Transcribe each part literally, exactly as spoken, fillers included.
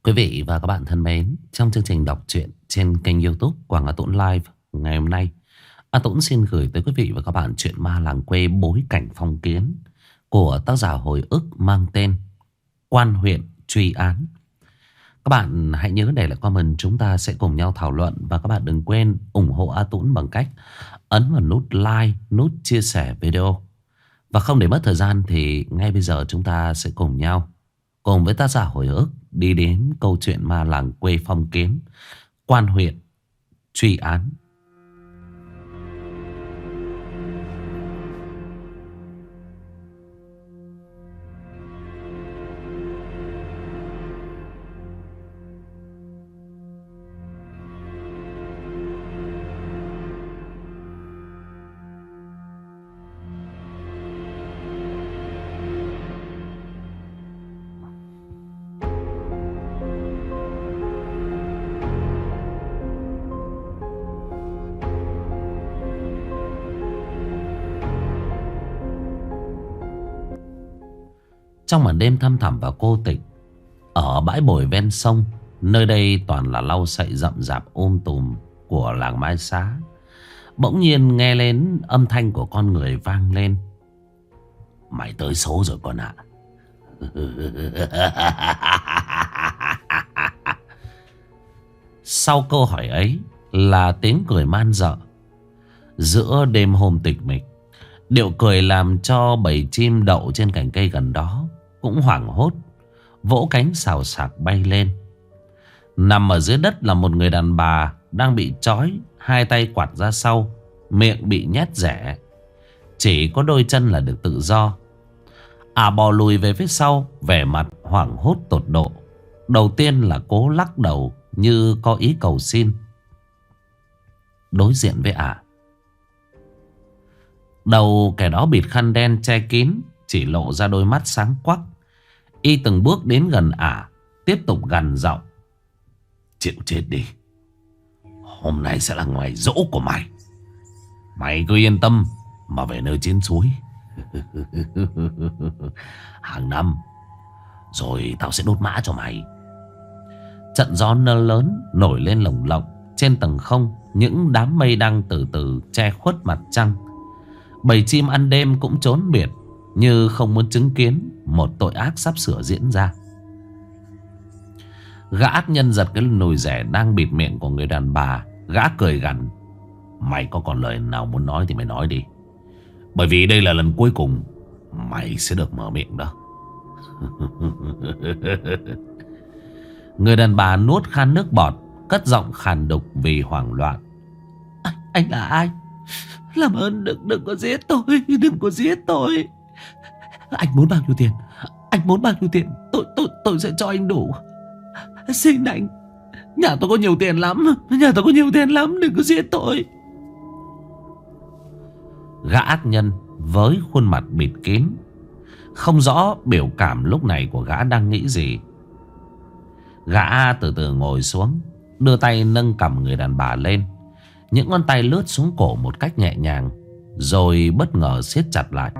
Quý vị và các bạn thân mến, trong chương trình đọc truyện trên kênh YouTube Quảng A Tũng Live ngày hôm nay, A Tũng xin gửi tới quý vị và các bạn truyện ma làng quê bối cảnh phong kiến của tác giả hồi ức mang tên Quan huyện truy án. Các bạn hãy nhớ để lại comment, chúng ta sẽ cùng nhau thảo luận. Và các bạn đừng quên ủng hộ A Tũng bằng cách ấn vào nút like, nút chia sẻ video. Và không để mất thời gian thì ngay bây giờ chúng ta sẽ cùng nhau, cùng với tác giả hồi ức, đi đến câu chuyện ma làng quê phong kiến Quan huyện truy án. Trong màn đêm thăm thẳm và cô tịch, ở bãi bồi ven sông, nơi đây toàn là lau sậy rậm rạp um tùm của làng Mai Xá, bỗng nhiên nghe lên âm thanh của con người vang lên: "Mày tới số rồi con ạ." Sau câu hỏi ấy là tiếng cười man dợ. Giữa đêm hôm tịch mịch, điệu cười làm cho bầy chim đậu trên cành cây gần đó cũng hoảng hốt, vỗ cánh xào xạc bay lên. Nằm ở dưới đất là một người đàn bà đang bị trói, hai tay quạt ra sau, miệng bị nhét rẻ, chỉ có đôi chân là được tự do. À bò lùi về phía sau, vẻ mặt hoảng hốt tột độ. Đầu tiên là cố lắc đầu như có ý cầu xin. Đối diện với ả, đầu kẻ đó bịt khăn đen che kín, chỉ lộ ra đôi mắt sáng quắc. Y từng bước đến gần ả, tiếp tục gằn giọng: "Chịu chết đi. Hôm nay sẽ là ngày giỗ của mày. Mày cứ yên tâm mà về nơi chiến suối. Hàng năm rồi tao sẽ đốt mã cho mày." Trận gió nơ lớn nổi lên lồng lộng. Trên tầng không, những đám mây đang từ từ che khuất mặt trăng. Bầy chim ăn đêm cũng trốn biệt, như không muốn chứng kiến một tội ác sắp sửa diễn ra. Gã ác nhân giật cái nồi rẻ đang bịt miệng của người đàn bà. Gã cười gằn: "Mày có còn lời nào muốn nói thì mày nói đi, bởi vì đây là lần cuối cùng mày sẽ được mở miệng đó." Người đàn bà nuốt khan nước bọt, cất giọng khàn đục vì hoảng loạn: anh, anh là ai? Làm ơn đừng, đừng có giết tôi. Đừng có giết tôi. Anh muốn bao nhiêu tiền? Anh muốn bao nhiêu tiền? Tôi, tôi, tôi sẽ cho anh đủ. Xin anh. Nhà tôi có nhiều tiền lắm. Nhà tôi có nhiều tiền lắm. Đừng có giết tôi. Gã ác nhân với khuôn mặt bịt kín, không rõ biểu cảm lúc này của gã đang nghĩ gì. Gã từ từ ngồi xuống, đưa tay nâng cằm người đàn bà lên. Những ngón tay lướt xuống cổ một cách nhẹ nhàng, rồi bất ngờ siết chặt lại.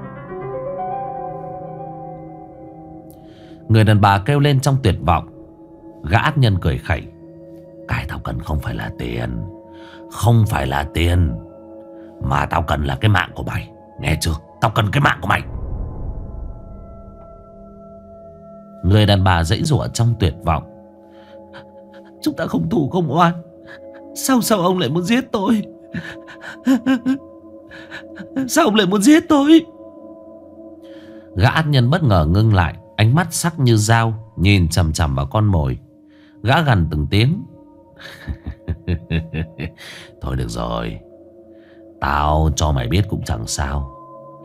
Người đàn bà kêu lên trong tuyệt vọng. Gã ác nhân cười khẩy: "Cái tao cần không phải là tiền, không phải là tiền, mà tao cần là cái mạng của mày. Nghe chưa? Tao cần cái mạng của mày." Người đàn bà giãy giụa trong tuyệt vọng: "Chúng ta không thù không oán. Sao sao ông lại muốn giết tôi? Sao ông lại muốn giết tôi?" Gã ác nhân bất ngờ ngưng lại, ánh mắt sắc như dao nhìn chằm chằm vào con mồi. Gã gằn từng tiếng: "Thôi được rồi, tao cho mày biết cũng chẳng sao.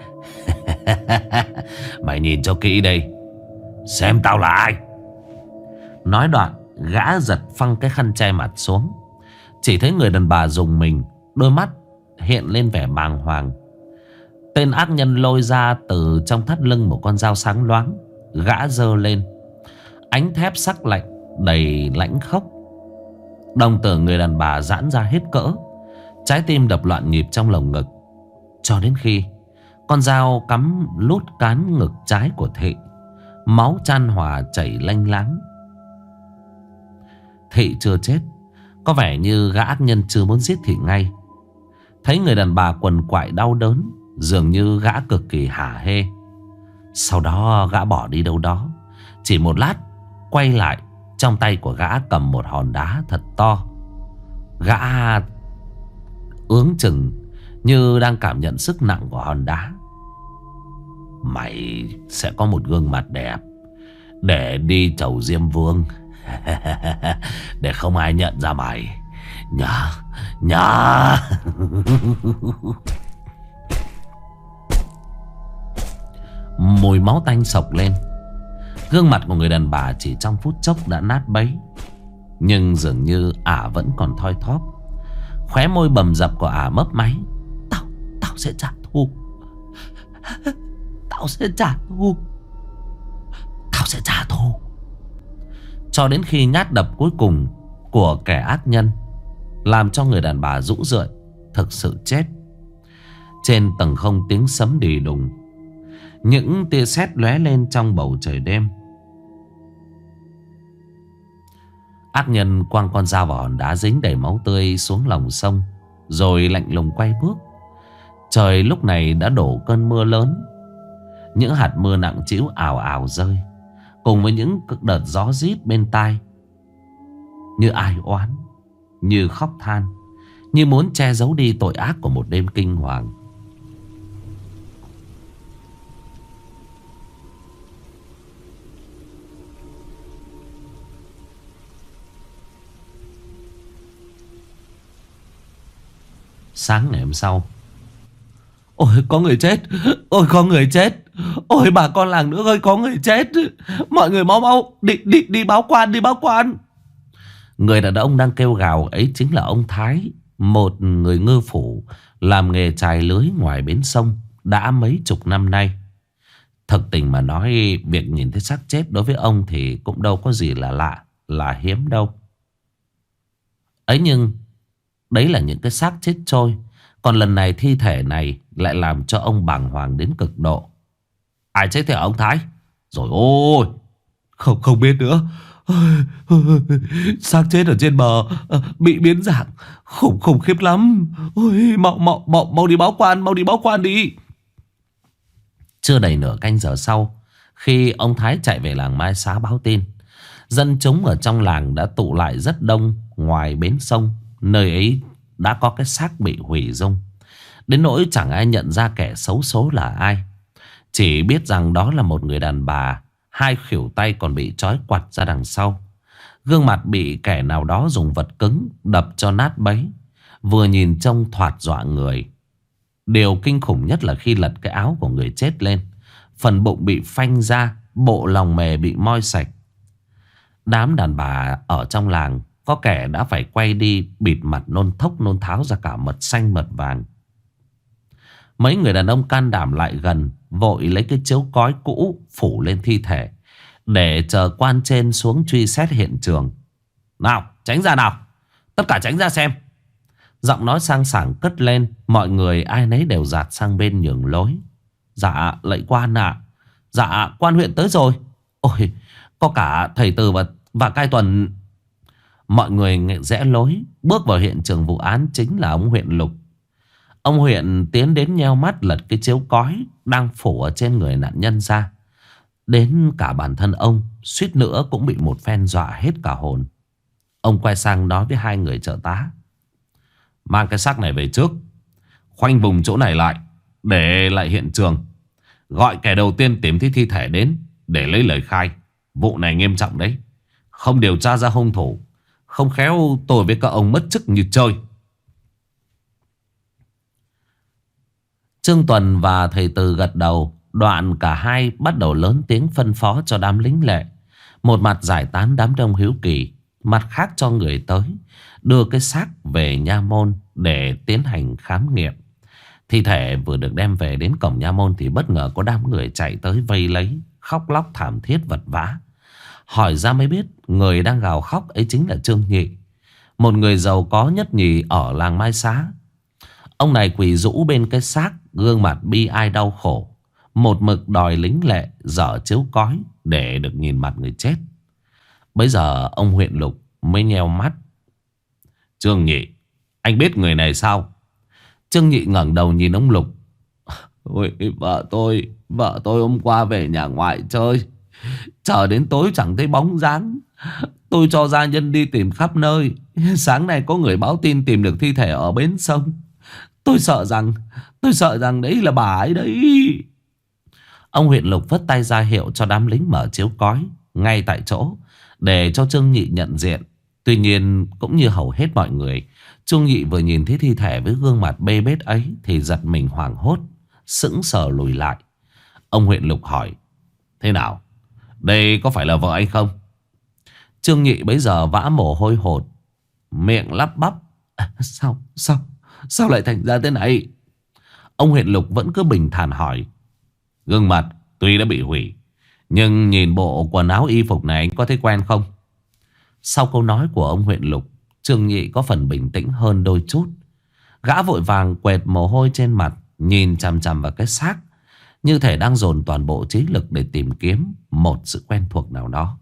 Mày nhìn cho kỹ đây, xem tao là ai." Nói đoạn, gã giật phăng cái khăn che mặt xuống. Chỉ thấy người đàn bà rùng mình, đôi mắt hiện lên vẻ bàng hoàng. Tên ác nhân lôi ra từ trong thắt lưng một con dao sáng loáng. Gã giơ lên, ánh thép sắc lạnh đầy lãnh khốc. Đồng tử người đàn bà giãn ra hết cỡ, trái tim đập loạn nhịp trong lồng ngực. Cho đến khi con dao cắm lút cán ngực trái của Thị, máu chan hòa chảy lanh láng. Thị chưa chết, có vẻ như gã ác nhân chưa muốn giết Thị ngay. Thấy người đàn bà quằn quại đau đớn, dường như gã cực kỳ hả hê. Sau đó gã bỏ đi đâu đó. Chỉ một lát quay lại, trong tay của gã cầm một hòn đá thật to. Gã ướng chừng như đang cảm nhận sức nặng của hòn đá. Mày sẽ có một gương mặt đẹp để đi chầu Diêm Vương. Để không ai nhận ra mày. Nhá, nhá. Mùi máu tanh sộc lên. Gương mặt của người đàn bà chỉ trong phút chốc đã nát bấy. Nhưng dường như ả vẫn còn thoi thóp. Khóe môi bầm dập của ả mấp máy. Tao, tao sẽ trả thù. Tao sẽ trả thù. Tao sẽ trả thù. Cho đến khi nhát đập cuối cùng của kẻ ác nhân làm cho người đàn bà rũ rượi, thực sự chết. Trên tầng không tiếng sấm đì đùng. Những tia sét lóe lên trong bầu trời đêm. Ác nhân quăng con dao vào hòn đá dính đầy máu tươi xuống lòng sông, rồi lạnh lùng quay bước. Trời lúc này đã đổ cơn mưa lớn. Những hạt mưa nặng trĩu ào ào rơi, cùng với những đợt gió rít bên tai, như ai oán, như khóc than, như muốn che giấu đi tội ác của một đêm kinh hoàng. Sáng ngày hôm sau, ôi có người chết, ôi có người chết, ôi bà con làng nữa ơi có người chết. Mọi người mau mau đi, đi, đi báo quan, đi báo quan. Người đàn ông đang kêu gào ấy chính là ông Thái, một người ngư phủ làm nghề chài lưới ngoài bến sông đã mấy chục năm nay. Thực tình mà nói, việc nhìn thấy xác chết đối với ông thì cũng đâu có gì là lạ, là hiếm đâu. Ấy nhưng đấy là những cái xác chết trôi. Còn lần này thi thể này lại làm cho ông bàng hoàng đến cực độ. Ai chết thế hả ông Thái? Rồi ôi, Không không biết nữa. Xác chết ở trên bờ bị biến dạng, khủng khủng khiếp lắm. Ôi mau mau mau mau đi báo quan, mau đi báo quan đi. Chưa đầy nửa canh giờ sau, khi ông Thái chạy về làng Mai Xá báo tin, dân chúng ở trong làng đã tụ lại rất đông ngoài bến sông. Nơi ấy đã có cái xác bị hủy dung, đến nỗi chẳng ai nhận ra kẻ xấu số là ai. Chỉ biết rằng đó là một người đàn bà, hai khuỷu tay còn bị trói quặt ra đằng sau. Gương mặt bị kẻ nào đó dùng vật cứng đập cho nát bấy, vừa nhìn trông thoạt dọa người. Điều kinh khủng nhất là khi lật cái áo của người chết lên, phần bụng bị phanh ra, bộ lòng mề bị moi sạch. Đám đàn bà ở trong làng có kẻ đã phải quay đi bịt mặt nôn thốc nôn tháo ra cả mật xanh mật vàng. Mấy người đàn ông can đảm lại gần, vội lấy cái chiếu cói cũ phủ lên thi thể, để chờ quan trên xuống truy xét hiện trường. Nào tránh ra nào, tất cả tránh ra xem. Giọng nói sang sảng cất lên. Mọi người ai nấy đều dạt sang bên nhường lối. Dạ lạy quan ạ. À. Dạ quan huyện tới rồi. Ôi có cả thầy Từ và, và cai tuần. Mọi người rẽ lối bước vào hiện trường vụ án, chính là ông huyện Lục. Ông huyện tiến đến nheo mắt lật cái chiếu cói đang phủ ở trên người nạn nhân ra. Đến cả bản thân ông suýt nữa cũng bị một phen dọa hết cả hồn. Ông quay sang nói với hai người trợ tá: mang cái xác này về trước, khoanh vùng chỗ này lại, để lại hiện trường. Gọi kẻ đầu tiên tìm thấy thi thể đến để lấy lời khai. Vụ này nghiêm trọng đấy, không điều tra ra hung thủ, không khéo tôi với các ông mất chức như chơi. Trương Tuần và thầy Từ gật đầu. Đoạn cả hai bắt đầu lớn tiếng phân phó cho đám lính lệ. Một mặt giải tán đám đông hiếu kỳ, mặt khác cho người tới đưa cái xác về nha môn để tiến hành khám nghiệm. Thi thể vừa được đem về đến cổng nha môn thì bất ngờ có đám người chạy tới vây lấy, khóc lóc thảm thiết vật vã. Hỏi ra mới biết người đang gào khóc ấy chính là Trương Nhị, một người giàu có nhất nhì ở làng Mai Xá. Ông này quỳ rũ bên cái xác, gương mặt bi ai đau khổ, một mực đòi lính lệ dở chiếu cói để được nhìn mặt người chết. Bây giờ ông huyện Lục mới nheo mắt. Trương Nhị, anh biết người này sao? Trương Nhị ngẩng đầu nhìn ông Lục. Ôi, vợ tôi, vợ tôi hôm qua về nhà ngoại chơi, chờ đến tối chẳng thấy bóng dáng. Tôi cho gia nhân đi tìm khắp nơi. Sáng nay có người báo tin tìm được thi thể ở bến sông. Tôi sợ rằng, tôi sợ rằng đấy là bà ấy đấy. Ông huyện Lục vất tay ra hiệu cho đám lính mở chiếu cói ngay tại chỗ để cho Trương Nhị nhận diện. Tuy nhiên cũng như hầu hết mọi người, Trương Nhị vừa nhìn thấy thi thể với gương mặt bê bết ấy thì giật mình hoảng hốt, sững sờ lùi lại. Ông huyện Lục hỏi: Thế nào? Đây có phải là vợ anh không? Trương Nhị bấy giờ vã mồ hôi hột, miệng lắp bắp: à, Sao, sao, sao lại thành ra thế này? Ông huyện Lục vẫn cứ bình thản hỏi: Gương mặt tuy đã bị hủy, nhưng nhìn bộ quần áo y phục này anh có thấy quen không? Sau câu nói của ông huyện Lục, Trương Nhị có phần bình tĩnh hơn đôi chút. Gã vội vàng quệt mồ hôi trên mặt, nhìn chằm chằm vào cái xác, như thể đang dồn toàn bộ trí lực để tìm kiếm một sự quen thuộc nào đó.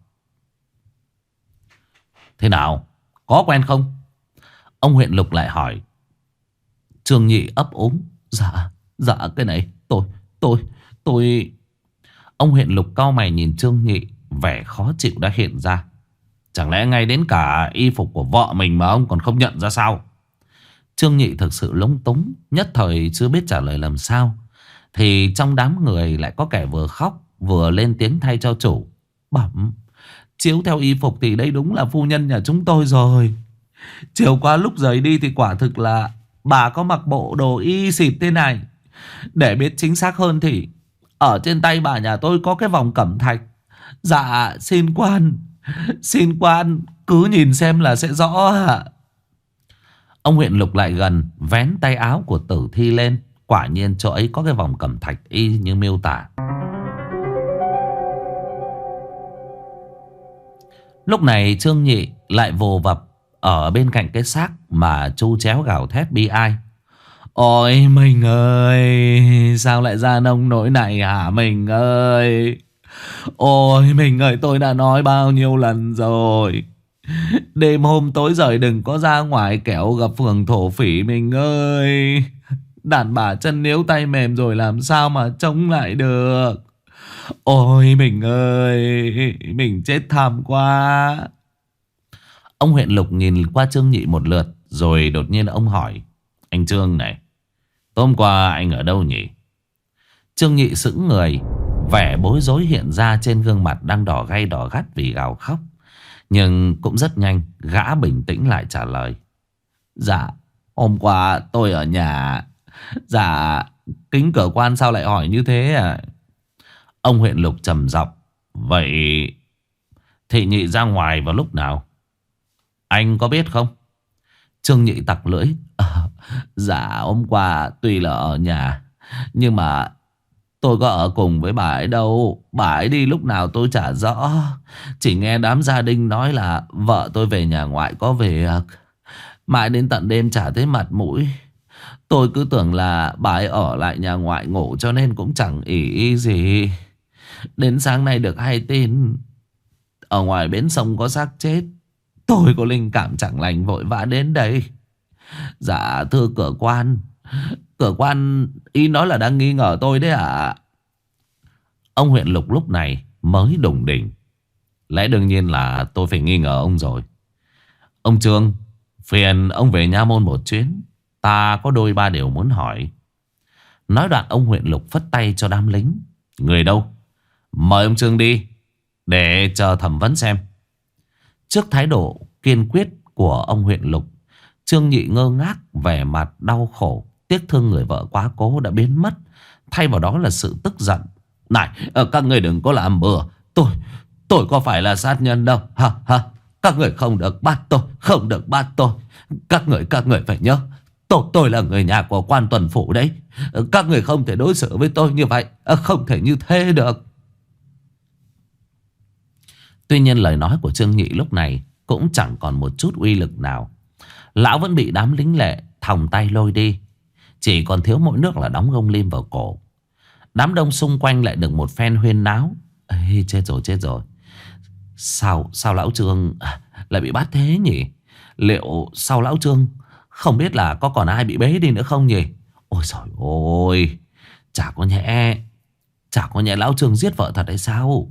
Thế nào? Có quen không? Ông huyện Lục lại hỏi. Trương Nhị ấp úng: Dạ, dạ cái này tôi, tôi, tôi... Ông huyện Lục cau mày nhìn Trương Nhị, vẻ khó chịu đã hiện ra. Chẳng lẽ ngay đến cả y phục của vợ mình mà ông còn không nhận ra sao? Trương Nhị thực sự lúng túng, nhất thời chưa biết trả lời làm sao. Thì trong đám người lại có kẻ vừa khóc vừa lên tiếng thay cho chủ. Bẩm, chiếu theo y phục thì đây đúng là phu nhân nhà chúng tôi rồi. Chiều qua lúc rời đi thì quả thực là bà có mặc bộ đồ y xịt thế này. Để biết chính xác hơn thì ở trên tay bà nhà tôi có cái vòng cẩm thạch. Dạ xin quan, xin quan cứ nhìn xem là sẽ rõ ạ. Ông huyện Lục lại gần, vén tay áo của tử thi lên. Quả nhiên chỗ ấy có cái vòng cẩm thạch y như miêu tả. Lúc này Trương Nhị lại vồ vập ở bên cạnh cái xác mà chu chéo gào thét bi ai. Ôi mình ơi, sao lại ra nông nỗi này hả mình ơi? Ôi mình ơi, tôi đã nói bao nhiêu lần rồi, đêm hôm tối rời đừng có ra ngoài kẻo gặp phường thổ phỉ mình ơi. Đàn bà chân níu tay mềm rồi làm sao mà chống lại được. Ôi mình ơi, mình chết thảm quá. Ông huyện Lục nhìn qua Trương Nhị một lượt, rồi đột nhiên ông hỏi: Anh Trương này, tối hôm qua anh ở đâu nhỉ? Trương Nhị sững người, vẻ bối rối hiện ra trên gương mặt đang đỏ gay đỏ gắt vì gào khóc. Nhưng cũng rất nhanh gã bình tĩnh lại trả lời: Dạ hôm qua tôi ở nhà. Dạ kính cửa quan sao lại hỏi như thế à? Ông huyện Lục trầm giọng: Vậy Thị Nhị ra ngoài vào lúc nào? Anh có biết không? Trương Nhị tặc lưỡi: à, Dạ hôm qua tuy là ở nhà, nhưng mà tôi có ở cùng với bà ấy đâu. Bà ấy đi lúc nào tôi chả rõ. Chỉ nghe đám gia đình nói là vợ tôi về nhà ngoại có việc. Mãi đến tận đêm chả thấy mặt mũi. Tôi cứ tưởng là bà ấy ở lại nhà ngoại ngủ, cho nên cũng chẳng ỷ y gì. Đến sáng nay được hay tin ở ngoài bến sông có xác chết. Tôi có linh cảm chẳng lành vội vã đến đây. Dạ thưa cửa quan, cửa quan ý nói là đang nghi ngờ tôi đấy ạ. Ông huyện Lục lúc này mới đủng đỉnh: Lẽ đương nhiên là tôi phải nghi ngờ ông rồi. Ông Trương, phiền ông về nha môn một chuyến, ta có đôi ba điều muốn hỏi. Nói đoạn ông huyện Lục phất tay cho đám lính: Người đâu? Mời ông Trương đi, để chờ thẩm vấn xem. Trước thái độ kiên quyết của ông huyện Lục, Trương Nhị ngơ ngác, vẻ mặt đau khổ, tiếc thương người vợ quá cố đã biến mất. Thay vào đó là sự tức giận. Này, các người đừng có làm bừa. Tôi, tôi có phải là sát nhân đâu. Hả, hả? Các người không được bắt tôi, không được bắt tôi. Các người, các người phải nhớ, tôi, tôi là người nhà của quan tuần phủ đấy. Các người không thể đối xử với tôi như vậy. Không thể như thế được. Tuy nhiên lời nói của Trương Nhị lúc này cũng chẳng còn một chút uy lực nào. Lão vẫn bị đám lính lệ thòng tay lôi đi, chỉ còn thiếu mỗi nước là đóng gông lim vào cổ. Đám đông xung quanh lại được một phen huyên náo. Ê, chết rồi chết rồi, Sao sao lão Trương lại bị bắt thế nhỉ? Liệu sau lão Trương không biết là có còn ai bị bế đi nữa không nhỉ? Ôi trời ơi, chả có nhẽ Chả có nhẽ lão Trương giết vợ thật hay sao?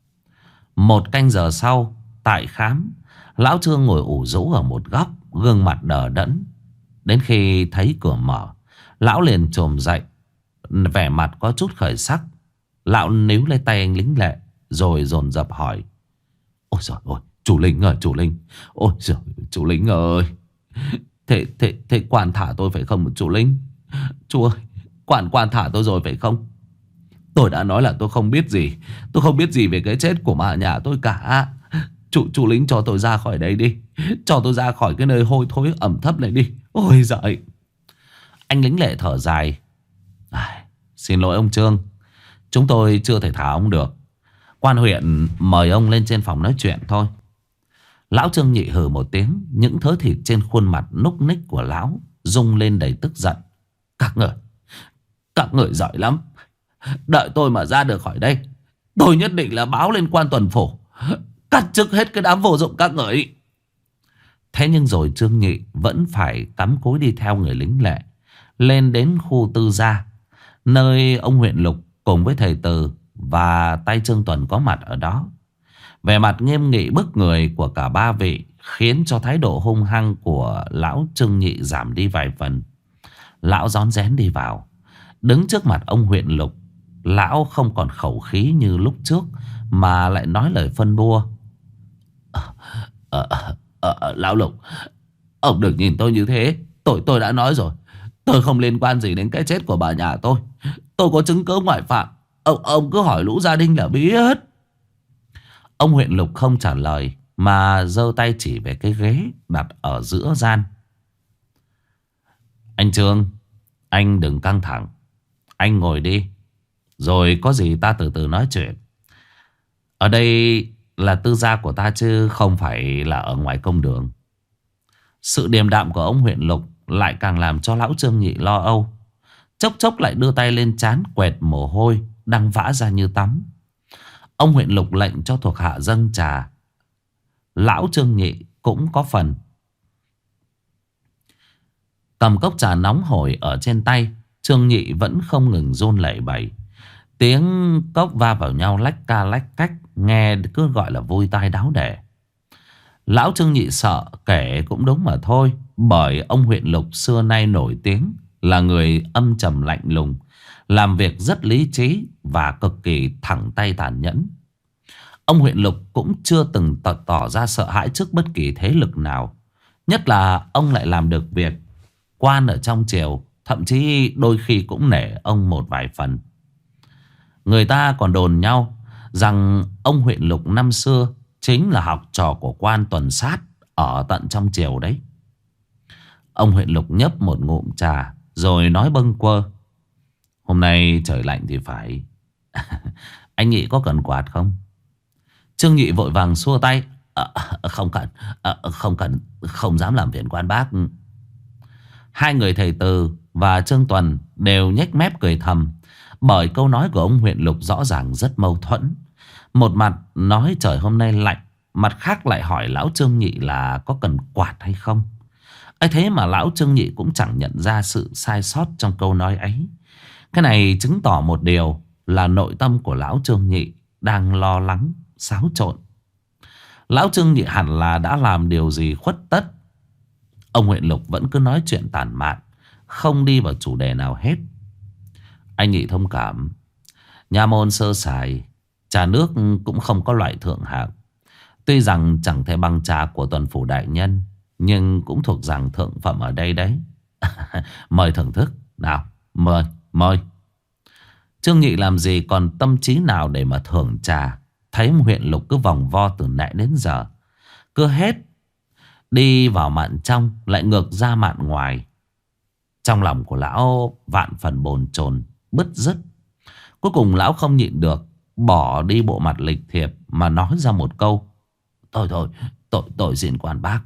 Một canh giờ sau, tại khám, lão Trương ngồi ủ rũ ở một góc, gương mặt đờ đẫn. Đến khi thấy cửa mở, lão liền chồm dậy, vẻ mặt có chút khởi sắc. Lão níu lấy tay anh lính lệ, rồi dồn dập hỏi: ôi trời ơi, chủ Linh ơi, chủ Linh. Ôi trời, chủ Linh ơi. Thế, thế, thế quan thả tôi phải không chủ Linh? Chú ơi, quan quan thả tôi rồi phải không? Tôi đã nói là tôi không biết gì. Tôi không biết gì về cái chết của bà nhà tôi cả. Chủ, chủ Lính cho tôi ra khỏi đây đi. Cho tôi ra khỏi cái nơi hôi thối ẩm thấp này đi. Ôi giời. Anh lính lệ thở dài: à, xin lỗi ông Trương, chúng tôi chưa thể thả ông được. Quan huyện mời ông lên trên phòng nói chuyện thôi. Lão Trương nhị hừ một tiếng. Những thớ thịt trên khuôn mặt núc ních của lão rung lên đầy tức giận. Các người Các người giỏi lắm. Đợi tôi mà ra được khỏi đây, tôi nhất định là báo lên quan tuần phủ, cắt chức hết cái đám vô dụng các người. Thế nhưng rồi Trương Nhị vẫn phải cắm cúi đi theo người lính lệ lên đến khu tư gia, nơi ông huyện Lục cùng với thầy Từ và tay Trương Tuần có mặt ở đó. Vẻ mặt nghiêm nghị bức người của cả ba vị khiến cho thái độ hung hăng của lão Trương Nhị giảm đi vài phần. Lão rón rén đi vào, đứng trước mặt ông huyện Lục. Lão không còn khẩu khí như lúc trước, mà lại nói lời phân bua. Ờ, ờ, ờ, ờ, Lão Lục, ông đừng nhìn tôi như thế. Tôi tôi đã nói rồi, tôi không liên quan gì đến cái chết của bà nhà tôi. Tôi có chứng cứ ngoại phạm. Ông, ông cứ hỏi lũ gia đình là biết. Ông huyện Lục không trả lời, mà giơ tay chỉ về cái ghế đặt ở giữa gian. Anh Trương, anh đừng căng thẳng, anh ngồi đi, rồi có gì ta từ từ nói chuyện. Ở đây là tư gia của ta chứ không phải là ở ngoài công đường. Sự điềm đạm của ông huyện Lục lại càng làm cho lão Trương Nhị lo âu. Chốc chốc lại đưa tay lên trán quẹt mồ hôi đang vã ra như tắm. Ông huyện Lục lệnh cho thuộc hạ dâng trà. Lão Trương Nhị cũng có phần. Cầm cốc trà nóng hổi ở trên tay, Trương Nhị vẫn không ngừng run lẩy bẩy. Tiếng cốc va vào nhau lách ca lách cách, nghe cứ gọi là vui tai đáo để. Lão Trương Nhị sợ kể cũng đúng mà thôi, bởi ông huyện Lục xưa nay nổi tiếng là người âm trầm lạnh lùng, làm việc rất lý trí và cực kỳ thẳng tay tàn nhẫn. Ông huyện Lục cũng chưa từng tỏ, tỏ ra sợ hãi trước bất kỳ thế lực nào. Nhất là ông lại làm được việc quan ở trong triều, thậm chí đôi khi cũng nể ông một vài phần. Người ta còn đồn nhau rằng ông huyện Lục năm xưa chính là học trò của quan tuần sát ở tận trong triều đấy. Ông huyện Lục nhấp một ngụm trà rồi nói bâng quơ: hôm nay trời lạnh thì phải. Anh Nhị có cần quạt không? Trương Nhị vội vàng xua tay: à, không cần, à, không cần, không dám làm phiền quan bác. Hai người thầy Từ và Trương Tuần đều nhếch mép cười thầm, bởi câu nói của ông huyện Lục rõ ràng rất mâu thuẫn. Một mặt nói trời hôm nay lạnh, mặt khác lại hỏi lão Trương Nhị là có cần quạt hay không. ấy thế mà lão Trương Nhị cũng chẳng nhận ra sự sai sót trong câu nói ấy. Cái này chứng tỏ một điều là nội tâm của lão Trương Nhị đang lo lắng, xáo trộn. Lão Trương Nhị hẳn là đã làm điều gì khuất tất. Ông huyện Lục vẫn cứ nói chuyện tản mạn, không đi vào chủ đề nào hết. Anh Nhị thông cảm, nha môn sơ sài, trà nước cũng không có loại thượng hạng. Tuy rằng chẳng thể bằng trà của tuần phủ đại nhân, nhưng cũng thuộc dạng thượng phẩm ở đây đấy. Mời thưởng thức. Nào, mời, mời. Trương Nhị làm gì còn tâm trí nào để mà thưởng trà. Thấy ông huyện Lục cứ vòng vo từ nãy đến giờ, cứ hết đi vào mạn trong lại ngược ra mạn ngoài. Trong lòng của lão vạn phần bồn chồn, bứt rứt. Cuối cùng lão không nhịn được, bỏ đi bộ mặt lịch thiệp mà nói ra một câu: Thôi thôi, tội tội xin quan bác.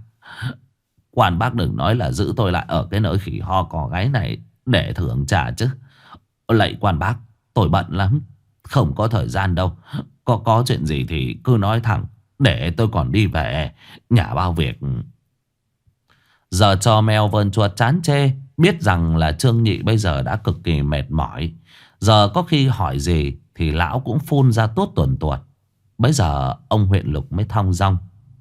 Quan bác đừng nói là giữ tôi lại ở cái nơi khỉ ho cò gáy này để thưởng trà chứ. Lạy quan bác, tôi bận lắm, không có thời gian đâu. Có có chuyện gì thì cứ nói thẳng, Để tôi còn đi về. Nhà bao việc. Giờ cho mèo vờn chuột chán chê. Biết rằng là Trương Nhị bây giờ đã cực kỳ mệt mỏi. Giờ có khi hỏi gì thì lão cũng phun ra tốt tuần tuột. Bây giờ ông huyện lục mới thong dong.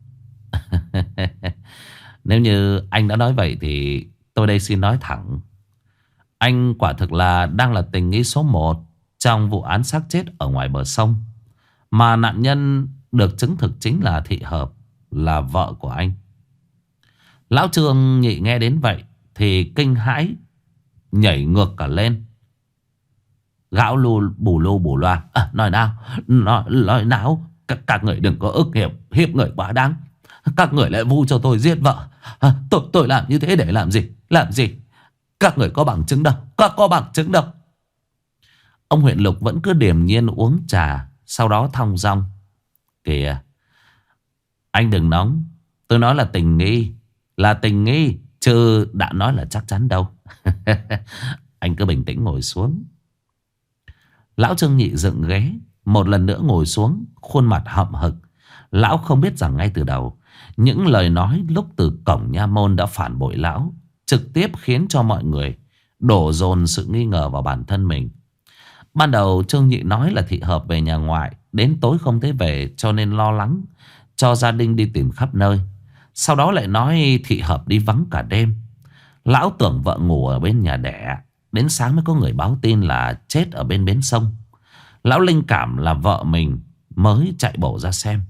Nếu như anh đã nói vậy thì tôi đây xin nói thẳng. Anh quả thực là đang là tình nghi số một trong vụ án xác chết ở ngoài bờ sông. Mà nạn nhân được chứng thực chính là Thị Hợp, là vợ của anh. Lão Trương Nhị nghe đến vậy thì kinh hãi, nhảy ngược cả lên. Glão lu bù lu bù loa. À, nói nào, nói, nói nào. Các, các người đừng có ức hiếp, hiếp người quá đáng. Các người lại vu cho tôi giết vợ. À, tôi, tôi làm như thế để làm gì? Làm gì? Các người có bằng chứng đâu? Có, có bằng chứng đâu? Ông huyện lục vẫn cứ điềm nhiên uống trà. Sau đó thong dong. Kìa, anh đừng nóng. Tôi nói là tình nghi. Là tình nghi, chứ đã nói là chắc chắn đâu. Anh cứ bình tĩnh ngồi xuống. Lão Trương Nhị dựng ghế, một lần nữa ngồi xuống, khuôn mặt hậm hực. Lão không biết rằng ngay từ đầu, những lời nói lúc từ cổng nha môn đã phản bội lão, trực tiếp khiến cho mọi người đổ dồn sự nghi ngờ vào bản thân mình. Ban đầu Trương Nhị nói là Thị Hợp về nhà ngoại, đến tối không thấy về cho nên lo lắng, cho gia đình đi tìm khắp nơi. Sau đó lại nói Thị Hợp đi vắng cả đêm. Lão tưởng vợ ngủ ở bên nhà đẻ. Đến sáng mới có người báo tin là chết ở bên bến sông. Lão linh cảm là vợ mình, mới chạy bộ ra xem.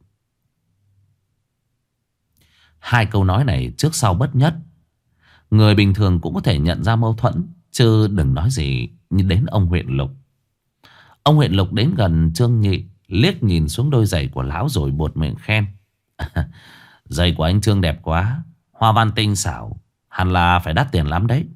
Hai câu nói này trước sau bất nhất. Người bình thường cũng có thể nhận ra mâu thuẫn, chứ đừng nói gì như đến ông huyện lục. Ông huyện lục đến gần Trương Nhị, liếc nhìn xuống đôi giày của lão rồi buột miệng khen. Giày của anh Trương đẹp quá, hoa văn tinh xảo, hẳn là phải đắt tiền lắm đấy.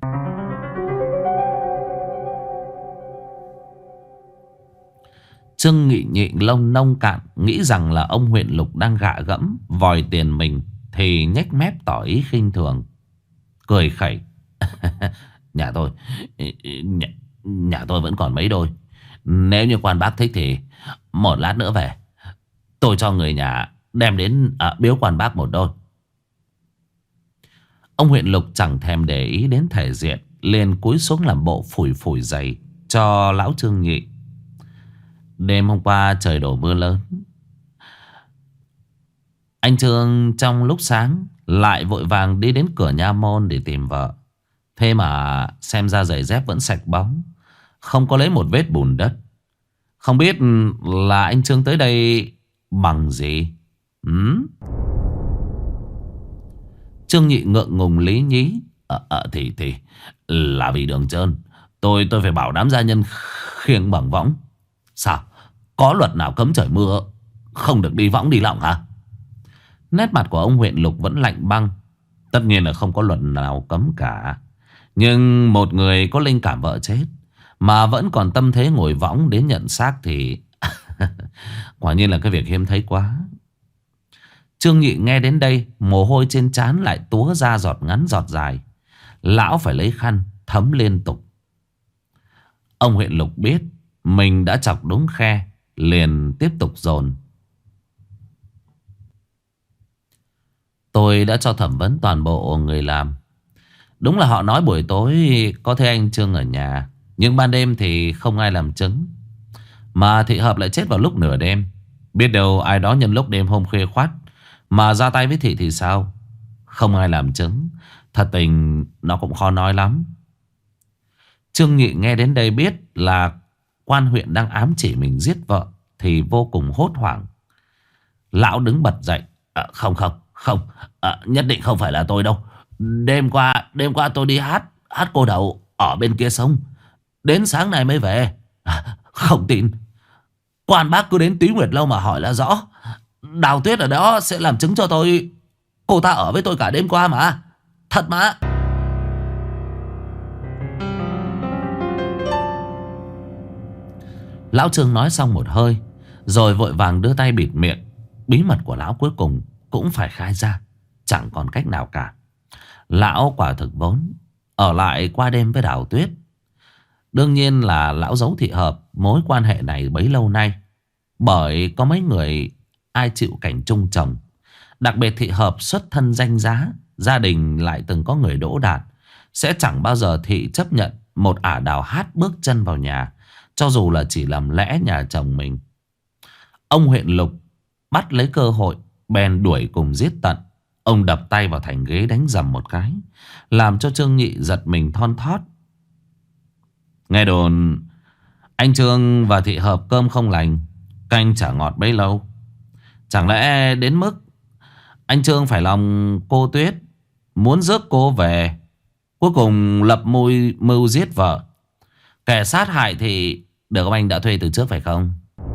Trương Nghị Nhị lông nông cạn, nghĩ rằng là ông huyện lục đang gạ gẫm vòi tiền mình, thì nhếch mép tỏ ý khinh thường, cười khẩy. Nhà tôi nhà, nhà tôi vẫn còn mấy đôi. Nếu như quan bác thích thì một lát nữa về, tôi cho người nhà đem đến à, biếu quan bác một đôi. Ông huyện lục chẳng thèm để ý đến thể diện, liền cúi xuống làm bộ phủi phủi giày cho lão Trương Nhị. Đêm hôm qua trời đổ mưa lớn. Anh Trương trong lúc sáng lại vội vàng đi đến cửa nha môn để tìm vợ. Thế mà xem ra giày dép vẫn sạch bóng, không có lấy một vết bùn đất. Không biết là anh Trương tới đây bằng gì? Ừ? Trương Nhị ngượng ngùng lý nhí. Ờ à, à, thì thì là vì đường trơn. Tôi tôi phải bảo đám gia nhân khiêng bằng võng. Sao? Có luật nào cấm trời mưa không được đi võng đi lọng hả? Nét mặt của ông huyện lục vẫn lạnh băng. Tất nhiên là không có luật nào cấm cả. Nhưng một người có linh cảm vợ chết mà vẫn còn tâm thế ngồi võng đến nhận xác thì quả nhiên là cái việc hiếm thấy quá. Trương Nhị nghe đến đây, mồ hôi trên trán lại túa ra giọt ngắn giọt dài. Lão phải lấy khăn thấm liên tục. Ông huyện lục biết mình đã chọc đúng khe, liền tiếp tục dồn. Tôi đã cho thẩm vấn toàn bộ người làm. Đúng là họ nói buổi tối có thấy anh Trương ở nhà, nhưng ban đêm thì không ai làm chứng. Mà Thị Hợp lại chết vào lúc nửa đêm. Biết đâu ai đó nhân lúc đêm hôm khuya khoắt mà ra tay với Thị thì sao? Không ai làm chứng. Thật tình nó cũng khó nói lắm. Trương Nhị nghe đến đây biết là quan huyện đang ám chỉ mình giết vợ thì vô cùng hốt hoảng. Lão đứng bật dậy. À, không không không à, nhất định không phải là tôi đâu. Đêm qua Đêm qua tôi đi hát Hát cô đậu ở bên kia sông, đến sáng nay mới về. À, không tin, quan bác cứ đến Túy Nguyệt Lâu mà hỏi là rõ. Đào Tuyết ở đó sẽ làm chứng cho tôi. Cô ta ở với tôi cả đêm qua mà. Thật mà. Lão Trương nói xong một hơi, rồi vội vàng đưa tay bịt miệng. Bí mật của lão cuối cùng cũng phải khai ra, chẳng còn cách nào cả. Lão quả thực vốn ở lại qua đêm với Đào Tuyết. Đương nhiên là lão giấu Thị Hợp mối quan hệ này bấy lâu nay, bởi có mấy người ai chịu cảnh chung chồng. Đặc biệt Thị Hợp xuất thân danh giá, gia đình lại từng có người đỗ đạt, sẽ chẳng bao giờ Thị chấp nhận một ả đào hát bước chân vào nhà, cho dù là chỉ làm lẽ nhà chồng mình. Ông huyện Lục bắt lấy cơ hội, bèn đuổi cùng giết tận. Ông đập tay vào thành ghế đánh dầm một cái, làm cho Trương Nhị giật mình thon thót. Nghe đồn anh Trương và Thị Hợp cơm không lành, canh chả ngọt bấy lâu. Chẳng lẽ đến mức anh Trương phải lòng cô Tuyết, muốn rước cô về, cuối cùng lập mưu, mưu giết vợ. Kẻ sát hại thì được ông anh đã thuê từ trước phải không?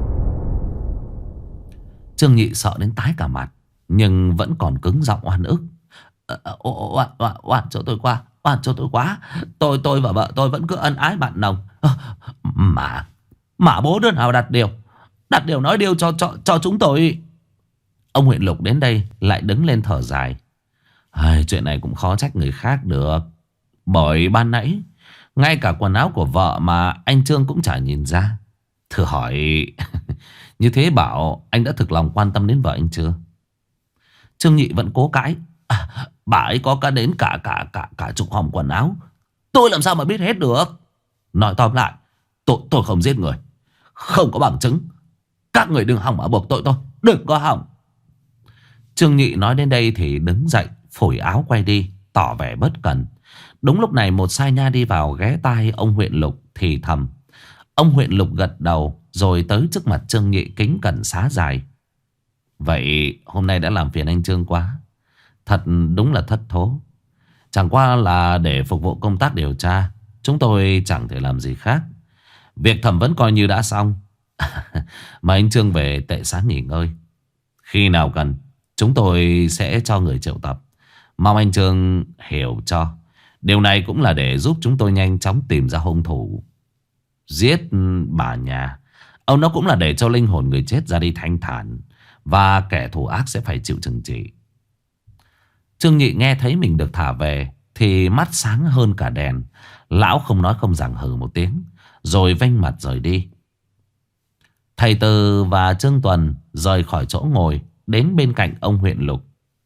Trương Nhị sợ đến tái cả mặt, nhưng vẫn còn cứng giọng oan ức. Oan, oan, oan cho tôi qua, oan cho tôi quá. Tôi tôi và vợ tôi vẫn cứ ân ái bạn nồng. Mà Mà bố đứa nào đặt điều Đặt điều nói điều cho, cho, cho chúng tôi. Ông huyện Lục đến đây lại đứng lên thở dài. Ai, chuyện này cũng khó trách người khác được. Bởi ban nãy ngay cả quần áo của vợ mà anh Trương cũng chả nhìn ra. Thử hỏi như thế bảo anh đã thực lòng quan tâm đến vợ anh chưa? Trương Nhị vẫn cố cãi. À, bà ấy có cả đến cả cả cả cả chục hòm quần áo. Tôi làm sao mà biết hết được? Nói tóm lại, tôi tôi không giết người, không có bằng chứng. Các người đừng hòng mà buộc tội tôi, đừng có hòng. Trương Nhị nói đến đây thì đứng dậy, phủi áo quay đi, tỏ vẻ bất cần. Đúng lúc này một sai nha đi vào, ghé tai ông huyện Lục thì thầm. Ông huyện Lục gật đầu rồi tới trước mặt Trương Nhị kính cẩn xá dài. Vậy hôm nay đã làm phiền anh Trương quá, thật đúng là thất thố. Chẳng qua là để phục vụ công tác điều tra, chúng tôi chẳng thể làm gì khác. Việc thẩm vấn coi như đã xong. Mà anh Trương về tệ xá nghỉ ngơi. Khi nào cần chúng tôi sẽ cho người triệu tập. Mong anh Trương hiểu cho. Điều này cũng là để giúp chúng tôi nhanh chóng tìm ra hung thủ giết bà nhà. Ông nó cũng là để cho linh hồn người chết ra đi thanh thản, và kẻ thù ác sẽ phải chịu trừng trị. Trương Nhị nghe thấy mình được thả về thì mắt sáng hơn cả đèn. Lão không nói không rằng hừ một tiếng, rồi vênh mặt rời đi. Thầy Từ và Trương Tuần rời khỏi chỗ ngồi, đến bên cạnh ông huyện Lục.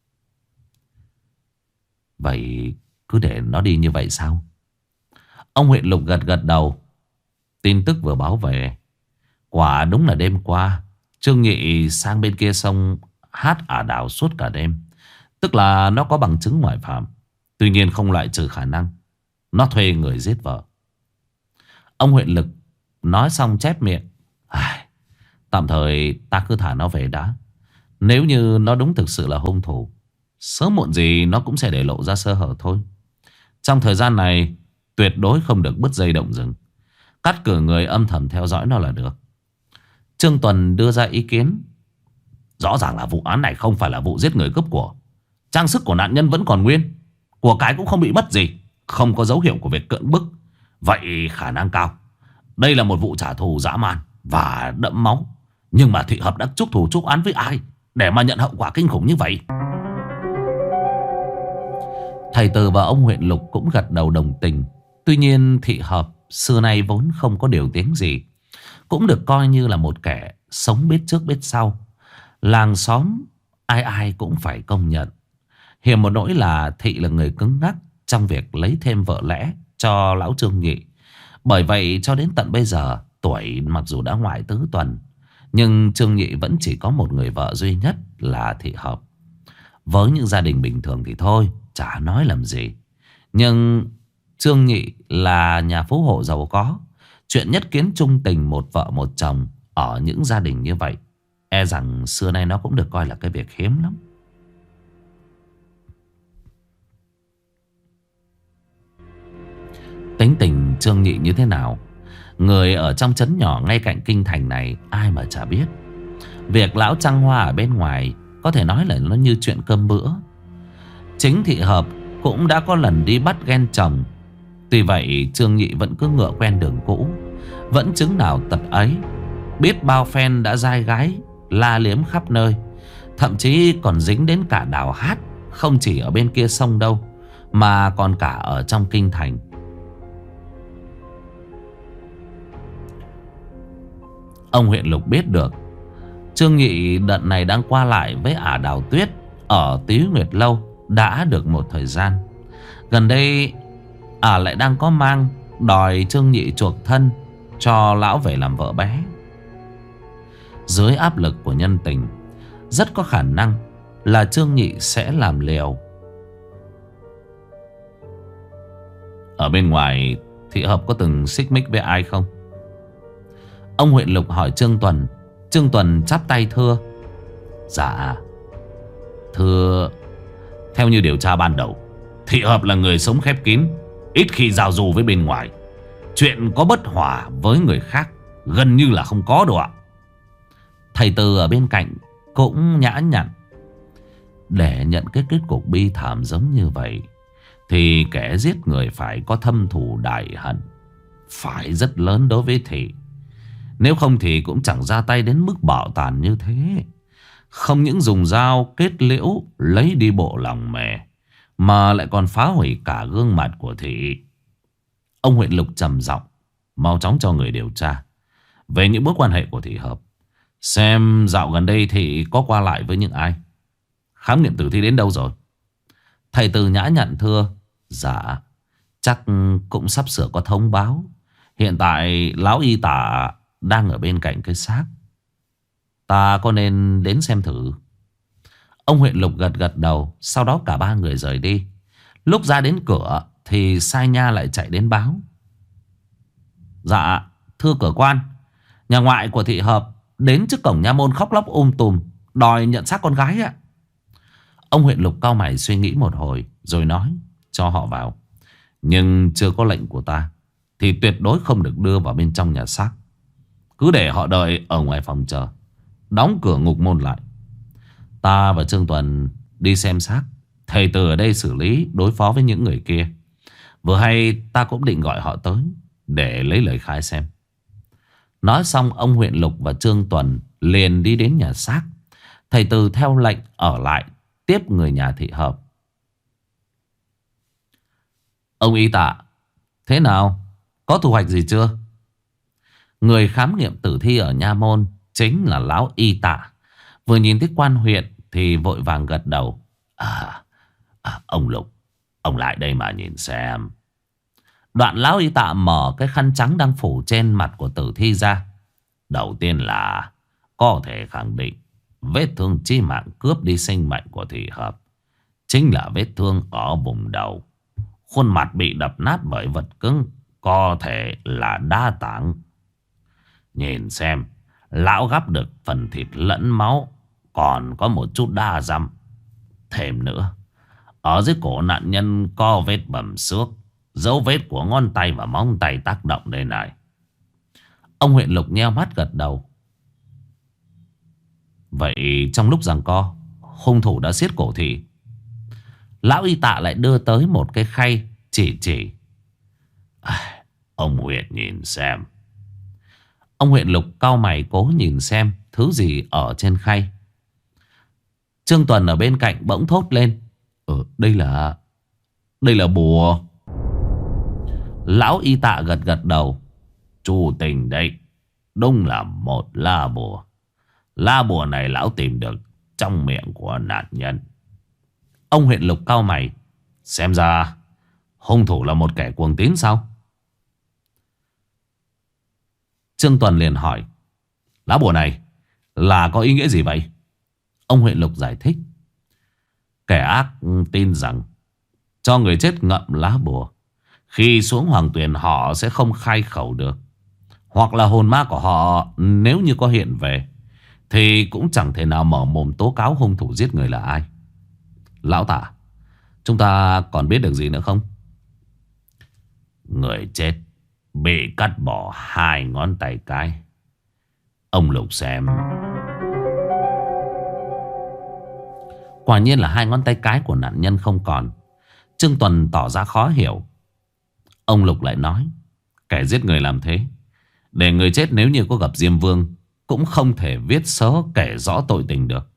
Vậy cứ để nó đi như vậy sao? Ông huyện Lục gật gật đầu. Tin tức vừa báo về, quả đúng là đêm qua Trương Nhị sang bên kia sông hát ả đào suốt cả đêm. Tức là nó có bằng chứng ngoại phạm. Tuy nhiên không loại trừ khả năng nó thuê người giết vợ. Ông huyện Lực nói xong chép miệng. À, tạm thời ta cứ thả nó về đã. Nếu như nó đúng thực sự là hung thủ, sớm muộn gì nó cũng sẽ để lộ ra sơ hở thôi. Trong thời gian này tuyệt đối không được bứt dây động rừng. Cắt cử người âm thầm theo dõi nó là được. Trương Tuần đưa ra ý kiến. Rõ ràng là vụ án này không phải là vụ giết người cướp của. Trang sức của nạn nhân vẫn còn nguyên, của cái cũng không bị mất gì, không có dấu hiệu của việc cưỡng bức. Vậy khả năng cao đây là một vụ trả thù dã man và đẫm máu. Nhưng mà Thị Hợp đã chuốc thù chuốc oán với ai để mà nhận hậu quả kinh khủng như vậy? Thầy Từ và ông huyện Lục cũng gật đầu đồng tình. Tuy nhiên Thị Hợp xưa nay vốn không có điều tiếng gì, cũng được coi như là một kẻ sống biết trước biết sau. Làng xóm ai ai cũng phải công nhận. Hiểm một nỗi là Thị là người cứng ngắc trong việc lấy thêm vợ lẽ cho lão Trương Nhị. Bởi vậy cho đến tận bây giờ, tuổi mặc dù đã ngoại tứ tuần, nhưng Trương Nhị vẫn chỉ có một người vợ duy nhất là Thị Hợp. Với những gia đình bình thường thì thôi, chả nói làm gì. Nhưng Trương Nhị là nhà phú hộ giàu có, chuyện nhất kiến chung tình một vợ một chồng ở những gia đình như vậy, e rằng xưa nay nó cũng được coi là cái việc hiếm lắm. Tính tình Trương Nhị như thế nào, người ở trong trấn nhỏ ngay cạnh kinh thành này ai mà chả biết. Việc lão trăng hoa ở bên ngoài có thể nói là nó như chuyện cơm bữa. Chính Thị Hợp cũng đã có lần đi bắt ghen chồng. Tuy vậy Trương Nhị vẫn cứ ngựa quen đường cũ, vẫn chứng nào tật ấy. Biết bao phen đã dai gái la liếm khắp nơi, thậm chí còn dính đến cả đào hát. Không chỉ ở bên kia sông đâu, mà còn cả ở trong kinh thành. Ông huyện Lục biết được Trương Nhị đợt này đang qua lại với ả Đào Tuyết ở Tí Nguyệt Lâu đã được một thời gian. Gần đây ả lại đang có mang đòi Trương Nhị chuộc thân cho lão về làm vợ bé. Dưới áp lực của nhân tình, rất có khả năng là Trương Nhị sẽ làm liều. Ở bên ngoài Thị Hợp có từng xích mích với ai không? Ông huyện lục hỏi Trương Tuần. Trương Tuần chắp tay thưa: Dạ thưa, theo như điều tra ban đầu, Thị Hợp là người sống khép kín, ít khi giao du với bên ngoài. Chuyện có bất hòa với người khác gần như là không có đâu ạ. Thầy Từ ở bên cạnh cũng nhã nhặn: Để nhận cái kết cục bi thảm giống như vậy thì kẻ giết người phải có thâm thù đại hận, phải rất lớn đối với Thị. Nếu không thì cũng chẳng ra tay đến mức bạo tàn như thế. Không những dùng dao kết liễu lấy đi bộ lòng mề, mà lại còn phá hủy cả gương mặt của Thị. Ông huyện lục trầm giọng: Mau chóng cho người điều tra về những mối quan hệ của Thị Hợp, xem dạo gần đây Thị có qua lại với những ai. Khám nghiệm tử thi đến đâu rồi? Thầy Từ nhã nhặn thưa: Dạ chắc cũng sắp sửa có thông báo. Hiện tại lão y tả đang ở bên cạnh cái xác. Ta có nên đến xem thử? Ông huyện lục gật gật đầu. Sau đó cả ba người rời đi. Lúc ra đến cửa thì Sai Nha lại chạy đến báo: Dạ thưa cửa quan, nhà ngoại của Thị Hợp đến trước cổng nha môn khóc lóc um tùm, đòi nhận xác con gái ạ. Ông huyện lục cau mày suy nghĩ một hồi rồi nói: Cho họ vào, nhưng chưa có lệnh của ta thì tuyệt đối không được đưa vào bên trong nhà xác. Cứ để họ đợi ở ngoài phòng chờ, đóng cửa ngục môn lại. Ta và Trương Tuần đi xem xác, thầy Từ ở đây xử lý đối phó với những người kia. Vừa hay ta cũng định gọi họ tới để lấy lời khai xem. Nói xong ông huyện lục và Trương Tuần liền đi đến nhà xác. Thầy Từ theo lệnh ở lại tiếp người nhà Thị Hợp. Ông y tạ, thế nào? Có thu hoạch gì chưa? Người khám nghiệm tử thi ở nha môn chính là lão y tạ. Vừa nhìn thấy quan huyện thì vội vàng gật đầu. À, à ông Lục, ông lại đây mà nhìn xem. Đoạn lão y tạ mở cái khăn trắng đang phủ trên mặt của tử thi ra. Đầu tiên là có thể khẳng định vết thương chí mạng cướp đi sinh mệnh của Thị Hợp chính là vết thương ở vùng đầu. Khuôn mặt bị đập nát bởi vật cứng, có thể là đa tạng. Nhìn xem, lão gắp được phần thịt lẫn máu, còn có một chút đa dăm. Thêm nữa, ở dưới cổ nạn nhân có vết bầm xước, dấu vết của ngón tay và móng tay tác động đây này. Ông huyện lục nheo mắt gật đầu. Vậy trong lúc giằng co, hung thủ đã siết cổ Thị. Lão y tạ lại đưa tới một cái khay chỉ chỉ. À, ông huyện nhìn xem. Ông huyện lục cau mày cố nhìn xem thứ gì ở trên khay. Trương Tuần ở bên cạnh bỗng thốt lên: Ừ, đây là... Đây là bùa. Lão y tạ gật gật đầu. Chủ tình đấy, đúng là một la bùa. La bùa này lão tìm được trong miệng của nạn nhân. Ông huyện lục cau mày. Xem ra hung thủ là một kẻ cuồng tín sao? Trương Tuần liền hỏi: Lá bùa này là có ý nghĩa gì vậy? Ông huyện lục giải thích: Kẻ ác tin rằng cho người chết ngậm lá bùa, khi xuống hoàng tuyền họ sẽ không khai khẩu được. Hoặc là hồn ma của họ nếu như có hiện về thì cũng chẳng thể nào mở mồm tố cáo hung thủ giết người là ai. Lão tả, chúng ta còn biết được gì nữa không? Người chết bị cắt bỏ hai ngón tay cái. Ông Lục xem. Quả nhiên là hai ngón tay cái của nạn nhân không còn. Trương Tuần tỏ ra khó hiểu. Ông Lục lại nói: Kẻ giết người làm thế để người chết nếu như có gặp Diêm Vương cũng không thể viết sớ kể rõ tội tình được.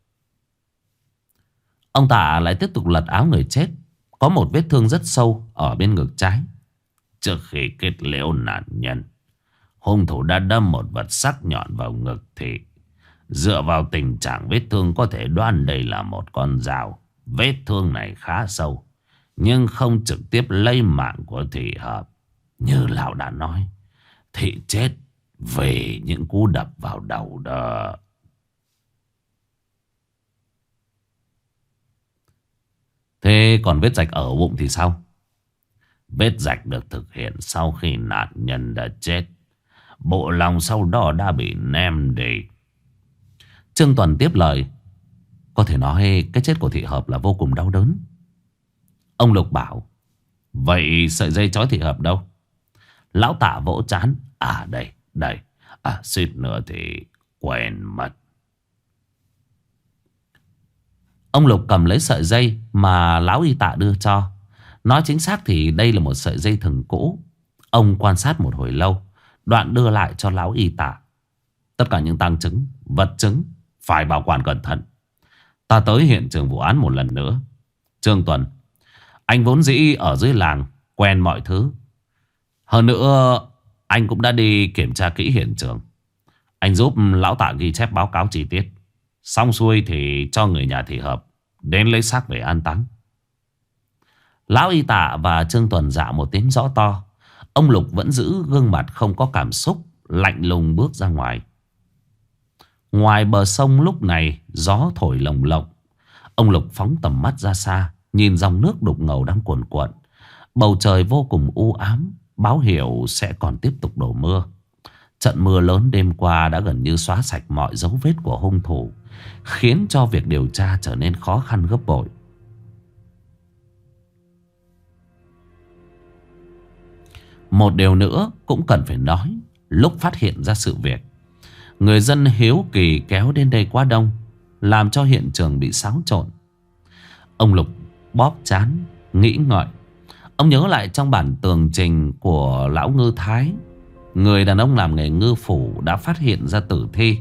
Ông Tạ lại tiếp tục lật áo người chết. Có một vết thương rất sâu ở bên ngực trái. Trước khi kết liễu nạn nhân, hung thủ đã đâm một vật sắc nhọn vào ngực Thị, Dựa vào tình trạng vết thương có thể đoán đây là một con dao. Vết thương này khá sâu, nhưng không trực tiếp lấy mạng của Thị Hợp. Như lão đã nói, Thị chết vì những cú đập vào đầu đó. Thế còn vết rạch ở bụng thì sao? Vết rạch được thực hiện sau khi nạn nhân đã chết. Bộ lòng sau đó đã bị ném đi. Trương Tuần tiếp lời. Có thể nói cái chết của Thị Hợp là vô cùng đau đớn. Ông Lục bảo. Vậy sợi dây trói Thị Hợp đâu? Lão Tạ vỗ trán. À đây, đây. À suýt nữa thì quên mất. Ông Lục cầm lấy sợi dây mà lão y tạ đưa cho. Nói chính xác thì đây là một sợi dây thừng cũ. Ông quan sát một hồi lâu, đoạn đưa lại cho lão y tạ. Tất cả những tang chứng, vật chứng phải bảo quản cẩn thận. Ta tới hiện trường vụ án một lần nữa. Trương Tuần, anh vốn dĩ ở dưới làng, quen mọi thứ. Hơn nữa, anh cũng đã đi kiểm tra kỹ hiện trường. Anh giúp lão Tạ ghi chép báo cáo chi tiết. Xong xuôi thì cho người nhà Thị Hợp đến lấy xác về an táng. Lão y tạ và Trương Tuần dạ một tiếng rõ to. Ông Lục vẫn giữ gương mặt không có cảm xúc, lạnh lùng bước ra ngoài. Ngoài bờ sông lúc này gió thổi lồng lộng. Ông Lục phóng tầm mắt ra xa, nhìn dòng nước đục ngầu đang cuồn cuộn. Bầu trời vô cùng u ám, báo hiệu sẽ còn tiếp tục đổ mưa. Trận mưa lớn đêm qua đã gần như xóa sạch mọi dấu vết của hung thủ, khiến cho việc điều tra trở nên khó khăn gấp bội. Một điều nữa cũng cần phải nói. Lúc phát hiện ra sự việc, người dân hiếu kỳ kéo đến đây quá đông, làm cho hiện trường bị xáo trộn. Ông Lục bóp trán, nghĩ ngợi. Ông nhớ lại trong bản tường trình của lão Ngư Thái, người đàn ông làm nghề ngư phủ đã phát hiện ra tử thi.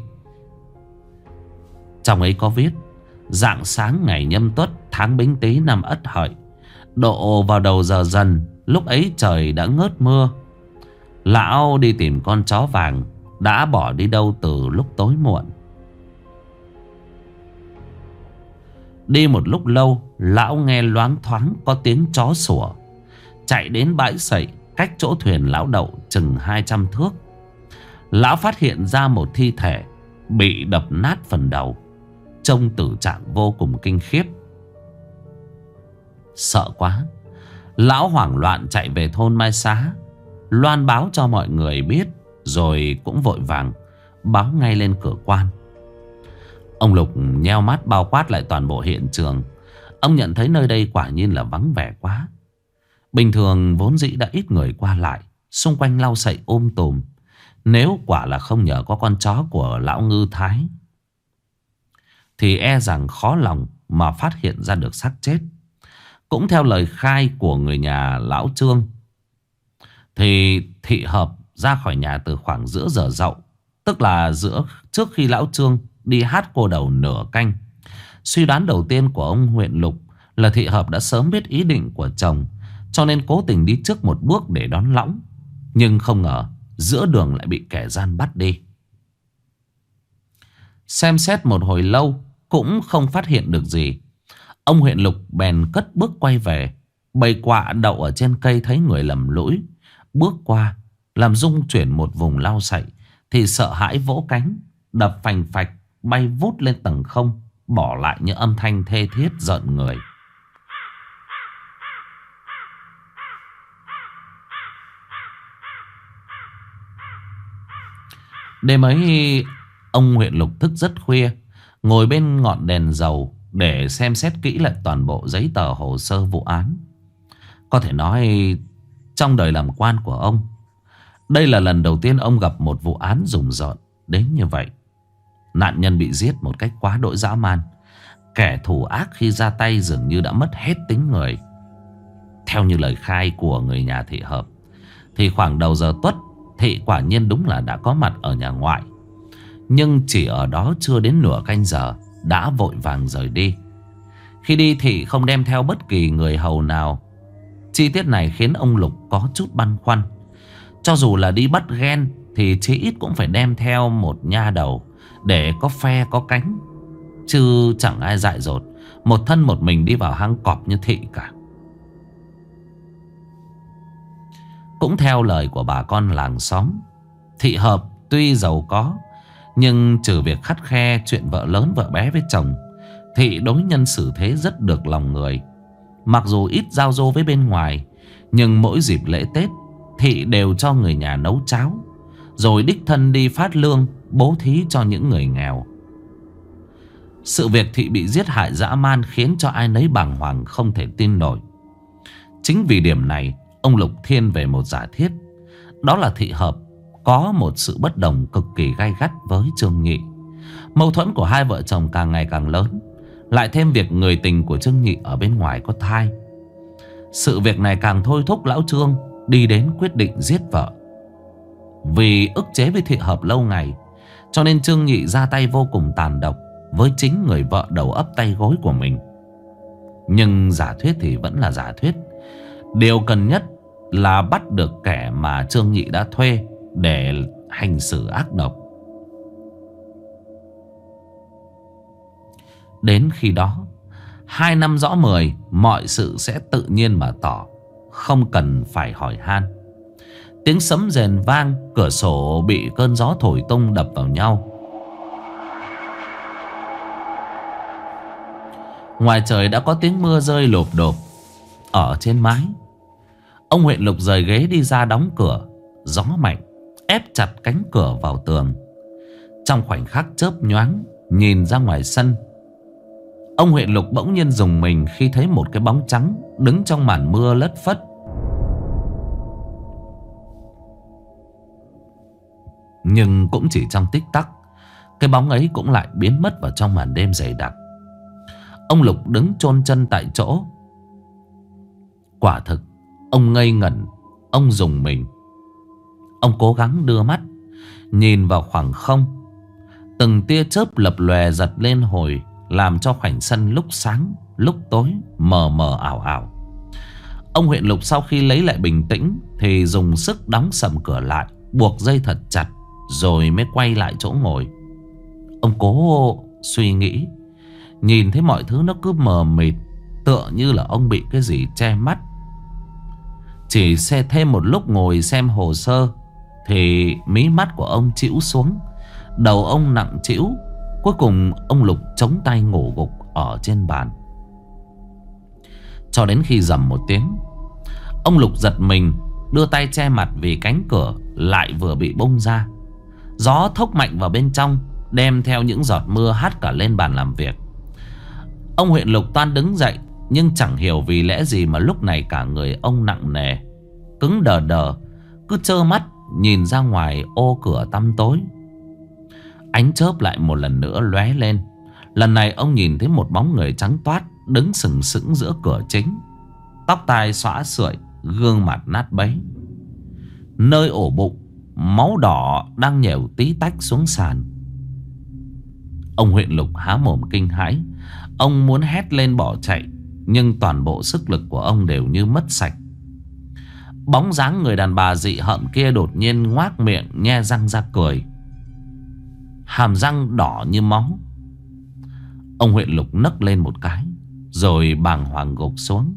Trong ấy có viết: rạng sáng ngày Nhâm Tuất, tháng Bính Tý, năm Ất Hợi, độ vào đầu giờ dần. Lúc ấy trời đã ngớt mưa. Lão đi tìm con chó vàng đã bỏ đi đâu từ lúc tối muộn. Đi một lúc lâu, lão nghe loáng thoáng có tiếng chó sủa. Chạy đến bãi sậy cách chỗ thuyền lão đậu chừng hai trăm thước. Lão phát hiện ra một thi thể bị đập nát phần đầu, trông tử trạng vô cùng kinh khiếp. Sợ quá, lão hoảng loạn chạy về thôn Mai Xá, loan báo cho mọi người biết, rồi cũng vội vàng báo ngay lên cửa quan. Ông Lục nheo mắt bao quát lại toàn bộ hiện trường. Ông nhận thấy nơi đây quả nhiên là vắng vẻ quá. Bình thường vốn dĩ đã ít người qua lại, xung quanh lau sậy ôm tùm. Nếu quả là không nhờ có con chó của lão Ngư Thái, thì e rằng khó lòng mà phát hiện ra được xác chết. Cũng theo lời khai của người nhà lão Trương, thì Thị Hợp ra khỏi nhà từ khoảng giữa giờ dậu, tức là giữa trước khi lão Trương đi hát cô đầu nửa canh. Suy đoán đầu tiên của ông huyện Lục là Thị Hợp đã sớm biết ý định của chồng, cho nên cố tình đi trước một bước để đón lõng. Nhưng không ngờ giữa đường lại bị kẻ gian bắt đi. Xem xét một hồi lâu cũng không phát hiện được gì. Ông huyện Lục bèn cất bước quay về. Bầy quạ đậu ở trên cây thấy người lầm lũi bước qua, làm rung chuyển một vùng lau sậy, thì sợ hãi vỗ cánh, đập phành phạch bay vút lên tầng không, bỏ lại những âm thanh thê thiết giận người. Đêm ấy ông huyện Lục thức rất khuya, ngồi bên ngọn đèn dầu để xem xét kỹ lại toàn bộ giấy tờ hồ sơ vụ án. Có thể nói trong đời làm quan của ông, đây là lần đầu tiên ông gặp một vụ án rùng rợn đến như vậy. Nạn nhân bị giết một cách quá đỗi dã man. Kẻ thù ác khi ra tay dường như đã mất hết tính người. Theo như lời khai của người nhà Thị Hợp, thì khoảng đầu giờ tuất, Thị quả nhiên đúng là đã có mặt ở nhà ngoại. Nhưng chỉ ở đó chưa đến nửa canh giờ đã vội vàng rời đi. Khi đi Thị không đem theo bất kỳ người hầu nào. Chi tiết này khiến ông Lục có chút băn khoăn. Cho dù là đi bắt ghen thì chí ít cũng phải đem theo một nha đầu để có phe có cánh, chứ chẳng ai dại dột một thân một mình đi vào hang cọp như Thị cả. Cũng theo lời của bà con làng xóm, Thị Hợp tuy giàu có, nhưng trừ việc khắt khe chuyện vợ lớn vợ bé với chồng, Thị đối nhân xử thế rất được lòng người. Mặc dù ít giao du với bên ngoài, nhưng mỗi dịp lễ Tết, Thị đều cho người nhà nấu cháo, rồi đích thân đi phát lương bố thí cho những người nghèo. Sự việc Thị bị giết hại dã man khiến cho ai nấy bàng hoàng không thể tin nổi. Chính vì điểm này, ông Lục thiên về một giả thiết, đó là Thị Hợp có một sự bất đồng cực kỳ gay gắt với Trương Nhị. Mâu thuẫn của hai vợ chồng càng ngày càng lớn, lại thêm việc người tình của Trương Nhị ở bên ngoài có thai. Sự việc này càng thôi thúc lão Trương đi đến quyết định giết vợ. Vì ức chế với Thị Hợp lâu ngày, cho nên Trương Nhị ra tay vô cùng tàn độc với chính người vợ đầu ấp tay gối của mình. Nhưng giả thuyết thì vẫn là giả thuyết. Điều cần nhất là bắt được kẻ mà Trương Nhị đã thuê để hành xử ác độc. Đến khi đó, hai năm rõ mười, mọi sự sẽ tự nhiên mà tỏ, không cần phải hỏi han. Tiếng sấm rền vang, cửa sổ bị cơn gió thổi tung đập vào nhau. Ngoài trời đã có tiếng mưa rơi lộp độp ở trên mái. Ông Huyện Lục rời ghế đi ra đóng cửa. Gió mạnh ép chặt cánh cửa vào tường. Trong khoảnh khắc chớp nhoáng, nhìn ra ngoài sân, ông Huyện Lục bỗng nhiên rùng mình khi thấy một cái bóng trắng đứng trong màn mưa lất phất. Nhưng cũng chỉ trong tích tắc, cái bóng ấy cũng lại biến mất vào trong màn đêm dày đặc. Ông Lục đứng chôn chân tại chỗ. Quả thực, ông ngây ngẩn, ông rùng mình. Ông cố gắng đưa mắt nhìn vào khoảng không. Từng tia chớp lập lòe giật lên hồi, làm cho khoảnh sân lúc sáng lúc tối, mờ mờ ảo ảo. Ông Huyện Lục sau khi lấy lại bình tĩnh thì dùng sức đóng sầm cửa lại, buộc dây thật chặt, rồi mới quay lại chỗ ngồi. Ông cố suy nghĩ, nhìn thấy mọi thứ nó cứ mờ mịt, tựa như là ông bị cái gì che mắt. Chỉ xe thêm một lúc ngồi xem hồ sơ thì mí mắt của ông chĩu xuống, đầu ông nặng trĩu. Cuối cùng ông Lục chống tay ngủ gục ở trên bàn. Cho đến khi rầm một tiếng, ông Lục giật mình, đưa tay che mặt vì cánh cửa lại vừa bị bung ra. Gió thốc mạnh vào bên trong, đem theo những giọt mưa hắt cả lên bàn làm việc. Ông Huyện Lục toan đứng dậy, nhưng chẳng hiểu vì lẽ gì mà lúc này cả người ông nặng nề, cứng đờ đờ, cứ trơ mắt nhìn ra ngoài ô cửa tăm tối. Ánh chớp lại một lần nữa lóe lên. Lần này ông nhìn thấy một bóng người trắng toát đứng sừng sững giữa cửa chính, tóc tai xõa sưởi, gương mặt nát bấy. Nơi ổ bụng, máu đỏ đang nhèo tí tách xuống sàn. Ông Huyện Lục há mồm kinh hãi. Ông muốn hét lên bỏ chạy, nhưng toàn bộ sức lực của ông đều như mất sạch. Bóng dáng người đàn bà dị hợm kia đột nhiên ngoác miệng nhe răng ra cười, hàm răng đỏ như máu. Ông Huyện Lục nấc lên một cái, rồi bàng hoàng gục xuống.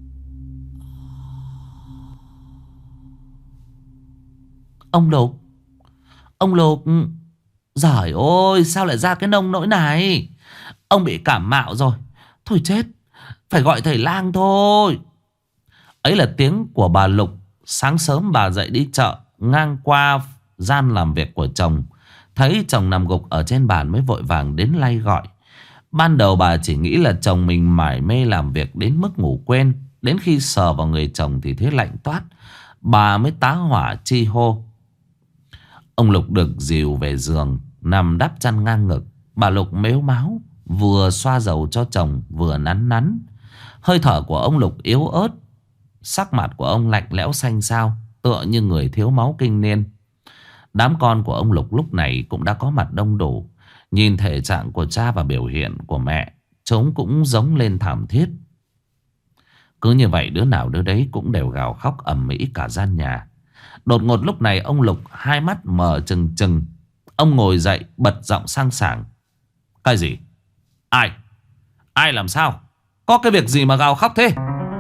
Ông Lục, ông Lục, giời ơi, sao lại ra cái nông nỗi này? Ông bị cảm mạo rồi. Thôi chết, phải gọi thầy lang thôi. Ấy là tiếng của bà Lục. Sáng sớm bà dậy đi chợ, ngang qua gian làm việc của chồng, thấy chồng nằm gục ở trên bàn mới vội vàng đến lay gọi. Ban đầu bà chỉ nghĩ là chồng mình mải mê làm việc đến mức ngủ quên. Đến khi sờ vào người chồng thì thấy lạnh toát, bà mới tá hỏa chi hô. Ông Lục được dìu về giường, nằm đắp chăn ngang ngực. Bà Lục mếu máo, vừa xoa dầu cho chồng vừa nắn nắn. Hơi thở của ông Lục yếu ớt, sắc mặt của ông lạnh lẽo xanh xao, tựa như người thiếu máu kinh niên. Đám con của ông Lục lúc này cũng đã có mặt đông đủ. Nhìn thể trạng của cha và biểu hiện của mẹ, chúng cũng giống lên thảm thiết. Cứ như vậy đứa nào đứa đấy cũng đều gào khóc ầm ĩ cả gian nhà. Đột ngột lúc này ông Lục hai mắt mở trừng trừng. Ông ngồi dậy bật giọng sang sảng. Cái gì? Ai? Ai làm sao? Có cái việc gì mà gào khóc thế?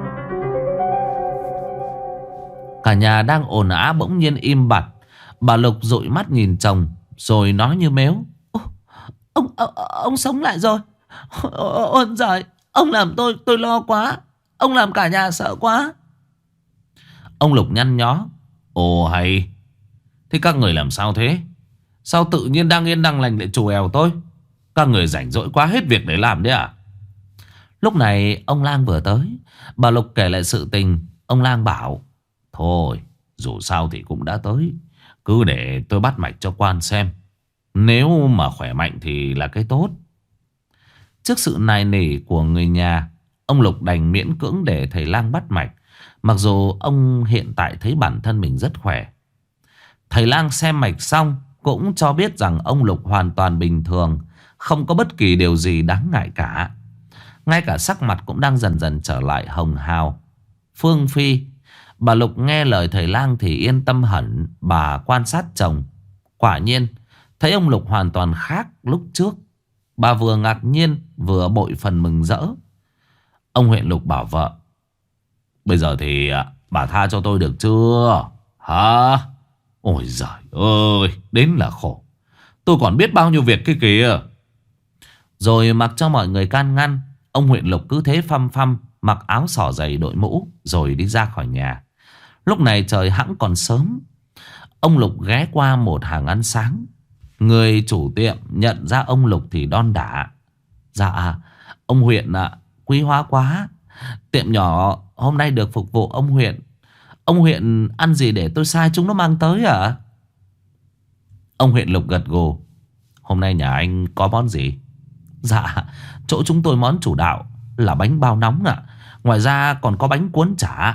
Cả nhà đang ồn ào bỗng nhiên im bặt. Bà Lục dụi mắt nhìn chồng rồi nói như mếu. Ông, ông, ông sống lại rồi. Ôi giời, ông làm tôi tôi lo quá. Ông làm cả nhà sợ quá. Ông Lục nhăn nhó. Ồ hay. Thế các người làm sao thế? Sao tự nhiên đang yên đang lành lại trù èo tôi? Các người rảnh rỗi quá hết việc để làm đấy à? Lúc này ông Lang vừa tới. Bà Lục kể lại sự tình. Ông Lang bảo: thôi dù sao thì cũng đã tới, cứ để tôi bắt mạch cho quan xem. Nếu mà khỏe mạnh thì là cái tốt. Trước sự nài nỉ của người nhà, ông Lục đành miễn cưỡng để thầy Lang bắt mạch. Mặc dù ông hiện tại thấy bản thân mình rất khỏe. Thầy Lang xem mạch xong cũng cho biết rằng ông Lục hoàn toàn bình thường, không có bất kỳ điều gì đáng ngại cả. Ngay cả sắc mặt cũng đang dần dần trở lại hồng hào. Phương Phi, bà Lục nghe lời thầy Lang thì yên tâm hẳn. Bà quan sát chồng. Quả nhiên thấy ông Lục hoàn toàn khác lúc trước. Bà vừa ngạc nhiên vừa bội phần mừng rỡ. Ông huyện Lục bảo vợ: bây giờ thì bà tha cho tôi được chưa? Hả? Ôi giời ơi, đến là khổ. Tôi còn biết bao nhiêu việc kia kìa. Rồi mặc cho mọi người can ngăn, ông huyện Lục cứ thế phăm phăm mặc áo xỏ giày đội mũ rồi đi ra khỏi nhà. Lúc này trời hẵng còn sớm. Ông Lục ghé qua một hàng ăn sáng. Người chủ tiệm nhận ra ông Lục thì đon đả: dạ ông huyện ạ, à, quý hóa quá. Tiệm nhỏ hôm nay được phục vụ ông huyện. Ông huyện ăn gì để tôi sai chúng nó mang tới à? Ông huyện Lục gật gù: hôm nay nhà anh có món gì? Dạ chỗ chúng tôi món chủ đạo là bánh bao nóng ạ. À. Ngoài ra còn có bánh cuốn chả.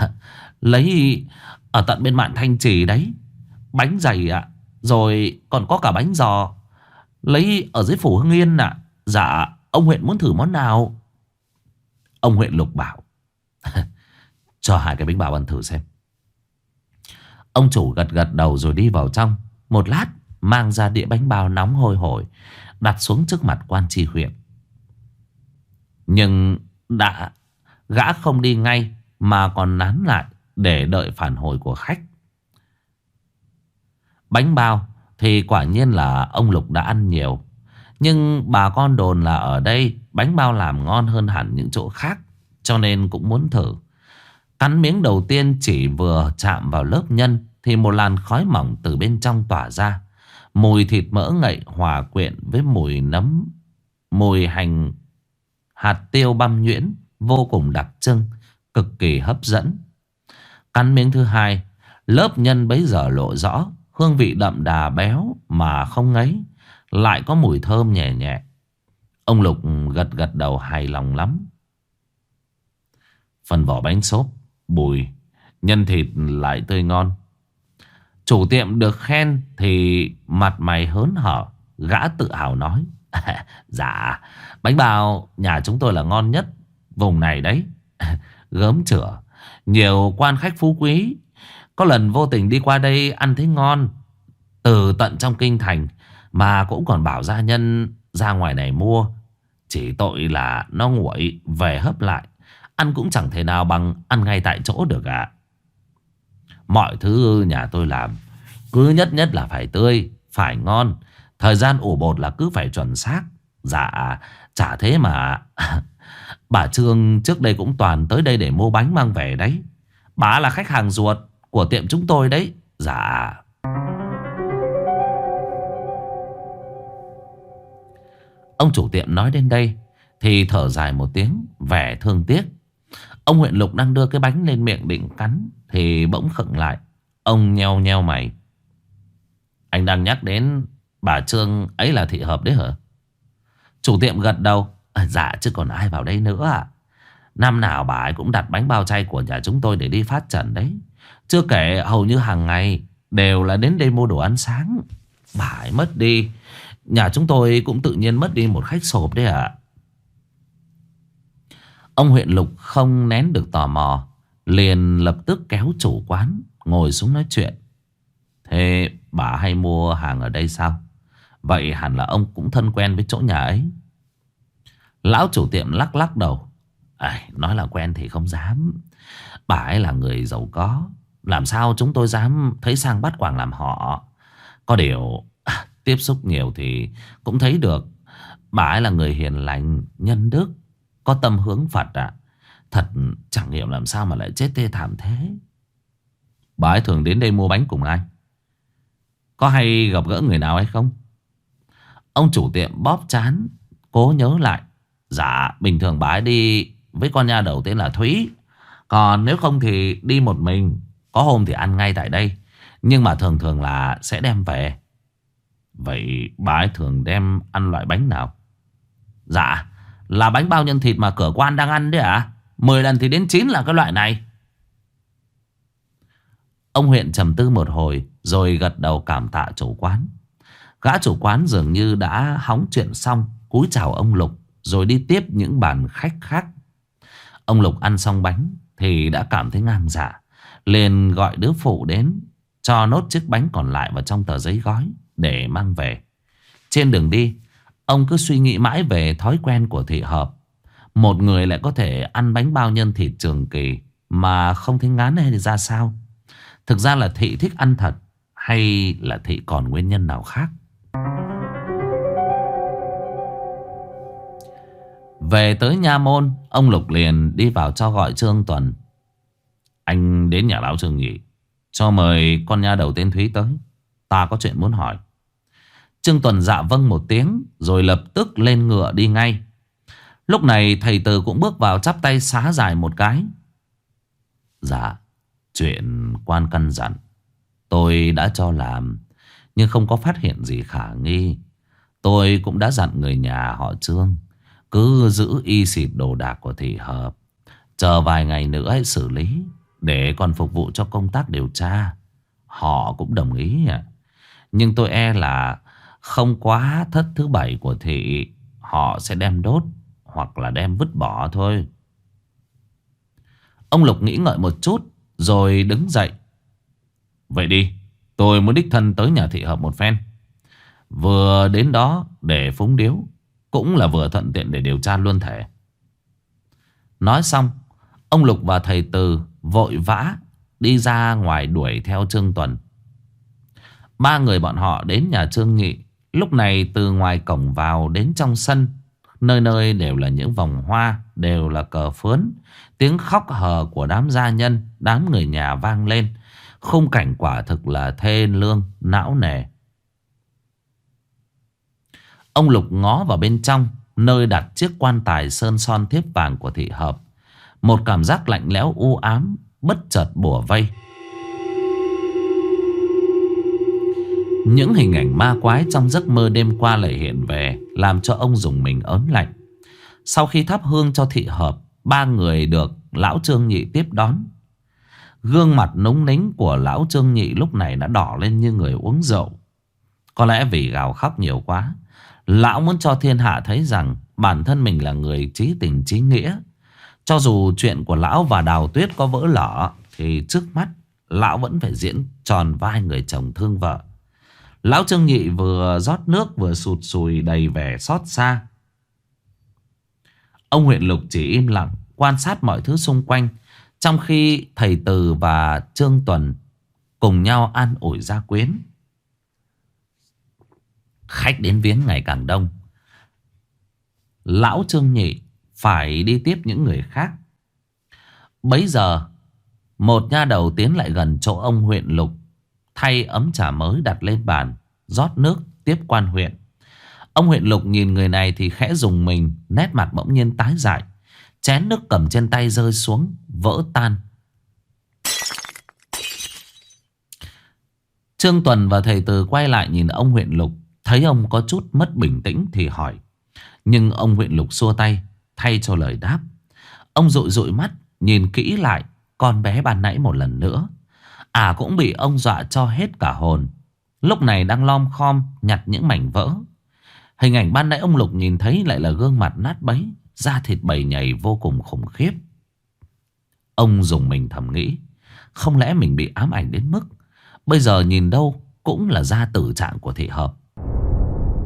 Lấy ở tận bên Mạn Thanh Trì đấy. Bánh dày ạ. À. Rồi còn có cả bánh giò. Lấy ở dưới phủ Hưng Yên ạ. À. Dạ ông huyện muốn thử món nào? Ông huyện Lục bảo: cho hai cái bánh bao ăn thử xem. Ông chủ gật gật đầu rồi đi vào trong. Một lát mang ra đĩa bánh bao nóng hôi hổi đặt xuống trước mặt quan tri huyện. Nhưng đã gã không đi ngay mà còn nán lại để đợi phản hồi của khách. Bánh bao thì quả nhiên là ông Lục đã ăn nhiều. Nhưng bà con đồn là ở đây bánh bao làm ngon hơn hẳn những chỗ khác, cho nên cũng muốn thử. Cắn miếng đầu tiên chỉ vừa chạm vào lớp nhân thì một làn khói mỏng từ bên trong tỏa ra. Mùi thịt mỡ ngậy hòa quyện với mùi nấm, mùi hành, hạt tiêu băm nhuyễn vô cùng đặc trưng, cực kỳ hấp dẫn. Cắn miếng thứ hai, lớp nhân bấy giờ lộ rõ, hương vị đậm đà béo mà không ngấy, lại có mùi thơm nhẹ nhẹ. Ông Lục gật gật đầu hài lòng lắm. Phần vỏ bánh xốp, bùi, nhân thịt lại tươi ngon. Chủ tiệm được khen thì mặt mày hớn hở. Gã tự hào nói: dạ bánh bao nhà chúng tôi là ngon nhất vùng này đấy. Gớm chửa, nhiều quan khách phú quý có lần vô tình đi qua đây ăn thấy ngon, từ tận trong kinh thành mà cũng còn bảo gia nhân ra ngoài này mua. Chỉ tội là nó nguội về hấp lại, ăn cũng chẳng thể nào bằng ăn ngay tại chỗ được ạ. Mọi thứ nhà tôi làm cứ nhất nhất là phải tươi, phải ngon. Thời gian ủ bột là cứ phải chuẩn xác. Dạ chả thế mà bà Trương trước đây cũng toàn tới đây để mua bánh mang về đấy. Bà là khách hàng ruột của tiệm chúng tôi đấy. Dạ. Ông chủ tiệm nói đến đây thì thở dài một tiếng, vẻ thương tiếc. Ông huyện Lục đang đưa cái bánh lên miệng định cắn thì bỗng khựng lại. Ông nheo nheo mày: anh đang nhắc đến bà Trương ấy là thị hợp đấy hả? Chủ tiệm gật đầu: à, dạ chứ còn ai vào đây nữa à. Năm nào bà ấy cũng đặt bánh bao chay của nhà chúng tôi để đi phát trần đấy. Chưa kể hầu như hàng ngày đều là đến đây mua đồ ăn sáng. Bà ấy mất đi, nhà chúng tôi cũng tự nhiên mất đi một khách sộp đấy ạ. Ông huyện Lục không nén được tò mò, liền lập tức kéo chủ quán ngồi xuống nói chuyện: thế bà hay mua hàng ở đây sao? Vậy hẳn là ông cũng thân quen với chỗ nhà ấy. Lão chủ tiệm lắc lắc đầu. À, nói là quen thì không dám. Bà ấy là người giàu có, làm sao chúng tôi dám thấy sang bắt quàng làm họ. Có điều à, tiếp xúc nhiều thì cũng thấy được bà ấy là người hiền lành, nhân đức, có tâm hướng Phật ạ. Thật chẳng hiểu làm sao mà lại chết thê thảm thế. Bà ấy thường đến đây mua bánh cùng ai? Có hay gặp gỡ người nào hay không? Ông chủ tiệm bóp trán, cố nhớ lại. Dạ, bình thường bà ấy đi với con nha đầu tên là Thúy. Còn nếu không thì đi một mình. Có hôm thì ăn ngay tại đây, nhưng mà thường thường là sẽ đem về. Vậy bà ấy thường đem ăn loại bánh nào? Dạ, là bánh bao nhân thịt mà cửa quan đang ăn đấy ạ. À? Mười lần thì đến chín là cái loại này. Ông huyện trầm tư một hồi rồi gật đầu cảm tạ chủ quán. Gã chủ quán dường như đã hóng chuyện xong, cúi chào ông Lục rồi đi tiếp những bàn khách khác. Ông Lục ăn xong bánh thì đã cảm thấy ngang dạ, liền gọi đứa phụ đến cho nốt chiếc bánh còn lại vào trong tờ giấy gói để mang về. Trên đường đi, ông cứ suy nghĩ mãi về thói quen của Thị Hợp. Một người lại có thể ăn bánh bao nhân thịt trường kỳ mà không thấy ngán hay ra sao. Thực ra là Thị thích ăn thật, hay là Thị còn nguyên nhân nào khác? Về tới nha môn, ông Lục liền đi vào cho gọi Trương Tuần. Anh đến nhà lão Trương nhỉ? Cho mời con nha đầu tên Thúy tới, ta có chuyện muốn hỏi. Trương Tuần dạ vâng một tiếng rồi lập tức lên ngựa đi ngay. Lúc này thầy Từ cũng bước vào chắp tay xá dài một cái. Dạ, chuyện quan căn dặn tôi đã cho làm, nhưng không có phát hiện gì khả nghi. Tôi cũng đã dặn người nhà họ Trương cứ giữ y xịt đồ đạc của Thị Hợp, chờ vài ngày nữa hãy xử lý, để còn phục vụ cho công tác điều tra. Họ cũng đồng ý à. Nhưng tôi e là không quá thất thứ bảy của Thị, họ sẽ đem đốt hoặc là đem vứt bỏ thôi. Ông Lục nghĩ ngợi một chút rồi đứng dậy. Vậy đi, tôi muốn đích thân tới nhà Thị Hợp một phen, vừa đến đó để phúng điếu, cũng là vừa thuận tiện để điều tra luôn thể. Nói xong, ông Lục và thầy Từ vội vã đi ra ngoài đuổi theo Trương Tuần. Ba người bọn họ đến nhà Trương Nhị. Lúc này từ ngoài cổng vào đến trong sân, nơi nơi đều là những vòng hoa, đều là cờ phướn. Tiếng khóc hờ của đám gia nhân, đám người nhà vang lên. Khung cảnh quả thực là thê lương, não nề. Ông Lục ngó vào bên trong, nơi đặt chiếc quan tài sơn son thiếp vàng của Thị Hợp. Một cảm giác lạnh lẽo u ám bất chợt bủa vây. Những hình ảnh ma quái trong giấc mơ đêm qua lại hiện về, làm cho ông dùng mình ớn lạnh. Sau khi thắp hương cho Thị Hợp, ba người được lão Trương Nhị tiếp đón. Gương mặt núng nính của lão Trương Nhị lúc này đã đỏ lên như người uống rượu. Có lẽ vì gào khóc nhiều quá, lão muốn cho thiên hạ thấy rằng bản thân mình là người chí tình chí nghĩa. Cho dù chuyện của lão và Đào Tuyết có vỡ lở, thì trước mắt lão vẫn phải diễn tròn vai người chồng thương vợ. Lão Trương Nhị vừa rót nước vừa sụt sùi đầy vẻ xót xa. Ông huyện Lục chỉ im lặng quan sát mọi thứ xung quanh, trong khi thầy Từ và Trương Tuần cùng nhau an ủi gia quyến. Khách đến viếng ngày càng đông. Lão Trương Nhị phải đi tiếp những người khác. Bấy giờ một nha đầu tiến lại gần chỗ ông huyện Lục, thay ấm trà mới đặt lên bàn, rót nước tiếp quan huyện. Ông huyện Lục nhìn người này thì khẽ rùng mình, nét mặt bỗng nhiên tái dại. Chén nước cầm trên tay rơi xuống, vỡ tan. Trương Tuần và thầy Từ quay lại nhìn ông huyện Lục, thấy ông có chút mất bình tĩnh thì hỏi. Nhưng ông huyện Lục xua tay thay cho lời đáp. Ông dụi dụi mắt nhìn kỹ lại con bé ban nãy một lần nữa. À cũng bị ông dọa cho hết cả hồn. Lúc này đang lom khom nhặt những mảnh vỡ. Hình ảnh ban nãy ông Lục nhìn thấy lại là gương mặt nát bấy, da thịt bầy nhầy vô cùng khủng khiếp. Ông dùng mình thầm nghĩ, không lẽ mình bị ám ảnh đến mức bây giờ nhìn đâu cũng là da tử trạng của Thị Hợp.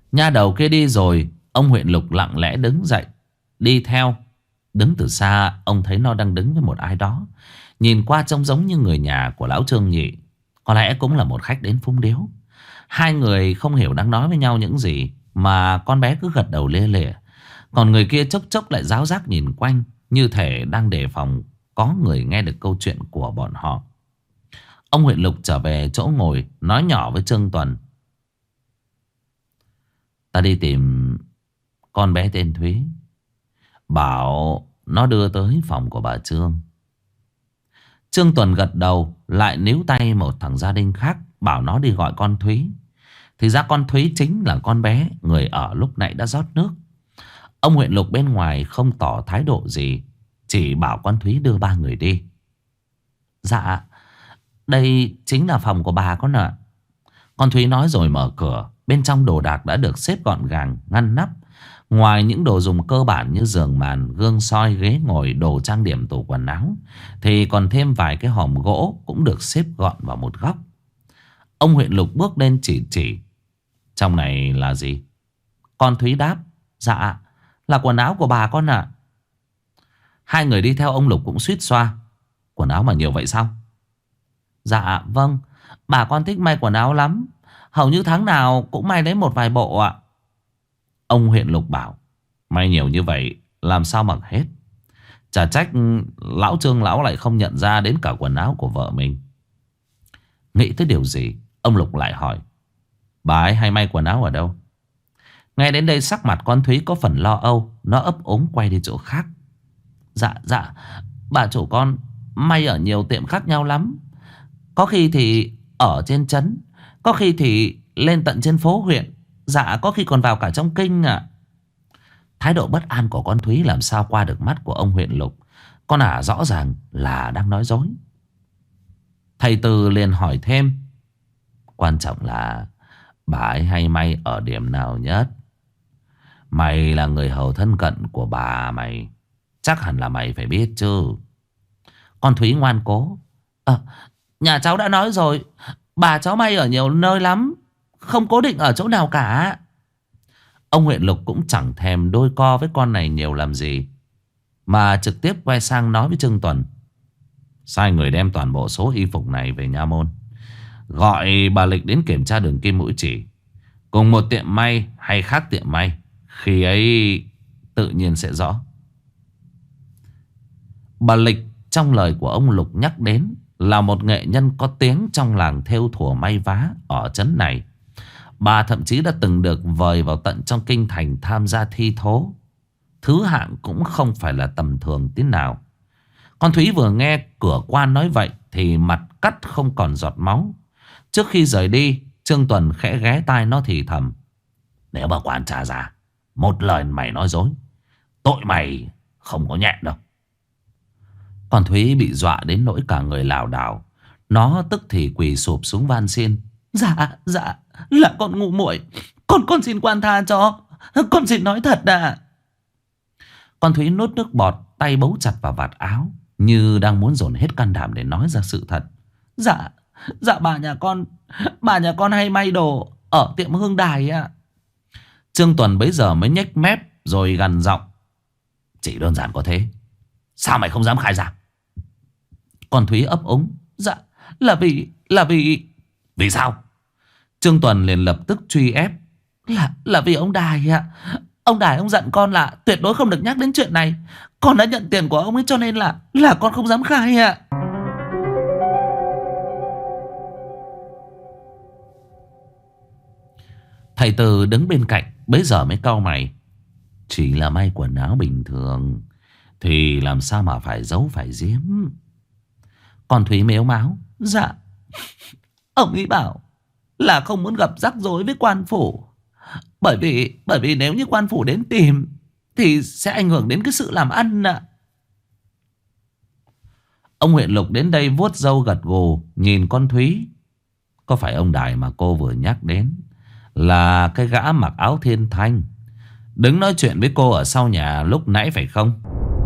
Nha đầu kia đi rồi, ông huyện Lục lặng lẽ đứng dậy đi theo. Đứng từ xa ông thấy nó đang đứng với một ai đó, nhìn qua trông giống như người nhà của lão Trương nhỉ. Có lẽ cũng là một khách đến phúng điếu. Hai người không hiểu đang nói với nhau những gì, mà con bé cứ gật đầu lia lịa. Còn người kia chốc chốc lại ráo rác nhìn quanh, như thể đang đề phòng có người nghe được câu chuyện của bọn họ. Ông huyện Lục trở về chỗ ngồi, nói nhỏ với Trương Tuần: "Ta đi tìm con bé tên Thúy, bảo nó đưa tới phòng của bà Trương." Trương Tuần gật đầu, lại níu tay một thằng gia đình khác, bảo nó đi gọi con Thúy. Thì ra con Thúy chính là con bé người ở lúc nãy đã rót nước. Ông huyện Lục bên ngoài không tỏ thái độ gì, chỉ bảo con Thúy đưa ba người đi. "Dạ, đây chính là phòng của bà con ạ." Con Thúy nói rồi mở cửa. Bên trong đồ đạc đã được xếp gọn gàng, ngăn nắp. Ngoài những đồ dùng cơ bản như giường màn, gương soi, ghế ngồi, đồ trang điểm, tủ quần áo, thì còn thêm vài cái hòm gỗ cũng được xếp gọn vào một góc. Ông huyện Lục bước lên chỉ chỉ: "Trong này là gì?" Con Thúy đáp: "Dạ, là quần áo của bà con ạ." Hai người đi theo ông Lục cũng suýt xoa: "Quần áo mà nhiều vậy sao?" "Dạ vâng, bà con thích may quần áo lắm, hầu như tháng nào cũng may đến một vài bộ ạ." Ông huyện Lục bảo: "May nhiều như vậy làm sao mặc hết? Chả trách lão Trương lão lại không nhận ra đến cả quần áo của vợ mình." Nghĩ tới điều gì, ông Lục lại hỏi: "Bà ấy hay may quần áo ở đâu?" Nghe đến đây sắc mặt con Thúy có phần lo âu, nó ấp úng quay đi chỗ khác. Dạ dạ bà chủ con may ở nhiều tiệm khác nhau lắm. Có khi thì ở trên trấn, có khi thì lên tận trên phố huyện, dạ có khi còn vào cả trong kinh ạ." Thái độ bất an của con Thúy làm sao qua được mắt của ông huyện Lục. Con ả rõ ràng là đang nói dối. Thầy Từ liền hỏi thêm: "Quan trọng là bà ấy hay may ở điểm nào nhất? Mày là người hầu thân cận của bà mày, chắc hẳn là mày phải biết chứ." Con Thúy ngoan cố: "Ờ, nhà cháu đã nói rồi, bà cháu may ở nhiều nơi lắm, không cố định ở chỗ nào cả." Ông huyện Lục cũng chẳng thèm đôi co với con này nhiều làm gì, mà trực tiếp quay sang nói với Trương Tuần: "Sai người đem toàn bộ số y phục này về nha môn, gọi bà Lịch đến kiểm tra đường kim mũi chỉ, cùng một tiệm may hay khác tiệm may, khi ấy tự nhiên sẽ rõ." Bà Lịch trong lời của ông Lục nhắc đến là một nghệ nhân có tiếng trong làng thêu thùa may vá ở trấn này. Bà thậm chí đã từng được vời vào tận trong kinh thành tham gia thi thố. Thứ hạng cũng không phải là tầm thường tí nào. Con Thúy vừa nghe cửa quan nói vậy thì mặt cắt không còn giọt máu. Trước khi rời đi, Trương Tuần khẽ ghé tai nó thì thầm: "Nếu bà quan tra ra một lời mày nói dối, tội mày không có nhẹ đâu." Con Thúy bị dọa đến nỗi cả người lảo đảo. Nó tức thì quỳ sụp xuống van xin: Dạ dạ là con ngu muội, Con con xin quan tha cho, con xin nói thật à." Con Thúy nuốt nước bọt, tay bấu chặt vào vạt áo, như đang muốn dồn hết can đảm để nói ra sự thật. Dạ Dạ bà nhà con Bà nhà con hay may đồ ở tiệm Hương Đài ạ." Trương Tuần bấy giờ mới nhếch mép rồi gằn giọng: "Chỉ đơn giản có thế, sao mày không dám khai ra?" Con Thúy ấp úng: Dạ là vì Là vì Vì sao? Trương Tuần liền lập tức truy ép: Là là vì ông Đài ạ. Ông Đài ông dặn con là tuyệt đối không được nhắc đến chuyện này. Con đã nhận tiền của ông ấy cho nên là Là con không dám khai ạ." Thầy Từ đứng bên cạnh bấy giờ mới cau mày: "Chỉ là may quần áo bình thường thì làm sao mà phải giấu phải giếm?" Con Thúy mếu máo: Dạ ông ấy bảo là không muốn gặp rắc rối với quan phủ, Bởi vì Bởi vì nếu như quan phủ đến tìm thì sẽ ảnh hưởng đến cái sự làm ăn ạ. Ông huyện Lục đến đây vuốt râu gật gù nhìn con Thúy. Có phải ông Đài mà cô vừa nhắc đến là cái gã mặc áo thiên thanh đứng nói chuyện với cô ở sau nhà lúc nãy phải không?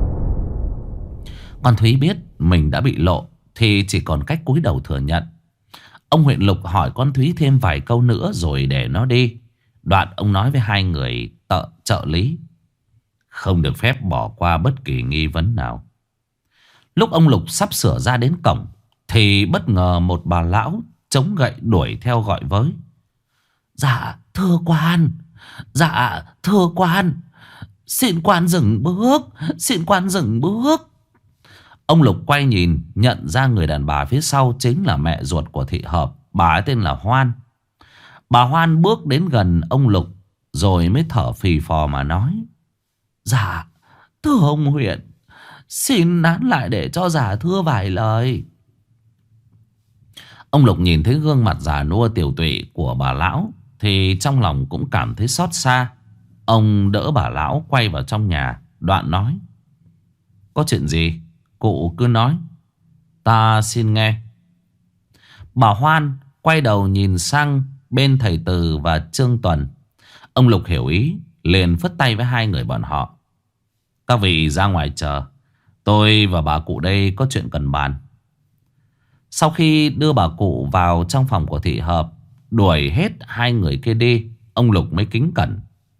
Con Thúy biết mình đã bị lộ thì chỉ còn cách cúi đầu thừa nhận. Ông huyện Lục hỏi con Thúy thêm vài câu nữa rồi để nó đi. Đoạn ông nói với hai người tợ, trợ lý: không được phép bỏ qua bất kỳ nghi vấn nào. Lúc ông Lục sắp sửa ra đến cổng thì bất ngờ một bà lão chống gậy đuổi theo gọi với: dạ thưa quan, dạ thưa quan, xin quan dừng bước, xin quan dừng bước. Ông Lục quay nhìn, nhận ra người đàn bà phía sau chính là mẹ ruột của Thị Hợp. Bà ấy tên là Hoan. Bà Hoan bước đến gần ông Lục rồi mới thở phì phò mà nói: dạ thưa ông huyện, xin nán lại để cho giả thưa vài lời. Ông Lục nhìn thấy gương mặt già nua tiều tụy của bà lão thì trong lòng cũng cảm thấy xót xa. Ông đỡ bà lão quay vào trong nhà, đoạn nói: có chuyện gì cụ cứ nói, ta xin nghe. Bà Hoan quay đầu nhìn sang bên thầy Từ và Trương Tuần. Ông Lục hiểu ý, liền phất tay với hai người bọn họ: các vị ra ngoài chờ, tôi và bà cụ đây có chuyện cần bàn. Sau khi đưa bà cụ vào trong phòng của Thị Hợp, đuổi hết hai người kia đi, ông Lục mới kính cẩn: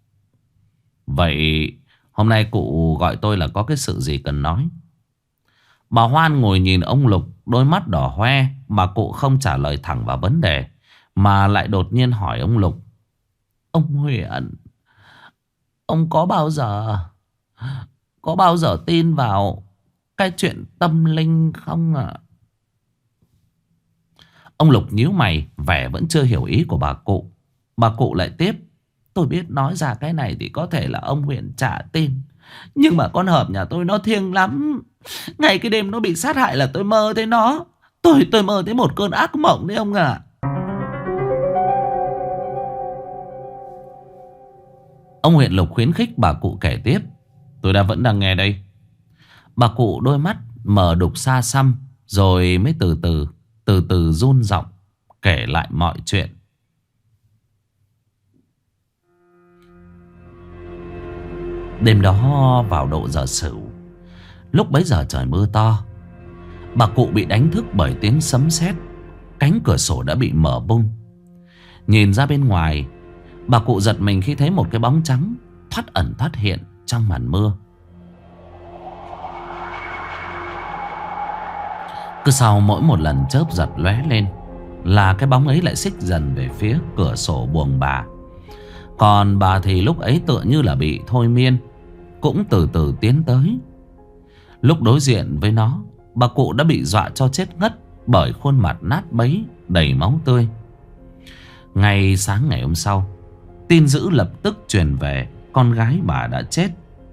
vậy hôm nay cụ gọi tôi là có cái sự gì cần nói? Bà Hoan ngồi nhìn ông Lục, đôi mắt đỏ hoe. Bà cụ không trả lời thẳng vào vấn đề, mà lại đột nhiên hỏi ông Lục: ông huyện, ông có bao giờ Có bao giờ tin vào cái chuyện tâm linh không ạ? À? Ông Lục nhíu mày, vẻ vẫn chưa hiểu ý của bà cụ. Bà cụ lại tiếp: tôi biết nói ra cái này thì có thể là ông huyện chả tin, nhưng mà con Hợp nhà tôi nó thiêng lắm. Ngay cái đêm nó bị sát hại là tôi mơ thấy nó. Tôi tôi mơ thấy một cơn ác mộng đấy ông ạ. À. Ông huyện Lục khuyến khích bà cụ kể tiếp: tôi đã vẫn đang nghe đây. Bà cụ đôi mắt mở đục xa xăm, rồi mới từ từ Từ từ run giọng kể lại mọi chuyện. Đêm đó vào độ giờ Sửu, lúc bấy giờ trời mưa to, bà cụ bị đánh thức bởi tiếng sấm sét. Cánh cửa sổ đã bị mở bung. Nhìn ra bên ngoài, bà cụ giật mình khi thấy một cái bóng trắng thoát ẩn thoát hiện trong màn mưa. Cứ sau mỗi một lần chớp giật lóe lên là cái bóng ấy lại xích dần về phía cửa sổ buồng bà. Còn bà thì lúc ấy tựa như là bị thôi miên, cũng từ từ tiến tới. Lúc đối diện với nó, bà cụ đã bị dọa cho chết ngất bởi khuôn mặt nát bấy đầy máu tươi. Ngày sáng ngày hôm sau, tin dữ lập tức truyền về con gái bà đã chết.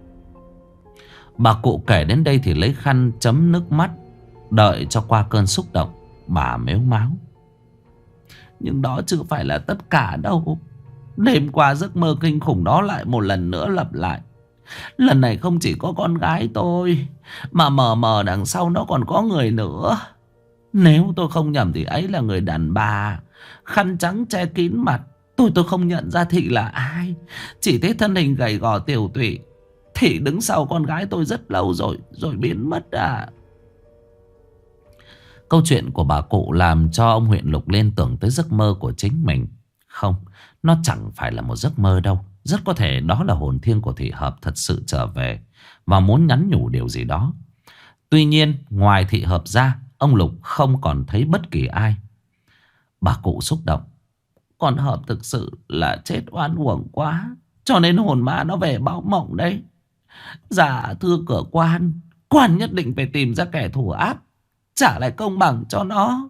Bà cụ kể đến đây thì lấy khăn chấm nước mắt, đợi cho qua cơn xúc động, bà mếu máo: nhưng đó chưa phải là tất cả đâu. Đêm qua giấc mơ kinh khủng đó lại một lần nữa lặp lại. Lần này không chỉ có con gái tôi, mà mờ mờ đằng sau nó còn có người nữa. Nếu tôi không nhầm thì ấy là người đàn bà, khăn trắng che kín mặt. Tôi tôi không nhận ra Thị là ai, chỉ thấy thân hình gầy gò tiều tụy. Thị đứng sau con gái tôi rất lâu rồi, rồi biến mất à. Câu chuyện của bà cụ làm cho ông huyện Lục liên tưởng tới giấc mơ của chính mình. Không, nó chẳng phải là một giấc mơ đâu. Rất có thể đó là hồn thiêng của Thị Hợp thật sự trở về và muốn nhắn nhủ điều gì đó. Tuy nhiên, ngoài Thị Hợp ra, ông Lục không còn thấy bất kỳ ai. Bà cụ xúc động: con Hợp thực sự là chết oan uổng quá, cho nên hồn ma nó về báo mộng đấy. Dạ thưa cửa quan, quan nhất định phải tìm ra kẻ thù ác, trả lại công bằng cho nó.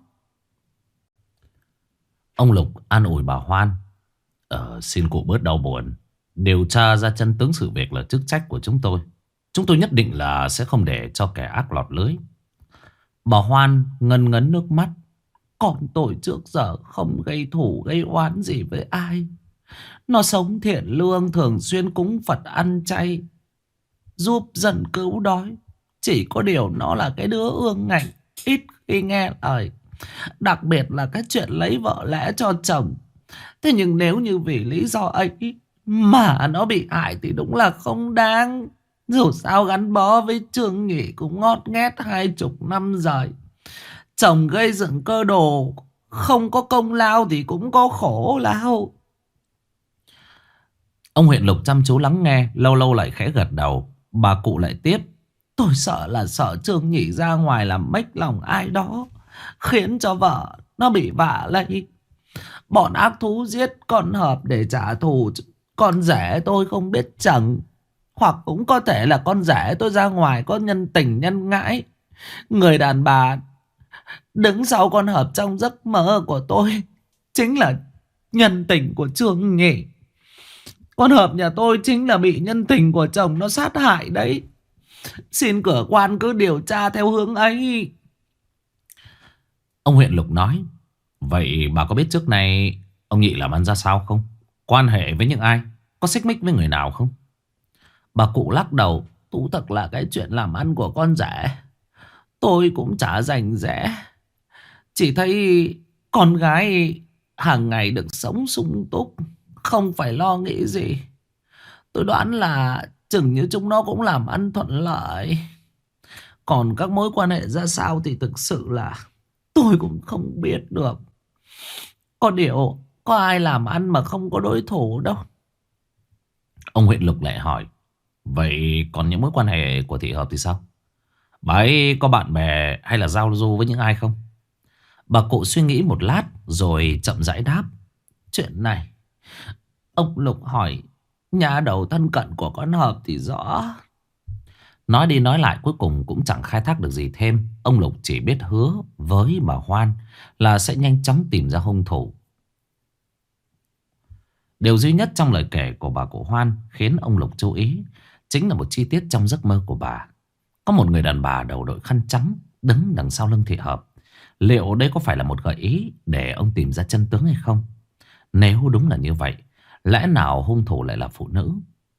Ông Lục an ủi bà Hoan: Ờ, xin cụ bớt đau buồn. Điều tra ra chân tướng sự việc là chức trách của chúng tôi. Chúng tôi nhất định là sẽ không để cho kẻ ác lọt lưới. Bà Hoan ngân ngấn nước mắt: còn tôi trước giờ không gây thủ gây oán gì với ai. Nó sống thiện lương, thường xuyên cúng Phật ăn chay, giúp dân cứu đói. Chỉ có điều nó là cái đứa ương ngạnh, ít khi nghe lời, đặc biệt là cái chuyện lấy vợ lẽ cho chồng. Thế nhưng nếu như vì lý do ấy mà nó bị hại thì đúng là không đáng. Dù sao gắn bó với Trương Nhị cũng ngót nghét hai chục năm rồi. Chồng gây dựng cơ đồ, không có công lao thì cũng có khổ lao. Ông huyện lục chăm chú lắng nghe, lâu lâu lại khẽ gật đầu. Bà cụ lại tiếp: tôi sợ là sợ Trương Nhị ra ngoài làm mếch lòng ai đó, khiến cho vợ nó bị vạ lây. Bọn ác thú giết con Hợp để trả thù con rể tôi không biết chừng. Hoặc cũng có thể là con rể tôi ra ngoài có nhân tình nhân ngãi. Người đàn bà đứng sau con Hợp trong giấc mơ của tôi chính là nhân tình của Trương Nhị. Con Hợp nhà tôi chính là bị nhân tình của chồng nó sát hại đấy. Xin cửa quan cứ điều tra theo hướng ấy. Ông huyện lục nói: vậy bà có biết trước nay ông Nhị làm ăn ra sao không? Quan hệ với những ai? Có xích mích với người nào không? Bà cụ lắc đầu: thú thật là cái chuyện làm ăn của con rể tôi cũng chả rành rẽ. Chỉ thấy con gái hàng ngày được sống sung túc, không phải lo nghĩ gì. Tôi đoán là chừng như chúng nó cũng làm ăn thuận lợi. Còn các mối quan hệ ra sao thì thực sự là tôi cũng không biết được. Có điều có ai làm ăn mà không có đối thủ đâu. Ông huyện lục lại hỏi: vậy còn những mối quan hệ của thị Hợp thì sao? Bà ấy có bạn bè hay là giao du với những ai không? Bà cụ suy nghĩ một lát rồi chậm rãi đáp: chuyện này ông Lục hỏi nhà đầu thân cận của con Hợp thì rõ. Nói đi nói lại cuối cùng cũng chẳng khai thác được gì thêm. Ông Lục chỉ biết hứa với bà Hoan là sẽ nhanh chóng tìm ra hung thủ. Điều duy nhất trong lời kể của bà cụ Hoan khiến ông Lục chú ý chính là một chi tiết trong giấc mơ của bà. Có một người đàn bà đầu đội khăn trắng đứng đằng sau lưng thị Hợp. Liệu đây có phải là một gợi ý để ông tìm ra chân tướng hay không? Nếu đúng là như vậy, lẽ nào hung thủ lại là phụ nữ?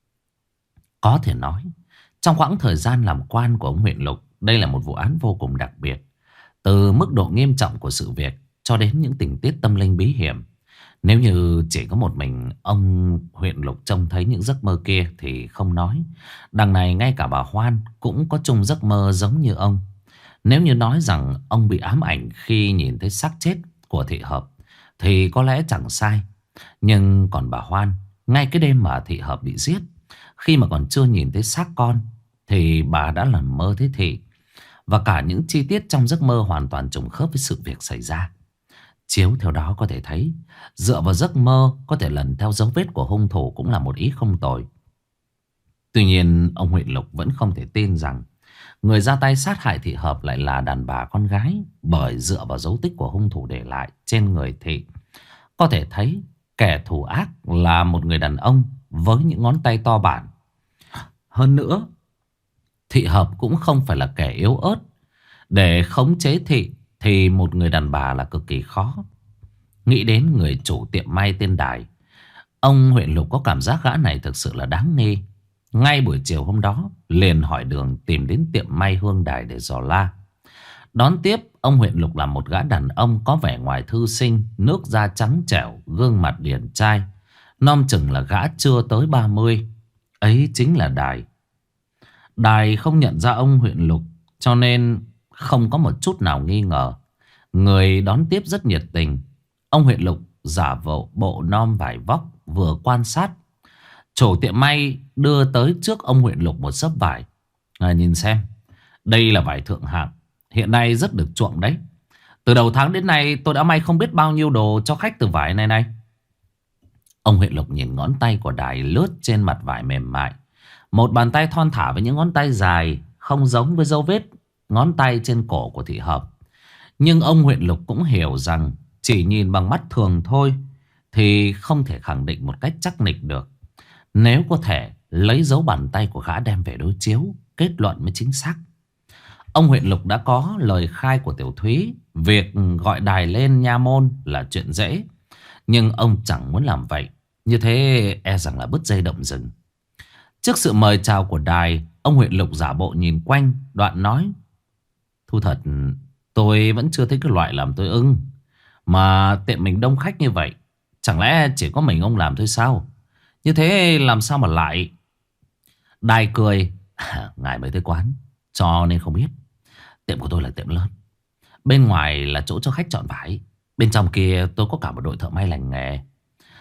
Có thể nói, trong khoảng thời gian làm quan của ông huyện Lục, đây là một vụ án vô cùng đặc biệt. Từ mức độ nghiêm trọng của sự việc cho đến những tình tiết tâm linh bí hiểm. Nếu như chỉ có một mình ông huyện Lục trông thấy những giấc mơ kia thì không nói. Đằng này ngay cả bà Hoan cũng có chung giấc mơ giống như ông. Nếu như nói rằng ông bị ám ảnh khi nhìn thấy xác chết của thị Hợp thì có lẽ chẳng sai. Nhưng còn bà Hoan, ngay cái đêm mà thị Hợp bị giết, khi mà còn chưa nhìn thấy xác con thì bà đã làm mơ thấy thị. Và cả những chi tiết trong giấc mơ hoàn toàn trùng khớp với sự việc xảy ra. Chiếu theo đó có thể thấy, dựa vào giấc mơ có thể lần theo dấu vết của hung thủ cũng là một ý không tồi. Tuy nhiên ông huyện Lục vẫn không thể tin rằng người ra tay sát hại thị Hợp lại là đàn bà con gái. Bởi dựa vào dấu tích của hung thủ để lại trên người thị, có thể thấy kẻ thù ác là một người đàn ông với những ngón tay to bản. Hơn nữa, thị Hợp cũng không phải là kẻ yếu ớt. Để khống chế thị thì một người đàn bà là cực kỳ khó. Nghĩ đến người chủ tiệm may tên Đài, ông huyện Lục có cảm giác gã này thực sự là đáng nghi. Ngay buổi chiều hôm đó liền hỏi đường tìm đến tiệm may Hương Đài để dò la. Đón tiếp, ông huyện Lục là một gã đàn ông có vẻ ngoài thư sinh, nước da trắng trẻo, gương mặt điển trai. Nom chừng là gã chưa tới ba mươi. Ấy chính là Đài. Đài không nhận ra ông huyện Lục cho nên không có một chút nào nghi ngờ. Người đón tiếp rất nhiệt tình. Ông huyện Lục giả bộ bộ nom vải vóc vừa quan sát. Chủ tiệm may đưa tới trước ông huyện Lục một xấp vải. À, nhìn xem, đây là vải thượng hạng, hiện nay rất được chuộng đấy. Từ đầu tháng đến nay tôi đã may không biết bao nhiêu đồ cho khách từ vải này này. Ông huyện Lục nhìn ngón tay của Đài lướt trên mặt vải mềm mại. Một bàn tay thon thả với những ngón tay dài, không giống với dấu vết ngón tay trên cổ của thị Hợp. Nhưng ông huyện Lục cũng hiểu rằng chỉ nhìn bằng mắt thường thôi thì không thể khẳng định một cách chắc nịch được. Nếu có thể lấy dấu bàn tay của gã đem về đối chiếu, kết luận mới chính xác. Ông huyện Lục đã có lời khai của Tiểu Thúy. Việc gọi Đài lên nha môn là chuyện dễ, nhưng ông chẳng muốn làm vậy. Như thế e rằng là bứt dây động rừng. Trước sự mời chào của Đài, ông huyện Lục giả bộ nhìn quanh, đoạn nói: Thu thật, tôi vẫn chưa thấy cái loại làm tôi ưng. Mà tiệm mình đông khách như vậy, chẳng lẽ chỉ có mình ông làm thôi sao? Như thế làm sao mà lại? Đài cười: Ngài mới tới quán cho nên không biết. Tiệm của tôi là tiệm lớn. Bên ngoài là chỗ cho khách chọn vải, bên trong kia tôi có cả một đội thợ may lành nghề.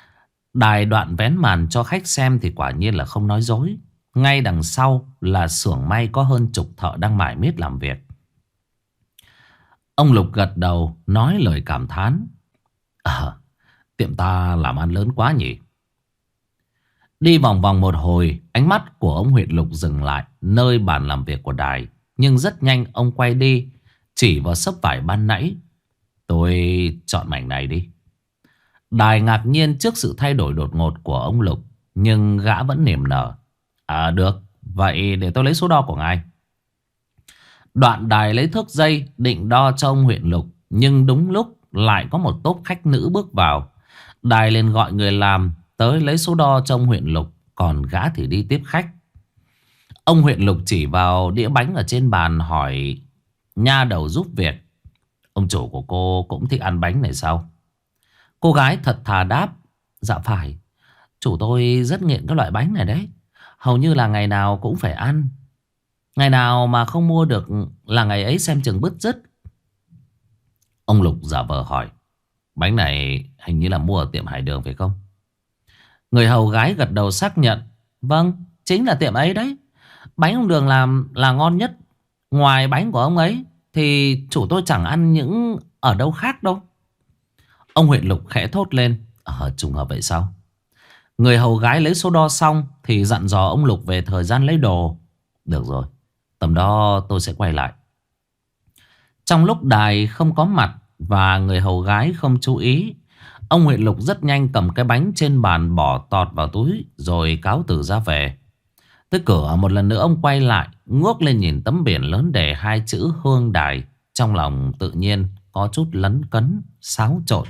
Đài đoạn vén màn cho khách xem thì quả nhiên là không nói dối. Ngay đằng sau là xưởng may có hơn chục thợ đang mải miết làm việc. Ông Lục gật đầu nói lời cảm thán. À, tiệm ta làm ăn lớn quá nhỉ. Đi vòng vòng một hồi, ánh mắt của ông huyện Lục dừng lại nơi bàn làm việc của Đài. Nhưng rất nhanh ông quay đi, chỉ vào xấp vải ban nãy. Tôi chọn mảnh này đi. Đài ngạc nhiên trước sự thay đổi đột ngột của ông Lục, nhưng gã vẫn niềm nở. À được, vậy để tôi lấy số đo của ngài. Đoạn Đài lấy thước dây định đo cho ông huyện Lục, nhưng đúng lúc lại có một tốp khách nữ bước vào. Đài liền gọi người làm tới lấy số đo cho ông huyện Lục, còn gã thì đi tiếp khách. Ông huyện Lục chỉ vào đĩa bánh ở trên bàn hỏi nha đầu giúp việc. Ông chủ của cô cũng thích ăn bánh này sao? Cô gái thật thà đáp. Dạ phải, chủ tôi rất nghiện các loại bánh này đấy. Hầu như là ngày nào cũng phải ăn. Ngày nào mà không mua được là ngày ấy xem chừng bứt rứt. Ông Lục giả vờ hỏi. Bánh này hình như là mua ở tiệm Hải Đường phải không? Người hầu gái gật đầu xác nhận. Vâng, chính là tiệm ấy đấy. Bánh ông Đường làm là ngon nhất. Ngoài bánh của ông ấy thì chủ tôi chẳng ăn những ở đâu khác đâu. Ông huyện Lục khẽ thốt lên. Ờ, trùng hợp vậy sao? Người hầu gái lấy số đo xong thì dặn dò ông Lục về thời gian lấy đồ. Được rồi, tầm đó tôi sẽ quay lại. Trong lúc Đài không có mặt và người hầu gái không chú ý, ông huyện Lục rất nhanh cầm cái bánh trên bàn bỏ tọt vào túi rồi cáo từ ra về. Tới cửa một lần nữa ông quay lại, ngước lên nhìn tấm biển lớn đề hai chữ Hương Đài. Trong lòng tự nhiên có chút lấn cấn, xáo trộn.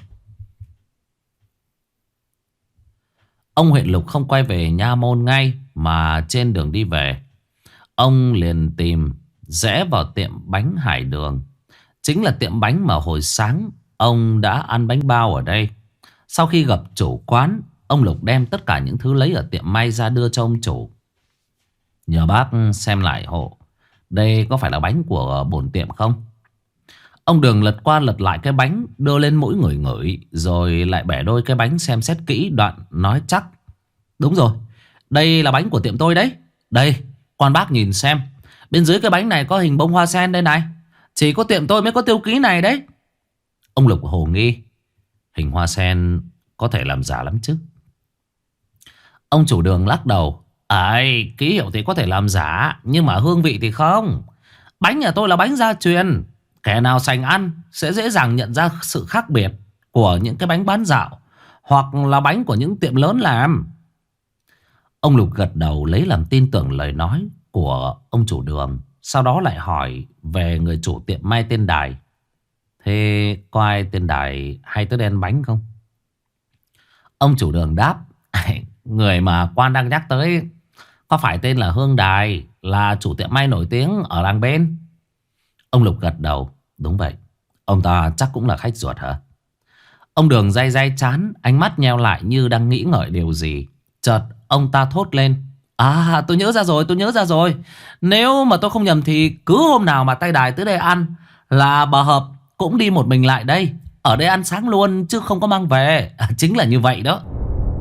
Ông huyện Lục không quay về nha môn ngay, mà trên đường đi về, ông liền tìm rẽ vào tiệm bánh Hải Đường. Chính là tiệm bánh mà hồi sáng ông đã ăn bánh bao ở đây. Sau khi gặp chủ quán, ông Lục đem tất cả những thứ lấy ở tiệm may ra đưa cho ông chủ. Nhờ bác xem lại hộ, đây có phải là bánh của bổn tiệm không? Ông Đường lật qua lật lại cái bánh, đưa lên mũi ngửi ngửi, rồi lại bẻ đôi cái bánh xem xét kỹ, đoạn nói chắc. Đúng rồi, đây là bánh của tiệm tôi đấy. Đây, quan bác nhìn xem, bên dưới cái bánh này có hình bông hoa sen đây này. Chỉ có tiệm tôi mới có tiêu ký này đấy. Ông Lục hồ nghi. Hình hoa sen có thể làm giả lắm chứ. Ông chủ Đường lắc đầu. Ấy, ký hiệu thì có thể làm giả, nhưng mà hương vị thì không. Bánh nhà tôi là bánh gia truyền. Kẻ nào sành ăn sẽ dễ dàng nhận ra sự khác biệt của những cái bánh bán dạo, hoặc là bánh của những tiệm lớn làm. Ông Lục gật đầu lấy làm tin tưởng lời nói của ông chủ Đường. Sau đó lại hỏi về người chủ tiệm may tên Đài. Thế có ai tên Đài hay tới đen bánh không? Ông chủ Đường đáp. Người mà quan đang nhắc tới có phải tên là Hương Đài, là chủ tiệm may nổi tiếng ở làng bên? Ông Lục gật đầu. Đúng vậy. Ông ta chắc cũng là khách ruột hả? Ông Đường day day chán, ánh mắt nheo lại như đang nghĩ ngợi điều gì. Chợt ông ta thốt lên. À, tôi nhớ ra rồi, tôi nhớ ra rồi. Nếu mà tôi không nhầm thì cứ hôm nào mà tay Đài tới đây ăn là bà Hợp cũng đi một mình lại đây. Ở đây ăn sáng luôn chứ không có mang về. À, chính là như vậy đó.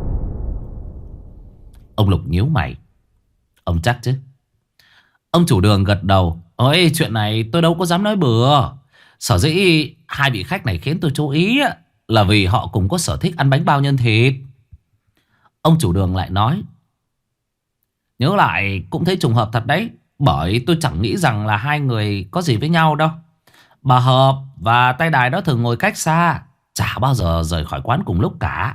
Ông Lục nhíu mày. Ông chắc chứ? Ông chủ Đường gật đầu. Ôi, chuyện này tôi đâu có dám nói bừa. Sở dĩ hai vị khách này khiến tôi chú ý là vì họ cùng có sở thích ăn bánh bao nhân thịt. Ông chủ Đường lại nói. Nhớ lại cũng thấy trùng hợp thật đấy. Bởi tôi chẳng nghĩ rằng là hai người có gì với nhau đâu. Bà Hợp và tay Đài đó thường ngồi cách xa, chả bao giờ rời khỏi quán cùng lúc cả.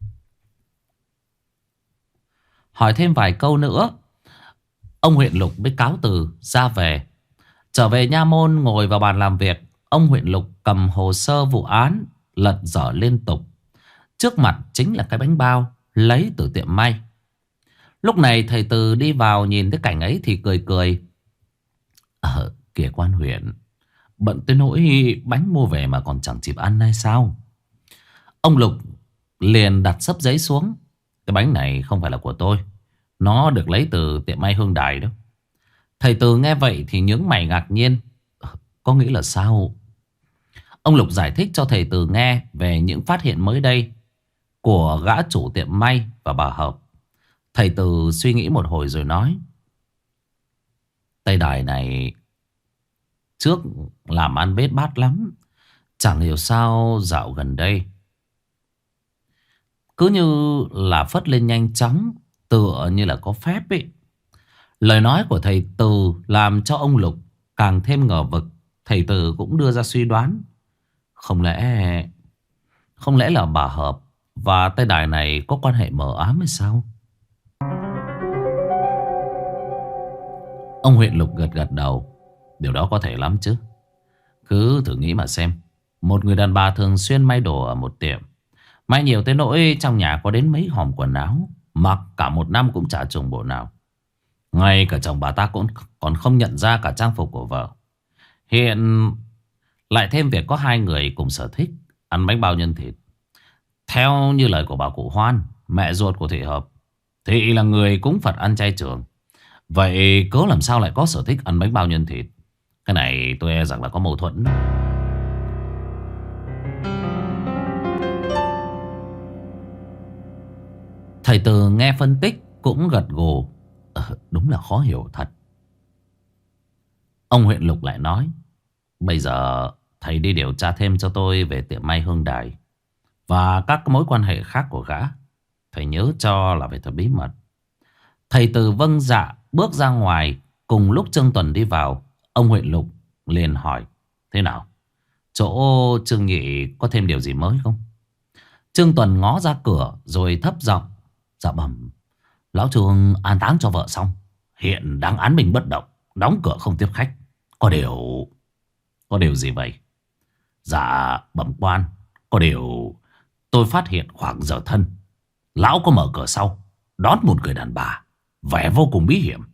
Hỏi thêm vài câu nữa, ông huyện Lục mới cáo từ ra về. Trở về nha môn ngồi vào bàn làm việc, ông huyện Lục cầm hồ sơ vụ án lật dở liên tục. Trước mặt chính là cái bánh bao lấy từ tiệm may. Lúc này thầy Từ đi vào nhìn thấy cảnh ấy thì cười cười. Ờ, kìa quan huyện, bận tới nỗi bánh mua về mà còn chẳng kịp ăn hay sao? Ông Lục liền đặt xấp giấy xuống. Cái bánh này không phải là của tôi, nó được lấy từ tiệm may Hương Đài đó. Thầy Từ nghe vậy thì nhướng mày ngạc nhiên. Có nghĩa là sao? Ông Lục giải thích cho thầy Từ nghe về những phát hiện mới đây. của gã chủ tiệm may và bà Hợp. Thầy Từ suy nghĩ một hồi rồi nói: Tây Đài này trước làm ăn bết bát lắm, chẳng hiểu sao dạo gần đây cứ như là phất lên nhanh chóng, tựa như là có phép ấy. Lời nói của thầy Từ làm cho ông Lục càng thêm ngờ vực. Thầy Từ cũng đưa ra suy đoán: Không lẽ Không lẽ là bà Hợp và Tây Đài này có quan hệ mờ ám hay sao? Ông huyện Lục gật gật đầu: Điều đó có thể lắm chứ. Cứ thử nghĩ mà xem. Một người đàn bà thường xuyên may đồ ở một tiệm, may nhiều tới nỗi trong nhà có đến mấy hòm quần áo, mặc cả một năm cũng chả trùng bộ nào. Ngay cả chồng bà ta cũng còn không nhận ra cả trang phục của vợ. Hiện lại thêm việc có hai người cùng sở thích ăn bánh bao nhân thịt. Theo như lời của bà cụ Hoan, mẹ ruột của Thị Hợp, Thị là người cúng Phật ăn chay trường. Vậy cớ làm sao lại có sở thích ăn bánh bao nhân thịt? Cái này tôi e rằng là có mâu thuẫn. Thầy Từ nghe phân tích cũng gật gù: ờ, Đúng là khó hiểu thật. Ông huyện Lục lại nói: Bây giờ thầy đi điều tra thêm cho tôi về tiệm may Hương Đài và các mối quan hệ khác của gã. Thầy nhớ cho là phải thật bí mật. Thầy Từ vâng dạ bước ra ngoài. Cùng lúc Trương Tuần đi vào, ông huyện Lục liền hỏi: Thế nào? Chỗ Trương Nhị có thêm điều gì mới không? Trương Tuần ngó ra cửa rồi thấp giọng: Dạ bẩm, lão Trương an táng cho vợ xong, hiện đang án binh bất động, đóng cửa không tiếp khách. Có điều... Có điều gì vậy? Dạ bẩm quan, có điều tôi phát hiện khoảng giờ thân, lão có mở cửa sau đón một người đàn bà, vẻ vô cùng bí hiểm.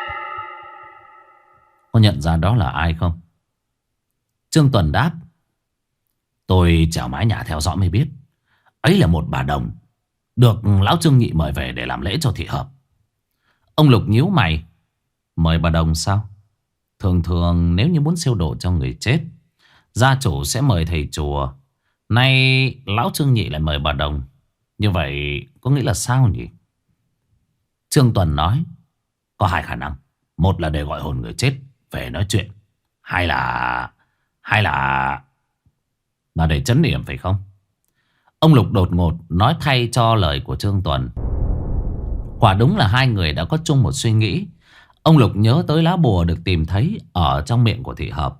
Có nhận ra đó là ai không? Trương Tuần đáp: Tôi trèo mái nhà theo dõi mới biết. Ấy là một bà đồng được lão Trương Nhị mời về để làm lễ cho Thị Hợp. Ông Lục nhíu mày: Mời bà đồng sao? Thường thường nếu như muốn siêu độ cho người chết, gia chủ sẽ mời thầy chùa. Nay lão Trương Nhị lại mời bà đồng, như vậy có nghĩa là sao nhỉ? Trương Tuần nói: Có hai khả năng. Một là để gọi hồn người chết về nói chuyện, Hai là... Hai là... Là để trấn yểm phải không? Ông Lục đột ngột nói thay cho lời của Trương Tuần. Quả đúng là hai người đã có chung một suy nghĩ. Ông Lục nhớ tới lá bùa được tìm thấy ở trong miệng của Thị Hợp.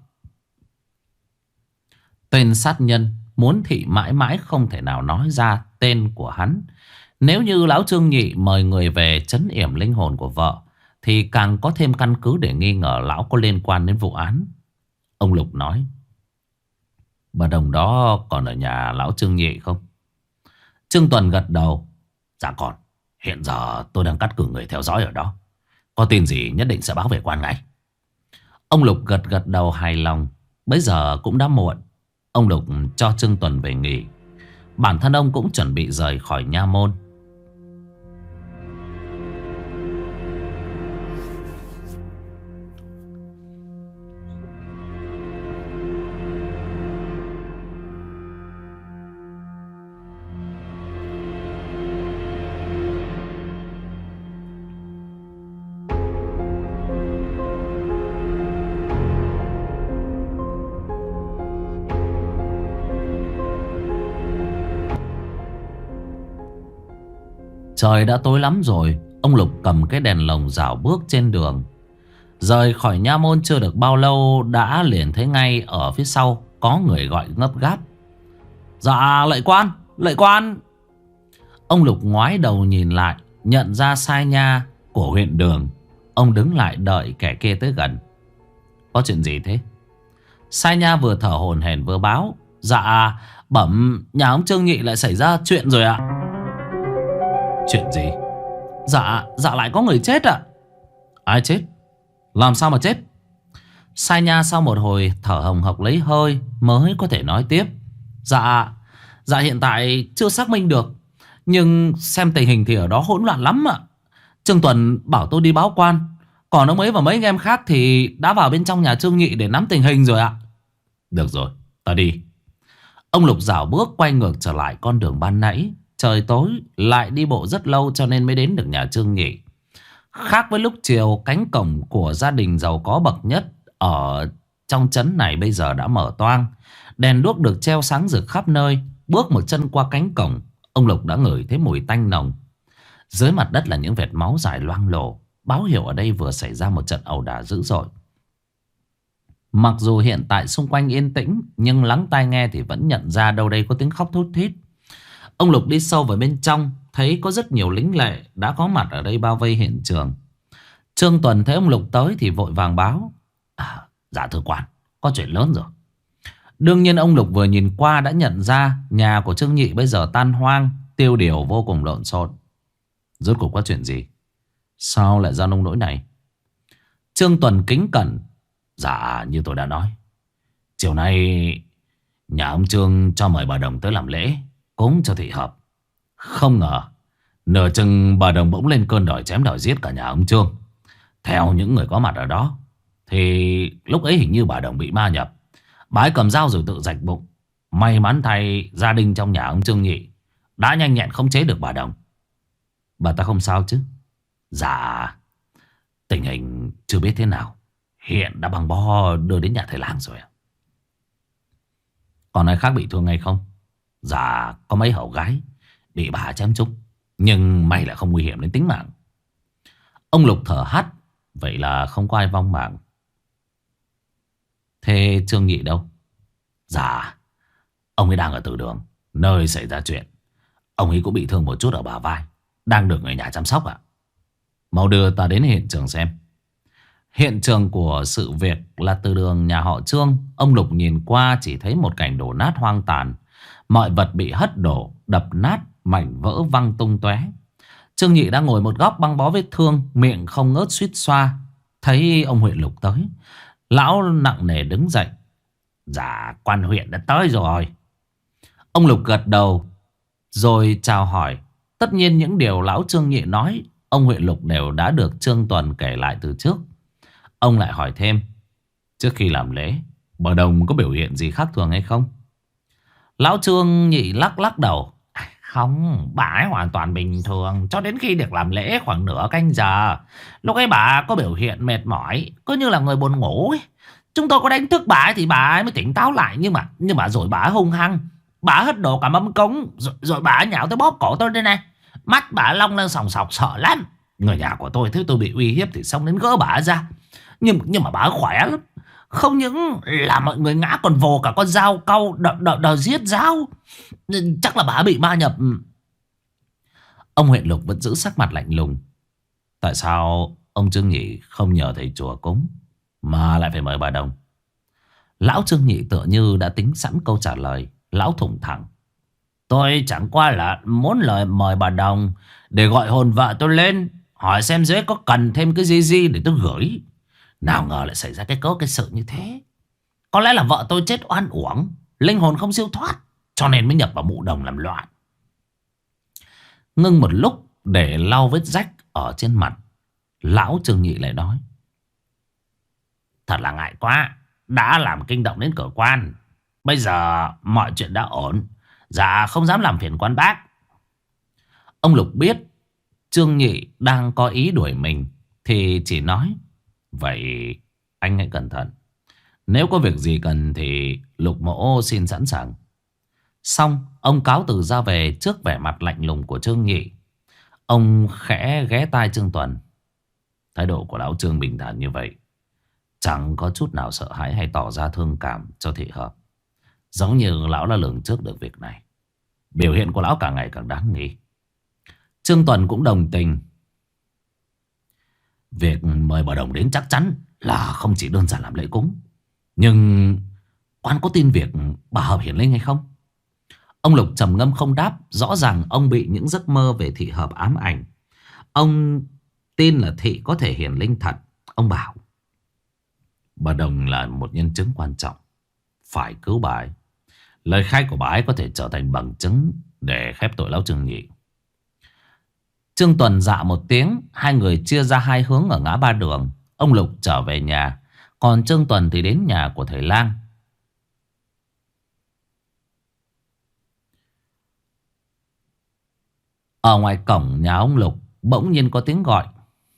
Tên sát nhân muốn Thị mãi mãi không thể nào nói ra tên của hắn. Nếu như lão Trương Nhị mời người về trấn yểm linh hồn của vợ, thì càng có thêm căn cứ để nghi ngờ lão có liên quan đến vụ án. Ông Lục nói: Bà đồng đó còn ở nhà lão Trương Nhị không? Trương Tuần gật đầu: Dạ còn. Hiện giờ tôi đang cắt cử người theo dõi ở đó. Có tin gì nhất định sẽ báo về quan ngay. Ông Lục gật gật đầu hài lòng. Bây giờ cũng đã muộn. Ông Lục cho Trương Tuần về nghỉ. Bản thân ông cũng chuẩn bị rời khỏi nha môn. Trời đã tối lắm rồi. Ông Lục cầm cái đèn lồng rảo bước trên đường. Rời khỏi nha môn chưa được bao lâu, đã liền thấy ngay ở phía sau có người gọi ngấp gáp: Dạ lạy quan, lạy quan. Ông Lục ngoái đầu nhìn lại, nhận ra sai nha của huyện Đường. Ông đứng lại đợi kẻ kia tới gần. Có chuyện gì thế? Sai nha vừa thở hổn hển vừa báo: Dạ bẩm, nhà ông Trương Nhị lại xảy ra chuyện rồi ạ. Chuyện gì? Dạ, dạ lại có người chết ạ. Ai chết? Làm sao mà chết? Sai nha sau một hồi thở hồng hộc lấy hơi mới có thể nói tiếp: Dạ, dạ hiện tại chưa xác minh được, nhưng xem tình hình thì ở đó hỗn loạn lắm ạ. Trương Tuần bảo tôi đi báo quan, còn ông ấy và mấy anh em khác thì đã vào bên trong nhà Trương Nhị để nắm tình hình rồi ạ. Được rồi, ta đi. Ông Lục dảo bước quay ngược trở lại con đường ban nãy. trời tối, lại đi bộ rất lâu cho nên mới đến được nhà Trương Nhị. Khác với lúc chiều, cánh cổng của gia đình giàu có bậc nhất ở trong trấn này bây giờ đã mở toang. Đèn đuốc được treo sáng rực khắp nơi. Bước một chân qua cánh cổng, ông Lục đã ngửi thấy mùi tanh nồng. Dưới mặt đất là những vệt máu dài loang lổ, báo hiệu ở đây vừa xảy ra một trận ẩu đả dữ dội. Mặc dù hiện tại xung quanh yên tĩnh, nhưng lắng tai nghe thì vẫn nhận ra đâu đây có tiếng khóc thút thít. Ông Lục đi sâu vào bên trong, thấy có rất nhiều lính lệ đã có mặt ở đây bao vây hiện trường. Trương Tuần thấy ông Lục tới thì vội vàng báo: à, dạ thưa quan, có chuyện lớn rồi. Đương nhiên ông Lục vừa nhìn qua đã nhận ra nhà của Trương Nhị bây giờ tan hoang, tiêu điều vô cùng lộn xộn. Rốt cuộc có chuyện gì? Sao lại ra nông nỗi này? Trương Tuần kính cẩn: dạ như tôi đã nói, chiều nay nhà ông Trương cho mời bà Đồng tới làm lễ cúng cho thị hợp. Không ngờ nửa chừng bà Đồng bỗng lên cơn đòi chém đòi giết cả nhà ông Trương. Theo những người có mặt ở đó thì lúc ấy hình như bà Đồng bị ma nhập. Bà ấy cầm dao rồi tự rạch bụng. May mắn thay gia đình trong nhà ông Trương Nhị đã nhanh nhẹn khống chế được bà Đồng. Bà ta không sao chứ? Dạ, tình hình chưa biết thế nào, hiện đã bằng bo đưa đến nhà thầy lang rồi. Còn ai khác bị thương hay không? Dạ, có mấy hậu gái bị bà chém trúng, nhưng may là không nguy hiểm đến tính mạng. Ông Lục thở hắt: vậy là không có ai vong mạng. Thế Trương Nhị đâu? Dạ, ông ấy đang ở từ đường, nơi xảy ra chuyện. Ông ấy cũng bị thương một chút ở bả vai, đang được người nhà chăm sóc ạ. Mau đưa ta đến hiện trường xem. Hiện trường của sự việc là từ đường nhà họ Trương. Ông Lục nhìn qua chỉ thấy một cảnh đổ nát hoang tàn. Mọi vật bị hất đổ, đập nát, mảnh vỡ văng tung tóe. Trương Nhị đang ngồi một góc băng bó vết thương, miệng không ngớt suýt xoa. Thấy ông huyện Lục tới, lão nặng nề đứng dậy: dạ, quan huyện đã tới rồi. Ông Lục gật đầu rồi chào hỏi. Tất nhiên những điều lão Trương Nhị nói, ông huyện Lục đều đã được Trương Tuần kể lại từ trước. Ông lại hỏi thêm: trước khi làm lễ, bà Đồng có biểu hiện gì khác thường hay không? Lão Trương Nhị lắc lắc đầu: không, bà ấy hoàn toàn bình thường cho đến khi được làm lễ khoảng nửa canh giờ. Lúc ấy bà có biểu hiện mệt mỏi, cứ như là người buồn ngủ ấy. Chúng tôi có đánh thức bà ấy thì bà ấy mới tỉnh táo lại. Nhưng mà nhưng mà rồi bà ấy hung hăng, bà ấy hất đổ cả mâm cống. Rồi, rồi bà ấy nhào tới bóp cổ tôi đây này. Mắt bà ấy long lên sòng sọc sợ lắm. Người nhà của tôi thấy tôi bị uy hiếp thì xông đến gỡ bà ấy ra. Nhưng, nhưng mà bà ấy khỏe lắm. Không những là mọi người ngã còn vồ cả con dao cau đờ, đờ, đờ giết dao. Chắc là bà ấy bị ma nhập. Ông huyện Lục vẫn giữ sắc mặt lạnh lùng. Tại sao ông Trương Nhị không nhờ thầy chùa cúng mà lại phải mời bà Đồng? Lão Trương Nhị tựa như đã tính sẵn câu trả lời. Lão thủng thẳng: tôi chẳng qua là muốn lời mời bà Đồng để gọi hồn vợ tôi lên, hỏi xem dưới có cần thêm cái gì gì để tôi gửi. Nào ngờ lại xảy ra cái cớ cái sự như thế. Có lẽ là vợ tôi chết oan uổng, linh hồn không siêu thoát, cho nên mới nhập vào mụ Đồng làm loạn. Ngưng một lúc để lau vết rách ở trên mặt, lão Trương Nhị lại nói: thật là ngại quá, đã làm kinh động đến cửa quan. Bây giờ mọi chuyện đã ổn, dạ không dám làm phiền quan bác. Ông Lục biết Trương Nhị đang có ý đuổi mình thì chỉ nói: vậy anh hãy cẩn thận. Nếu có việc gì cần thì Lục mỗ xin sẵn sàng. Xong ông cáo từ ra về trước vẻ mặt lạnh lùng của Trương Nhị. Ông khẽ ghé tai Trương Tuần. Thái độ của lão Trương bình thản như vậy, chẳng có chút nào sợ hãi hay tỏ ra thương cảm cho thị hợp. Giống như lão đã lường trước được việc này. Biểu hiện của lão càng ngày càng đáng nghi. Trương Tuần cũng đồng tình. Việc mời bà Đồng đến chắc chắn là không chỉ đơn giản làm lễ cúng. Nhưng quan có tin việc bà Hợp hiển linh hay không? Ông Lục trầm ngâm không đáp. Rõ ràng ông bị những giấc mơ về thị hợp ám ảnh. Ông tin là thị có thể hiển linh thật. Ông bảo: bà Đồng là một nhân chứng quan trọng, phải cứu bà ấy. Lời khai của bà ấy có thể trở thành bằng chứng để khép tội lão Trương Nhị. Trương Tuần dạ một tiếng. Hai người chia ra hai hướng ở ngã ba đường. Ông Lục trở về nhà, còn Trương Tuần thì đến nhà của thầy lang. Ở ngoài cổng nhà ông Lục bỗng nhiên có tiếng gọi.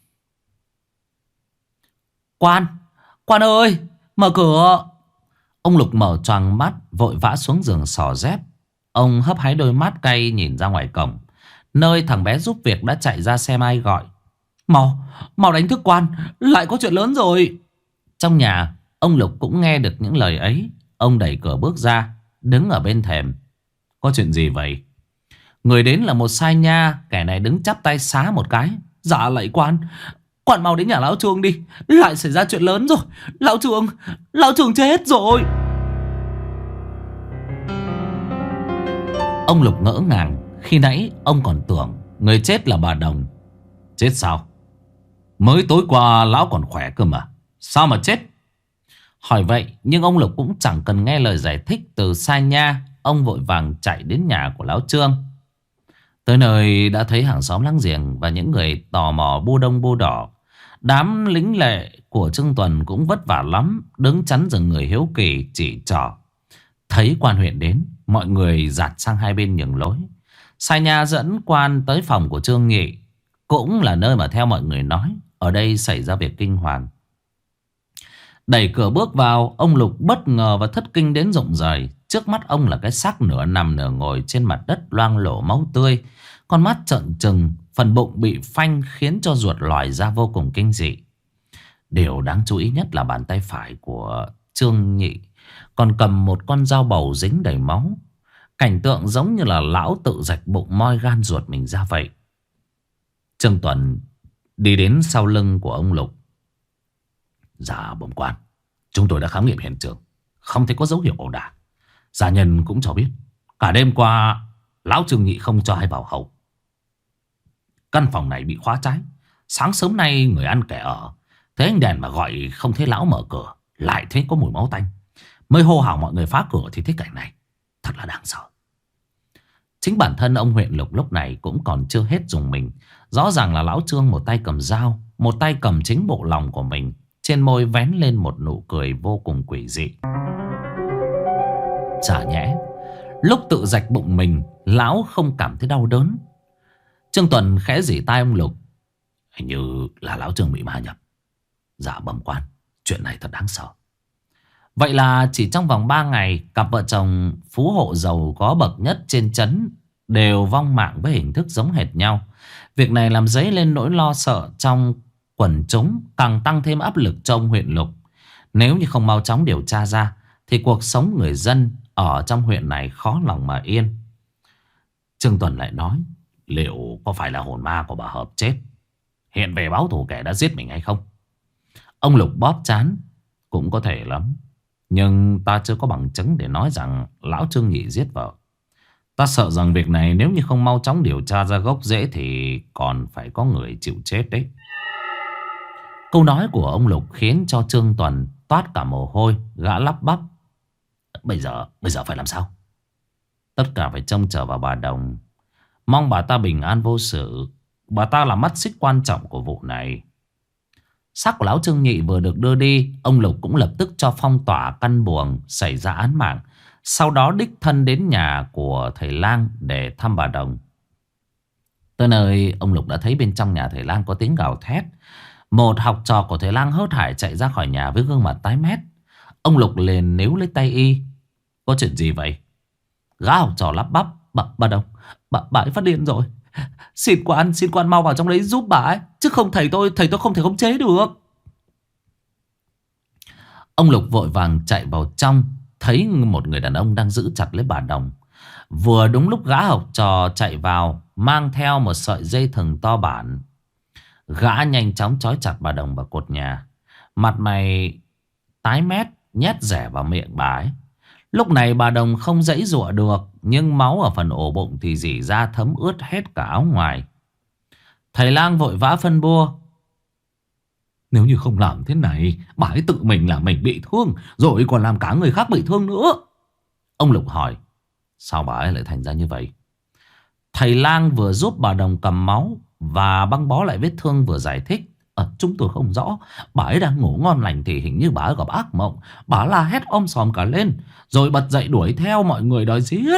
Quan, quan ơi, mở cửa. Ông Lục mở choàng mắt, vội vã xuống giường xỏ dép. Ông hấp háy đôi mắt cay nhìn ra ngoài cổng, nơi thằng bé giúp việc đã chạy ra xem ai gọi. Mau, mau đánh thức quan, lại có chuyện lớn rồi. Trong nhà, ông Lục cũng nghe được những lời ấy. Ông đẩy cửa bước ra, đứng ở bên thềm. Có chuyện gì vậy? Người đến là một sai nha. Kẻ này đứng chắp tay xá một cái. Dạ lạy quan, quan mau đến nhà lão Trương đi, lại xảy ra chuyện lớn rồi. Lão Trương, lão Trương chết rồi. Ông Lục ngỡ ngàng. Khi nãy ông còn tưởng người chết là bà Đồng. Chết sao? Mới tối qua lão còn khỏe cơ mà, sao mà chết? Hỏi vậy nhưng ông Lục cũng chẳng cần nghe lời giải thích từ sai nha. Ông vội vàng chạy đến nhà của lão Trương. Tới nơi đã thấy hàng xóm láng giềng và những người tò mò bu đông bu đỏ. Đám lính lệ của Trương Tuần cũng vất vả lắm, đứng chắn rừng người hiếu kỳ chỉ trỏ. Thấy quan huyện đến, mọi người dạt sang hai bên nhường lối. Sai nha dẫn quan tới phòng của Trương Nhị, cũng là nơi mà theo mọi người nói ở đây xảy ra việc kinh hoàng. Đẩy cửa bước vào, ông Lục bất ngờ và thất kinh đến rụng rời. Trước mắt ông là cái xác nửa nằm nửa ngồi trên mặt đất loang lổ máu tươi. Con mắt trợn trừng, phần bụng bị phanh khiến cho ruột lòi ra vô cùng kinh dị. Điều đáng chú ý nhất là bàn tay phải của Trương Nhị còn cầm một con dao bầu dính đầy máu. Cảnh tượng giống như là lão tự rạch bụng moi gan ruột mình ra vậy. Trương Tuần đi đến sau lưng của ông Lục. Dạ bẩm quan, chúng tôi đã khám nghiệm hiện trường, không thấy có dấu hiệu ẩu đả. Gia nhân cũng cho biết cả đêm qua lão Trương Nhị không cho ai vào hậu. Căn phòng này bị khóa trái. Sáng sớm nay người ăn kẻ ở, thấy ánh đèn mà gọi không thấy lão mở cửa, lại thấy có mùi máu tanh, mới hô hào mọi người phá cửa thì thấy cảnh này. Thật là đáng sợ. Chính bản thân ông huyện Lục lúc này cũng còn chưa hết dùng mình. Rõ ràng là lão Trương một tay cầm dao, một tay cầm chính bộ lòng của mình. Trên môi vén lên một nụ cười vô cùng quỷ dị. Chả nhẽ lúc tự rạch bụng mình, lão không cảm thấy đau đớn. Trương Tuần khẽ rỉ tai ông Lục. Hình như là lão Trương bị ma nhập. Dạ bẩm quan, chuyện này thật đáng sợ. Vậy là chỉ trong vòng ba ngày, cặp vợ chồng phú hộ giàu có bậc nhất trên trấn đều vong mạng với hình thức giống hệt nhau. Việc này làm dấy lên nỗi lo sợ trong quần chúng, càng tăng thêm áp lực cho ông huyện Lục. Nếu như không mau chóng điều tra ra thì cuộc sống người dân ở trong huyện này khó lòng mà yên. Trương Tuần lại nói, liệu có phải là hồn ma của bà Hợp chết hiện về báo thù kẻ đã giết mình hay không? Ông Lục bóp trán. Cũng có thể lắm, nhưng ta chưa có bằng chứng để nói rằng lão Trương Nhị giết vợ. Ta sợ rằng việc này nếu như không mau chóng điều tra ra gốc rễ thì còn phải có người chịu chết đấy. Câu nói của ông Lục khiến cho Trương Tuần toát cả mồ hôi. Gã lắp bắp. Bây giờ, bây giờ phải làm sao? Tất cả phải trông chờ vào bà Đồng. Mong bà ta bình an vô sự. Bà ta là mắt xích quan trọng của vụ này. Xác của lão Trương Nhị vừa được đưa đi, ông Lục cũng lập tức cho phong tỏa căn buồng xảy ra án mạng. Sau đó đích thân đến nhà của thầy lang để thăm bà Đồng. Tới nơi, ông Lục đã thấy bên trong nhà thầy lang có tiếng gào thét. Một học trò của thầy lang hớt hải chạy ra khỏi nhà với gương mặt tái mét. Ông Lục liền níu lấy tay y. Có chuyện gì vậy? Gã học trò lắp bắp. Bà, bà Đồng, bà, bà ấy phát điên rồi. Xin quan, xin quan mau vào trong đấy giúp bà ấy. Chứ không thầy tôi, thầy tôi không thể khống chế được. Ông Lục vội vàng chạy vào trong. Thấy một người đàn ông đang giữ chặt lấy bà Đồng. Vừa đúng lúc gã học trò chạy vào, mang theo một sợi dây thừng to bản. Gã nhanh chóng trói chặt bà Đồng vào cột nhà. Mặt mày tái mét, nhét rẻ vào miệng bà ấy. Lúc này bà Đồng không giãy giụa được, nhưng máu ở phần ổ bụng thì rỉ ra thấm ướt hết cả áo ngoài. Thầy lang vội vã phân bua. Nếu như không làm thế này, bà ấy tự mình làm mình bị thương, rồi còn làm cả người khác bị thương nữa. Ông Lục hỏi, sao bà ấy lại thành ra như vậy? Thầy lang vừa giúp bà Đồng cầm máu và băng bó lại vết thương vừa giải thích. À, chúng tôi không rõ. Bà ấy đang ngủ ngon lành thì hình như bà ấy gặp ác mộng. Bà la hét om sòm cả lên, rồi bật dậy đuổi theo mọi người đòi giết.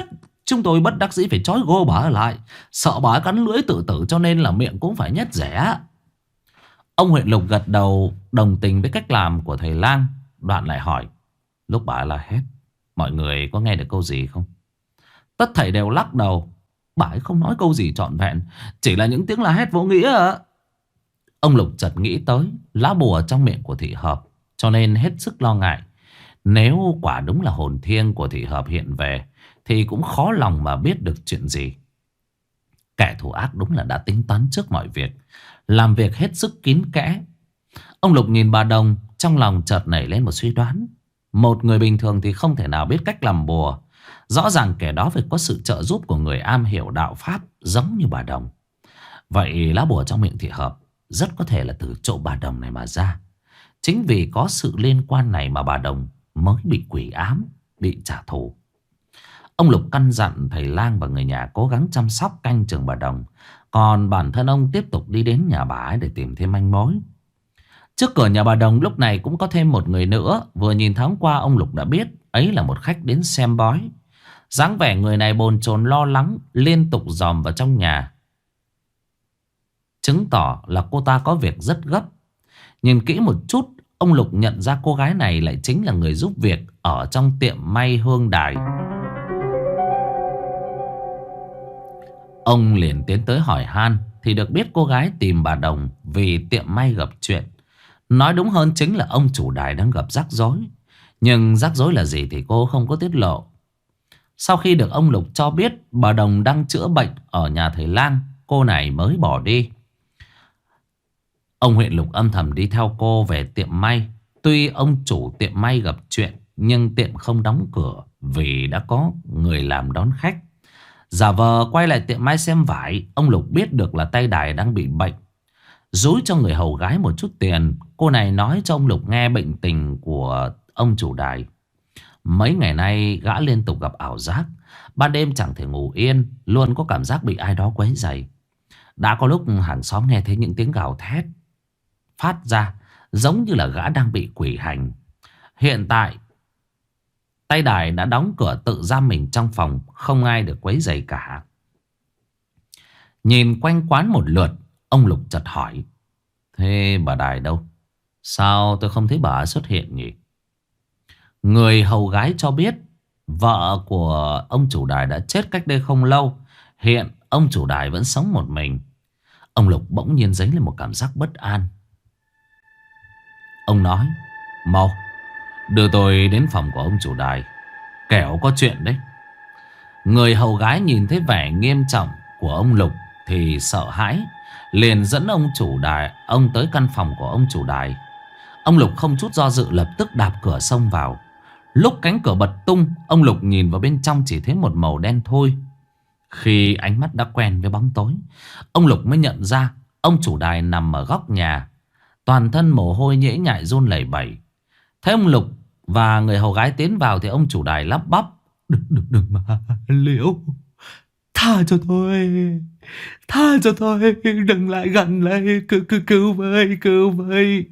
Chúng tôi bất đắc dĩ phải trói gô bà lại. Sợ bà cắn lưỡi tự tử cho nên là miệng cũng phải nhét rẻ. Ông huyện lục gật đầu đồng tình với cách làm của thầy lang. Đoạn lại hỏi, lúc bà la hét, mọi người có nghe được câu gì không? Tất thảy đều lắc đầu. Bà ấy không nói câu gì trọn vẹn, chỉ là những tiếng la hét vô nghĩa ạ. Ông Lục chợt nghĩ tới lá bùa trong miệng của thị hợp, cho nên hết sức lo ngại. Nếu quả đúng là hồn thiêng của thị hợp hiện về thì cũng khó lòng mà biết được chuyện gì. Kẻ thù ác đúng là đã tính toán trước mọi việc, làm việc hết sức kín kẽ. Ông Lục nhìn bà Đồng, trong lòng chợt nảy lên một suy đoán. Một người bình thường thì không thể nào biết cách làm bùa. Rõ ràng kẻ đó phải có sự trợ giúp của người am hiểu đạo pháp giống như bà Đồng. Vậy lá bùa trong miệng thị hợp rất có thể là từ chỗ bà Đồng này mà ra. Chính vì có sự liên quan này mà bà Đồng mới bị quỷ ám, bị trả thù. Ông Lục căn dặn thầy lang và người nhà cố gắng chăm sóc canh chừng bà Đồng. Còn bản thân ông tiếp tục đi đến nhà bà ấy để tìm thêm manh mối. Trước cửa nhà bà Đồng lúc này cũng có thêm một người nữa. Vừa nhìn thoáng qua ông Lục đã biết ấy là một khách đến xem bói. Dáng vẻ người này bồn chồn lo lắng, liên tục dòm vào trong nhà, chứng tỏ là cô ta có việc rất gấp. Nhìn kỹ một chút, ông Lục nhận ra cô gái này lại chính là người giúp việc ở trong tiệm may Hương Đài. Ông liền tiến tới hỏi han thì được biết cô gái tìm bà Đồng vì tiệm may gặp chuyện. Nói đúng hơn chính là ông chủ đài đang gặp rắc rối. Nhưng rắc rối là gì thì cô không có tiết lộ. Sau khi được ông Lục cho biết bà Đồng đang chữa bệnh ở nhà thầy lang, cô này mới bỏ đi. Ông huyện Lục âm thầm đi theo cô về tiệm may. Tuy ông chủ tiệm may gặp chuyện, nhưng tiệm không đóng cửa vì đã có người làm đón khách. Giả vờ quay lại tiệm may xem vải, ông Lục biết được là tay đài đang bị bệnh. Dúi cho người hầu gái một chút tiền. Cô này nói cho ông Lục nghe bệnh tình của ông chủ đài. Mấy ngày nay gã liên tục gặp ảo giác. Ban đêm chẳng thể ngủ yên, luôn có cảm giác bị ai đó quấy rầy. Đã có lúc hàng xóm nghe thấy những tiếng gào thét phát ra giống như là gã đang bị quỷ hành. Hiện tại tay đài đã đóng cửa tự giam mình trong phòng, không ai được quấy rầy cả. Nhìn quanh quán một lượt, ông Lục chợt hỏi, thế bà đài đâu? Sao tôi không thấy bà xuất hiện nhỉ? Người hầu gái cho biết vợ của ông chủ đài đã chết cách đây không lâu. Hiện ông chủ đài vẫn sống một mình. Ông Lục bỗng nhiên dấy lên một cảm giác bất an. Ông nói, mau đưa tôi đến phòng của ông chủ đài, kẻo có chuyện đấy. Người hầu gái nhìn thấy vẻ nghiêm trọng của ông Lục thì sợ hãi, liền dẫn ông chủ đài ông tới căn phòng của ông chủ đài. Ông Lục không chút do dự lập tức đạp cửa xông vào. Lúc cánh cửa bật tung, ông Lục nhìn vào bên trong chỉ thấy một màu đen thôi. Khi ánh mắt đã quen với bóng tối, ông Lục mới nhận ra ông chủ đài nằm ở góc nhà, toàn thân mồ hôi nhễ nhại run lẩy bẩy. Thấy ông Lục và người hầu gái tiến vào thì ông chủ đài lắp bắp, Đừng, đừng, đừng mà Liễu, tha cho tôi, tha cho tôi, đừng lại gần đây, cứu, cứu, cứu với, cứu với.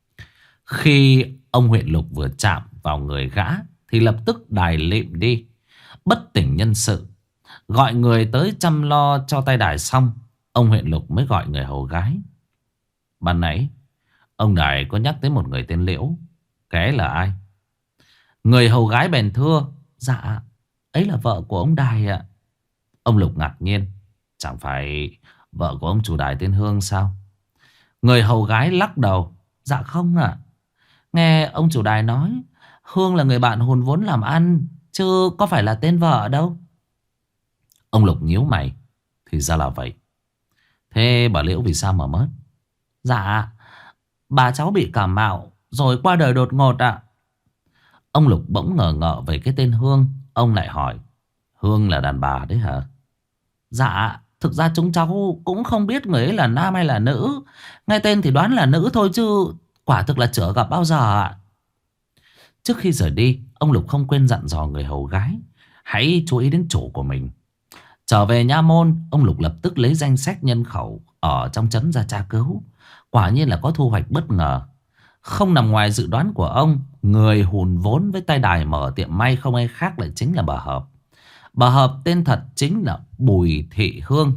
Khi ông huyện Lục vừa chạm vào người gã thì lập tức đài lịm đi, bất tỉnh nhân sự. Gọi người tới chăm lo cho tay đài xong, ông huyện Lục mới gọi người hầu gái. Ban nãy ông đài có nhắc tới một người tên Liễu, cái là ai? Người hầu gái bèn thưa, dạ ấy là vợ của ông đài ạ. Ông Lục ngạc nhiên, chẳng phải vợ của ông chủ đài tên Hương sao? Người hầu gái lắc đầu, dạ không ạ. Nghe ông chủ đài nói Hương là người bạn hùn vốn làm ăn, chứ có phải là tên vợ đâu. Ông Lục nhíu mày, thì ra là vậy. Thế bà Liễu vì sao mà mất? Dạ bà cháu bị cảm mạo rồi qua đời đột ngột ạ. Ông Lục bỗng ngờ ngợ về cái tên Hương. Ông lại hỏi, Hương là đàn bà đấy hả? Dạ thực ra chúng cháu cũng không biết người ấy là nam hay là nữ. Nghe tên thì đoán là nữ thôi chứ quả thực là chưa gặp bao giờ ạ. Trước khi rời đi, ông Lục không quên dặn dò người hầu gái hãy chú ý đến chủ của mình. Trở về nha môn, ông Lục lập tức lấy danh sách nhân khẩu ở trong trấn ra tra cứu. Quả nhiên là có thu hoạch bất ngờ. Không nằm ngoài dự đoán của ông, người hùn vốn với tay đài mở tiệm may không ai khác lại chính là bà Hợp. Bà Hợp tên thật chính là Bùi Thị Hương.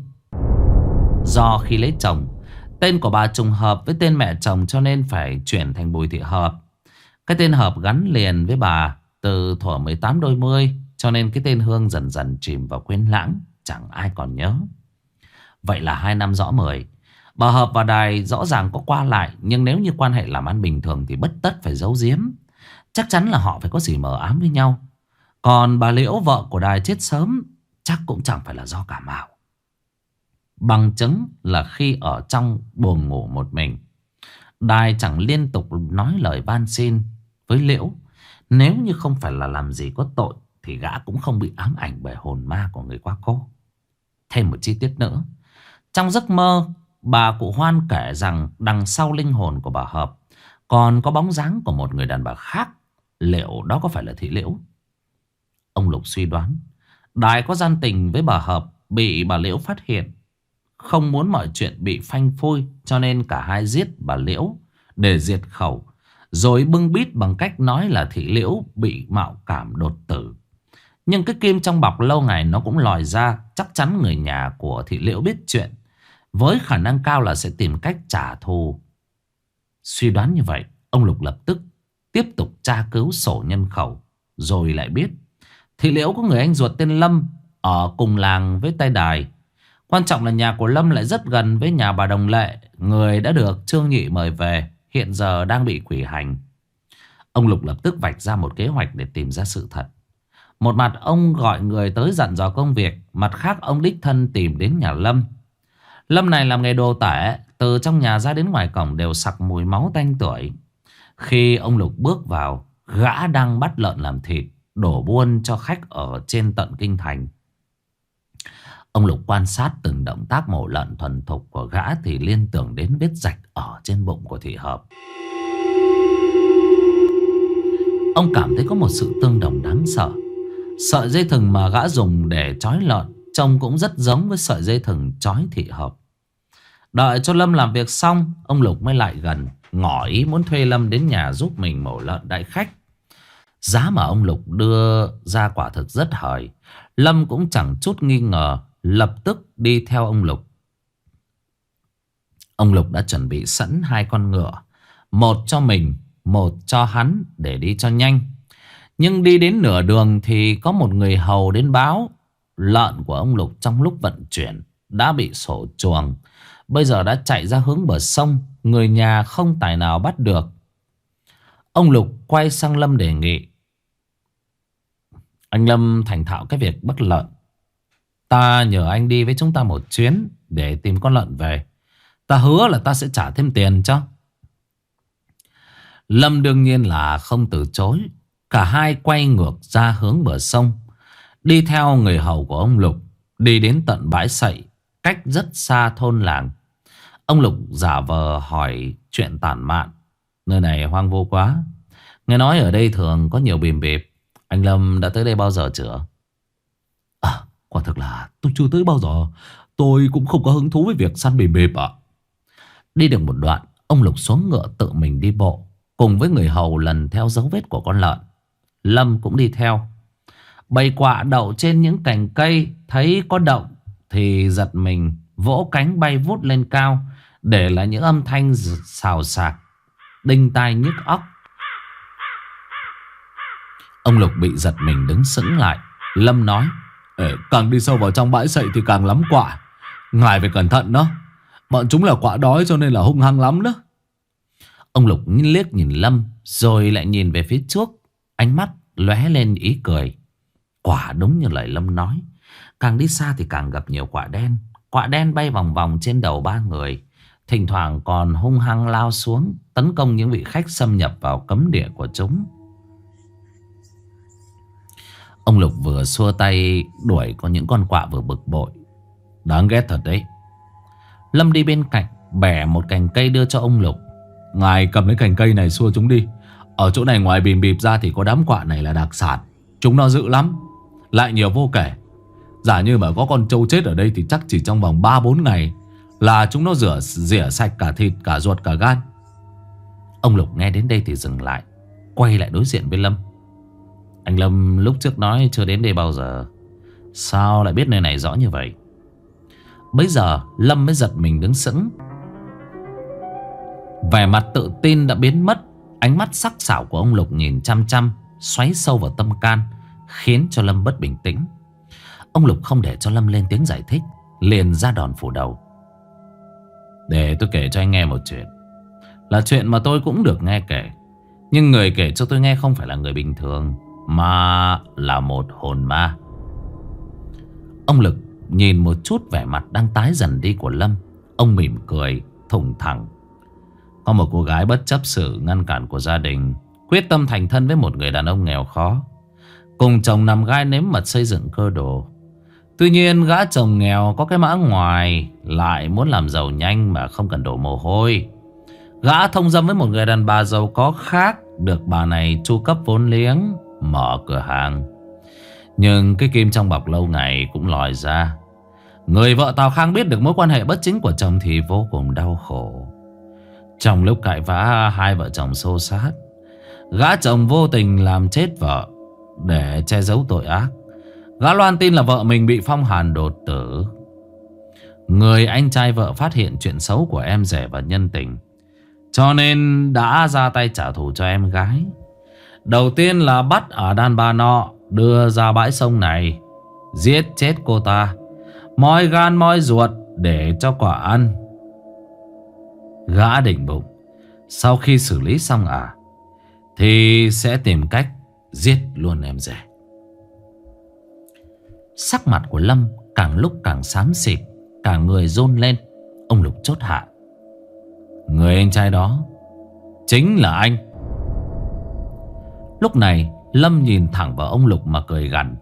Do khi lấy chồng, tên của bà trùng hợp với tên mẹ chồng cho nên phải chuyển thành Bùi Thị Hợp. Cái tên Hợp gắn liền với bà từ thuở mười tám đôi mươi, cho nên cái tên Hương dần dần chìm vào quên lãng, chẳng ai còn nhớ. Vậy là hai năm rõ mười, bà Hợp và Đài rõ ràng có qua lại, nhưng nếu như quan hệ làm ăn bình thường thì bất tất phải giấu giếm. Chắc chắn là họ phải có gì mờ ám với nhau. Còn bà Liễu, vợ của Đài, chết sớm chắc cũng chẳng phải là do cảm mạo. Bằng chứng là khi ở trong buồng ngủ một mình, Đài chẳng liên tục nói lời van xin với Liễu. Nếu như không phải là làm gì có tội thì gã cũng không bị ám ảnh bởi hồn ma của người quá cố. Thêm một chi tiết nữa, trong giấc mơ, bà cụ Hoan kể rằng đằng sau linh hồn của bà Hợp còn có bóng dáng của một người đàn bà khác. Liệu đó có phải là Thị Liễu? Ông Lục suy đoán Đài có gian tình với bà Hợp, bị bà Liễu phát hiện. Không muốn mọi chuyện bị phanh phui, cho nên cả hai giết bà Liễu để diệt khẩu, rồi bưng bít bằng cách nói là Thị Liễu bị mạo cảm đột tử. Nhưng cái kim trong bọc lâu ngày nó cũng lòi ra. Chắc chắn người nhà của Thị Liễu biết chuyện, với khả năng cao là sẽ tìm cách trả thù. Suy đoán như vậy, ông Lục lập tức tiếp tục tra cứu sổ nhân khẩu. Rồi lại biết Thị Liễu có người anh ruột tên Lâm, ở cùng làng với tay Đài. Quan trọng là nhà của Lâm lại rất gần với nhà bà Đồng Lệ, người đã được Trương Nhị mời về, hiện giờ đang bị quỷ hành. Ông Lục lập tức vạch ra một kế hoạch để tìm ra sự thật. Một mặt ông gọi người tới dặn dò công việc, mặt khác ông đích thân tìm đến nhà Lâm. Lâm này làm nghề đồ tể, từ trong nhà ra đến ngoài cổng đều sặc mùi máu tanh tưởi. Khi ông Lục bước vào, gã đang bắt lợn làm thịt, đổ buôn cho khách ở trên tận kinh thành. Ông Lục quan sát từng động tác mổ lợn thuần thục của gã thì liên tưởng đến vết rạch ở trên bụng của Thị Hợp. Ông cảm thấy có một sự tương đồng đáng sợ. Sợi dây thừng mà gã dùng để trói lợn trông cũng rất giống với sợi dây thừng trói Thị Hợp. Đợi cho Lâm làm việc xong, ông Lục mới lại gần, ngỏ ý muốn thuê Lâm đến nhà giúp mình mổ lợn đại khách. Giá mà ông Lục đưa ra quả thực rất hời. Lâm cũng chẳng chút nghi ngờ, lập tức đi theo ông Lục. Ông Lục đã chuẩn bị sẵn hai con ngựa, một cho mình, một cho hắn để đi cho nhanh. Nhưng đi đến nửa đường thì có một người hầu đến báo lợn của ông Lục trong lúc vận chuyển đã bị sổ chuồng, bây giờ đã chạy ra hướng bờ sông, người nhà không tài nào bắt được. Ông Lục quay sang Lâm đề nghị: anh Lâm thành thạo cái việc bắt lợn, ta nhờ anh đi với chúng ta một chuyến để tìm con lợn về. Ta hứa là ta sẽ trả thêm tiền cho. Lâm đương nhiên là không từ chối. Cả hai quay ngược ra hướng bờ sông, đi theo người hầu của ông Lục, đi đến tận bãi sậy, cách rất xa thôn làng. Ông Lục giả vờ hỏi chuyện tản mạn: nơi này hoang vu quá, nghe nói ở đây thường có nhiều bìm bịp. Anh Lâm đã tới đây bao giờ chưa? À, quả thực là tôi chưa tới bao giờ. Tôi cũng không có hứng thú với việc săn bìm bịp ạ. Đi được một đoạn, ông Lục xuống ngựa tự mình đi bộ, cùng với người hầu lần theo dấu vết của con lợn. Lâm cũng đi theo. Bầy quạ đậu trên những cành cây thấy có động thì giật mình, vỗ cánh bay vút lên cao, để lại những âm thanh xào xạc đinh tai nhức óc. Ông Lục bị giật mình đứng sững lại. Lâm nói: Ê, càng đi sâu vào trong bãi sậy thì càng lắm quạ, ngài phải cẩn thận đó. Bọn chúng là quạ đói cho nên là hung hăng lắm đó. Ông Lục liếc nhìn Lâm, rồi lại nhìn về phía trước, ánh mắt lóe lên ý cười. Quả đúng như lời Lâm nói, càng đi xa thì càng gặp nhiều quạ đen. Quạ đen bay vòng vòng trên đầu ba người, thỉnh thoảng còn hung hăng lao xuống, tấn công những vị khách xâm nhập vào cấm địa của chúng. Ông Lục vừa xua tay đuổi có những con quạ vừa bực bội: đáng ghét thật đấy. Lâm đi bên cạnh, bẻ một cành cây đưa cho ông Lục: ngài cầm lấy cành cây này xua chúng đi. Ở chỗ này ngoài bìm bịp ra thì có đám quạ này là đặc sản. Chúng nó dữ lắm, lại nhiều vô kể. Giả như mà có con trâu chết ở đây thì chắc chỉ trong vòng ba bốn ngày là chúng nó rửa rỉa sạch cả thịt, cả ruột, cả gan. Ông Lục nghe đến đây thì dừng lại, quay lại đối diện với Lâm: anh Lâm lúc trước nói chưa đến đây bao giờ, Sao lại biết nơi này rõ như vậy? Bây giờ Lâm mới giật mình đứng sững. Vẻ mặt tự tin đã biến mất. Ánh mắt sắc sảo của ông Lục nhìn chăm chăm, xoáy sâu vào tâm can, khiến cho Lâm bất bình tĩnh. Ông Lục không để cho Lâm lên tiếng giải thích, liền ra đòn phủ đầu. Để tôi kể cho anh nghe một chuyện. Là chuyện mà tôi cũng được nghe kể, nhưng người kể cho tôi nghe không phải là người bình thường, mà là một hồn ma. Ông Lực nhìn một chút vẻ mặt đang tái dần đi của Lâm. Ông mỉm cười thủng thẳng. Có một cô gái bất chấp sự ngăn cản của gia đình, quyết tâm thành thân với một người đàn ông nghèo khó, cùng chồng nằm gai nếm mật xây dựng cơ đồ. Tuy nhiên gã chồng nghèo có cái mã ngoài, lại muốn làm giàu nhanh mà không cần đổ mồ hôi. Gã thông dâm với một người đàn bà giàu có khác, được bà này chu cấp vốn liếng mở cửa hàng. Nhưng cái kim trong bọc lâu ngày cũng lòi ra. Người vợ Tào Khang biết được mối quan hệ bất chính của chồng thì vô cùng đau khổ. Trong lúc cãi vã, hai vợ chồng xô xát, gã chồng vô tình làm chết vợ để che giấu tội ác. Gã loan tin là vợ mình bị phong hàn đột tử. Người anh trai vợ phát hiện chuyện xấu của em rể và nhân tình, cho nên đã ra tay trả thù cho em gái. Đầu tiên là bắt ở đàn bà nọ, đưa ra bãi sông này, giết chết cô ta, moi gan moi ruột để cho quả ăn. Gã định bụng sau khi xử lý xong à thì sẽ tìm cách giết luôn em rể. Sắc mặt của Lâm càng lúc càng xám xịt, cả người run lên. Ông Lục chốt hạ. Người anh trai đó chính là anh. Lúc này Lâm nhìn thẳng vào ông Lục mà cười gằn.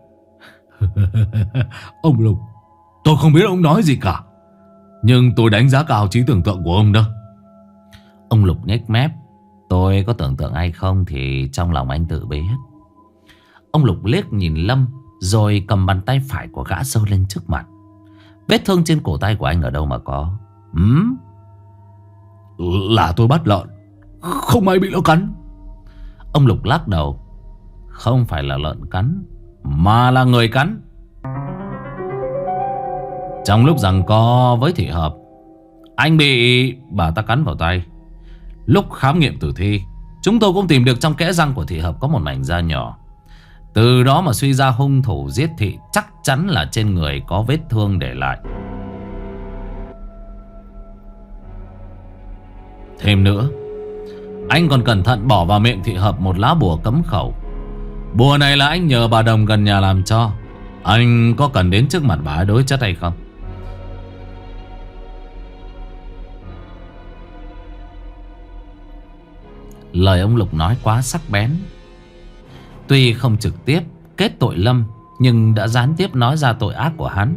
Ông Lục, tôi không biết ông nói gì cả, nhưng tôi đánh giá cao trí tưởng tượng của ông đó. Ông Lục nhếch mép. Tôi có tưởng tượng hay không thì trong lòng anh tự biết. Ông Lục liếc nhìn Lâm, rồi cầm bàn tay phải của gã giơ lên trước mặt. Vết thương trên cổ tay của anh ở đâu mà có? Ừm? Là tôi bắt lợn, không ai bị nó cắn. Ông Lục lắc đầu. Không phải là lợn cắn, mà là người cắn. Trong lúc giằng co với Thị Hợp, anh bị bà ta cắn vào tay. Lúc khám nghiệm tử thi, chúng tôi cũng tìm được trong kẽ răng của Thị Hợp có một mảnh da nhỏ. Từ đó mà suy ra hung thủ giết Thị chắc chắn là trên người có vết thương để lại. Thêm nữa, anh còn cẩn thận bỏ vào miệng Thị Hợp một lá bùa cấm khẩu. Bùa này là anh nhờ bà Đồng gần nhà làm cho. Anh có cần đến trước mặt bà ấy đối chất hay không? Lời ông Lục nói quá sắc bén. Tuy không trực tiếp kết tội Lâm, nhưng đã gián tiếp nói ra tội ác của hắn.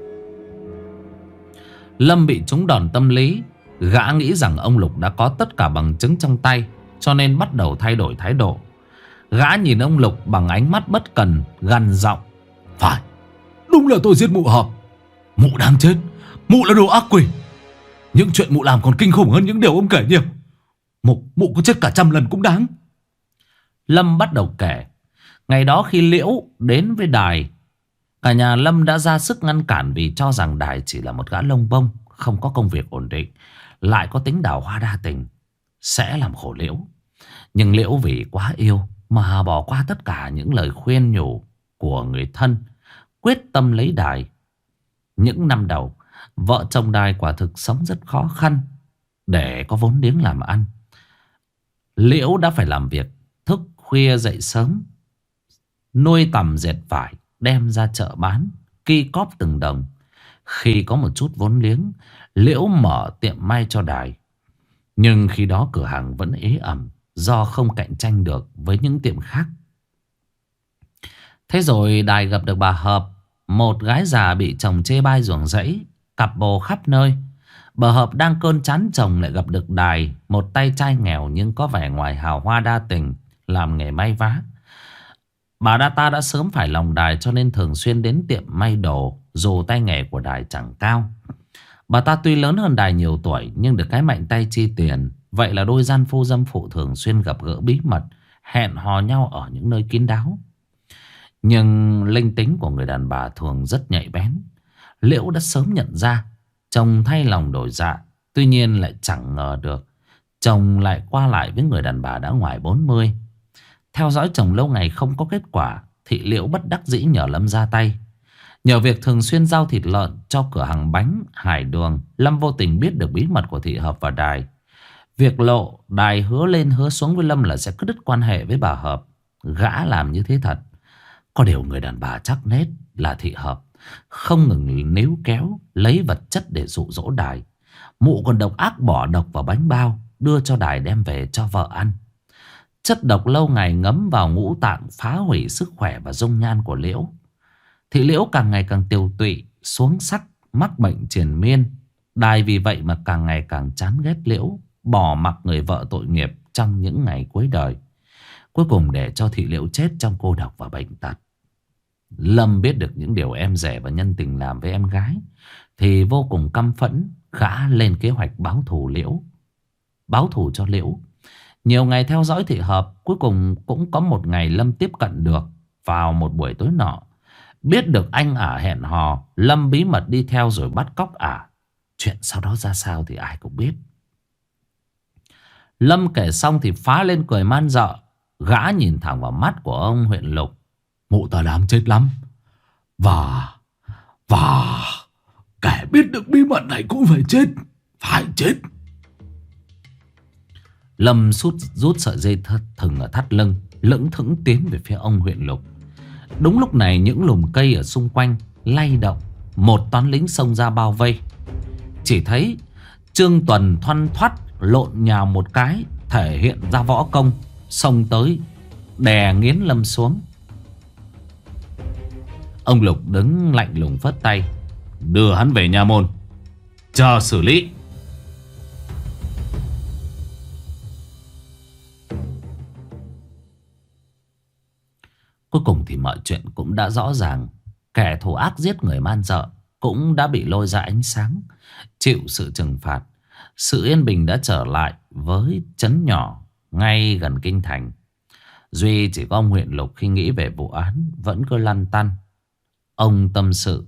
Lâm bị trúng đòn tâm lý. Gã nghĩ rằng ông Lục đã có tất cả bằng chứng trong tay, cho nên bắt đầu thay đổi thái độ. Gã nhìn ông Lục bằng ánh mắt bất cần, gằn giọng. Phải, đúng là tôi giết mụ Hợp. Mụ đáng chết, mụ là đồ ác quỷ. Những chuyện mụ làm còn kinh khủng hơn những điều ông kể nhiều. Mụ, mụ có chết cả trăm lần cũng đáng. Lâm bắt đầu kể. Ngày đó khi Liễu đến với Đài, cả nhà Lâm đã ra sức ngăn cản, vì cho rằng Đài chỉ là một gã lông bông, không có công việc ổn định, lại có tính đào hoa đa tình, sẽ làm khổ Liễu. Nhưng Liễu vì quá yêu mà bỏ qua tất cả những lời khuyên nhủ của người thân, quyết tâm lấy Đài. Những năm đầu, vợ chồng Đài quả thực sống rất khó khăn để có vốn liếng làm ăn. Liễu đã phải làm việc thức khuya dậy sớm, nuôi tằm dệt vải, đem ra chợ bán, ki cóp từng đồng. Khi có một chút vốn liếng, Liễu mở tiệm may cho Đài. Nhưng khi đó cửa hàng vẫn ế ẩm, do không cạnh tranh được với những tiệm khác. Thế rồi Đài gặp được bà Hợp, một gái già bị chồng chê bai ruồng rẫy, cặp bồ khắp nơi. Bà Hợp đang cơn chán chồng lại gặp được Đài, một tay trai nghèo nhưng có vẻ ngoài hào hoa đa tình, làm nghề may vá. Bà đa ta đã sớm phải lòng Đài, cho nên thường xuyên đến tiệm may đồ, dù tay nghề của Đài chẳng cao. Bà ta tuy lớn hơn Đài nhiều tuổi, nhưng được cái mạnh tay chi tiền. Vậy là đôi gian phu dâm phụ thường xuyên gặp gỡ bí mật, hẹn hò nhau ở những nơi kín đáo. Nhưng linh tính của người đàn bà thường rất nhạy bén. Liễu đã sớm nhận ra chồng thay lòng đổi dạ. Tuy nhiên lại chẳng ngờ được chồng lại qua lại với người đàn bà đã ngoài bốn mươi. Theo dõi chồng lâu ngày không có kết quả, thị Liễu bất đắc dĩ nhờ Lâm ra tay. Nhờ việc thường xuyên giao thịt lợn cho cửa hàng bánh Hải Đường, Lâm vô tình biết được bí mật của thị Hợp và Đài. Việc lộ, Đài hứa lên hứa xuống với Lâm là sẽ cắt đứt quan hệ với bà Hợp. Gã làm như thế thật. Có điều người đàn bà chắc nết là thị Hợp không ngừng níu kéo lấy vật chất để dụ dỗ Đài. Mụ còn độc ác bỏ độc vào bánh bao đưa cho Đài đem về cho vợ ăn. Chất độc lâu ngày ngấm vào ngũ tạng, phá hủy sức khỏe và dung nhan của Liễu. Thị Liễu càng ngày càng tiều tụy, xuống sắc, mắc bệnh triền miên. Đài vì vậy mà càng ngày càng chán ghét Liễu, bỏ mặc người vợ tội nghiệp trong những ngày cuối đời. Cuối cùng để cho thị Liễu chết trong cô độc và bệnh tật. Lâm biết được những điều em rể và nhân tình làm với em gái thì vô cùng căm phẫn. Gã lên kế hoạch báo thù Liễu, báo thù cho Liễu. Nhiều ngày theo dõi thị Hợp, cuối cùng cũng có một ngày Lâm tiếp cận được. Vào một buổi tối nọ, biết được anh ả hẹn hò, Lâm bí mật đi theo rồi bắt cóc ả. Chuyện sau đó ra sao thì ai cũng biết. Lâm kể xong thì phá lên cười man rợ. Gã nhìn thẳng vào mắt của ông huyện Lục. Mụ ta đáng chết lắm. Và Và kẻ biết được bí mật này cũng phải chết. Phải chết. Lâm rút, rút sợi dây thừng ở thắt lưng, lững thững tiến về phía ông huyện Lục. Đúng lúc này những lùm cây ở xung quanh lay động. Một toán lính xông ra bao vây. Chỉ thấy Trương Tuần thoăn thoắt lộn nhào một cái, thể hiện ra võ công, xông tới đè nghiến Lâm xuống. Ông Lục đứng lạnh lùng phất tay. Đưa hắn về nha môn, chờ xử lý. Cuối cùng thì mọi chuyện cũng đã rõ ràng. Kẻ thù ác giết người man dợ cũng đã bị lôi ra ánh sáng, chịu sự trừng phạt. Sự yên bình đã trở lại với trấn nhỏ ngay gần kinh thành. Duy chỉ có ông huyện Lục khi nghĩ về vụ án vẫn cứ lăn tăn. Ông tâm sự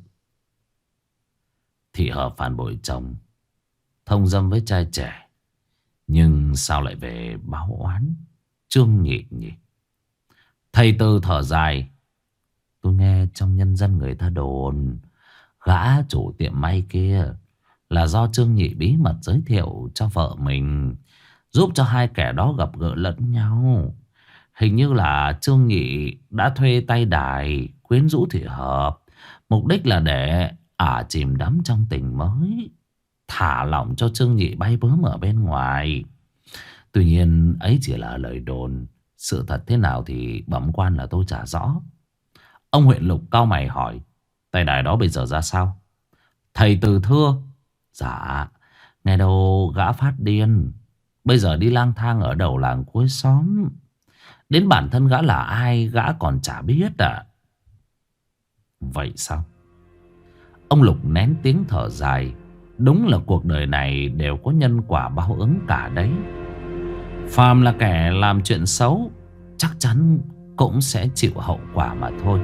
thị Hợp phản bội chồng, thông dâm với trai trẻ, nhưng sao lại về báo oán Trương Nhị nhỉ? Thầy Tư thở dài. Tôi nghe trong nhân dân người ta đồn gã chủ tiệm may kia là do Trương Nhị bí mật giới thiệu cho vợ mình, giúp cho hai kẻ đó gặp gỡ lẫn nhau. Hình như là Trương Nhị đã thuê tay Đài quyến rũ thị Hợp, mục đích là để ả chìm đắm trong tình mới, thả lỏng cho Trương Nhị bay bướm ở bên ngoài. Tuy nhiên ấy chỉ là lời đồn, sự thật thế nào thì bẩm quan là tôi chả rõ. Ông huyện Lục cau mày hỏi. Tay Đài đó bây giờ ra sao? Thầy Từ thưa. Dạ, nghe đâu gã phát điên, bây giờ đi lang thang ở đầu làng cuối xóm. Đến bản thân gã là ai gã còn chả biết à? Vậy sao? Ông Lục nén tiếng thở dài. Đúng là cuộc đời này đều có nhân quả báo ứng cả đấy. Phàm là kẻ làm chuyện xấu chắc chắn cũng sẽ chịu hậu quả mà thôi.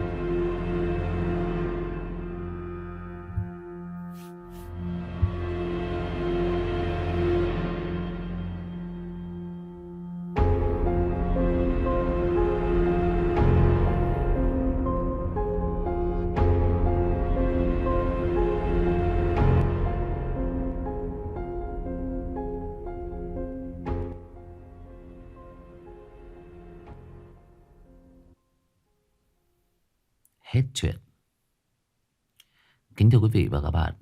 Hết chuyện. Kính thưa quý vị và các bạn,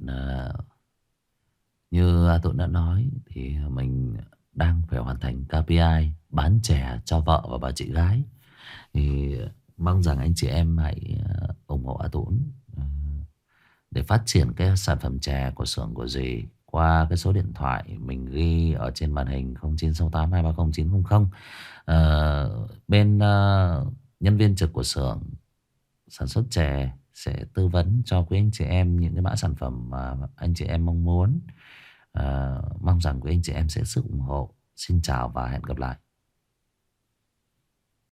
như Tuấn đã nói thì mình đang phải hoàn thành ca pê i bán chè cho vợ và bà chị gái. Thì mong rằng anh chị em hãy ủng hộ A Tuấn để phát triển cái sản phẩm chè của xưởng của dì qua cái số điện thoại mình ghi ở trên màn hình không chín sáu tám hai ba không chín không không. uh, Bên uh, nhân viên trực của xưởng sản xuất chè sẽ tư vấn cho quý anh chị em những cái mã sản phẩm mà anh chị em mong muốn. À, mong rằng quý anh chị em sẽ sức ủng hộ. Xin chào và hẹn gặp lại.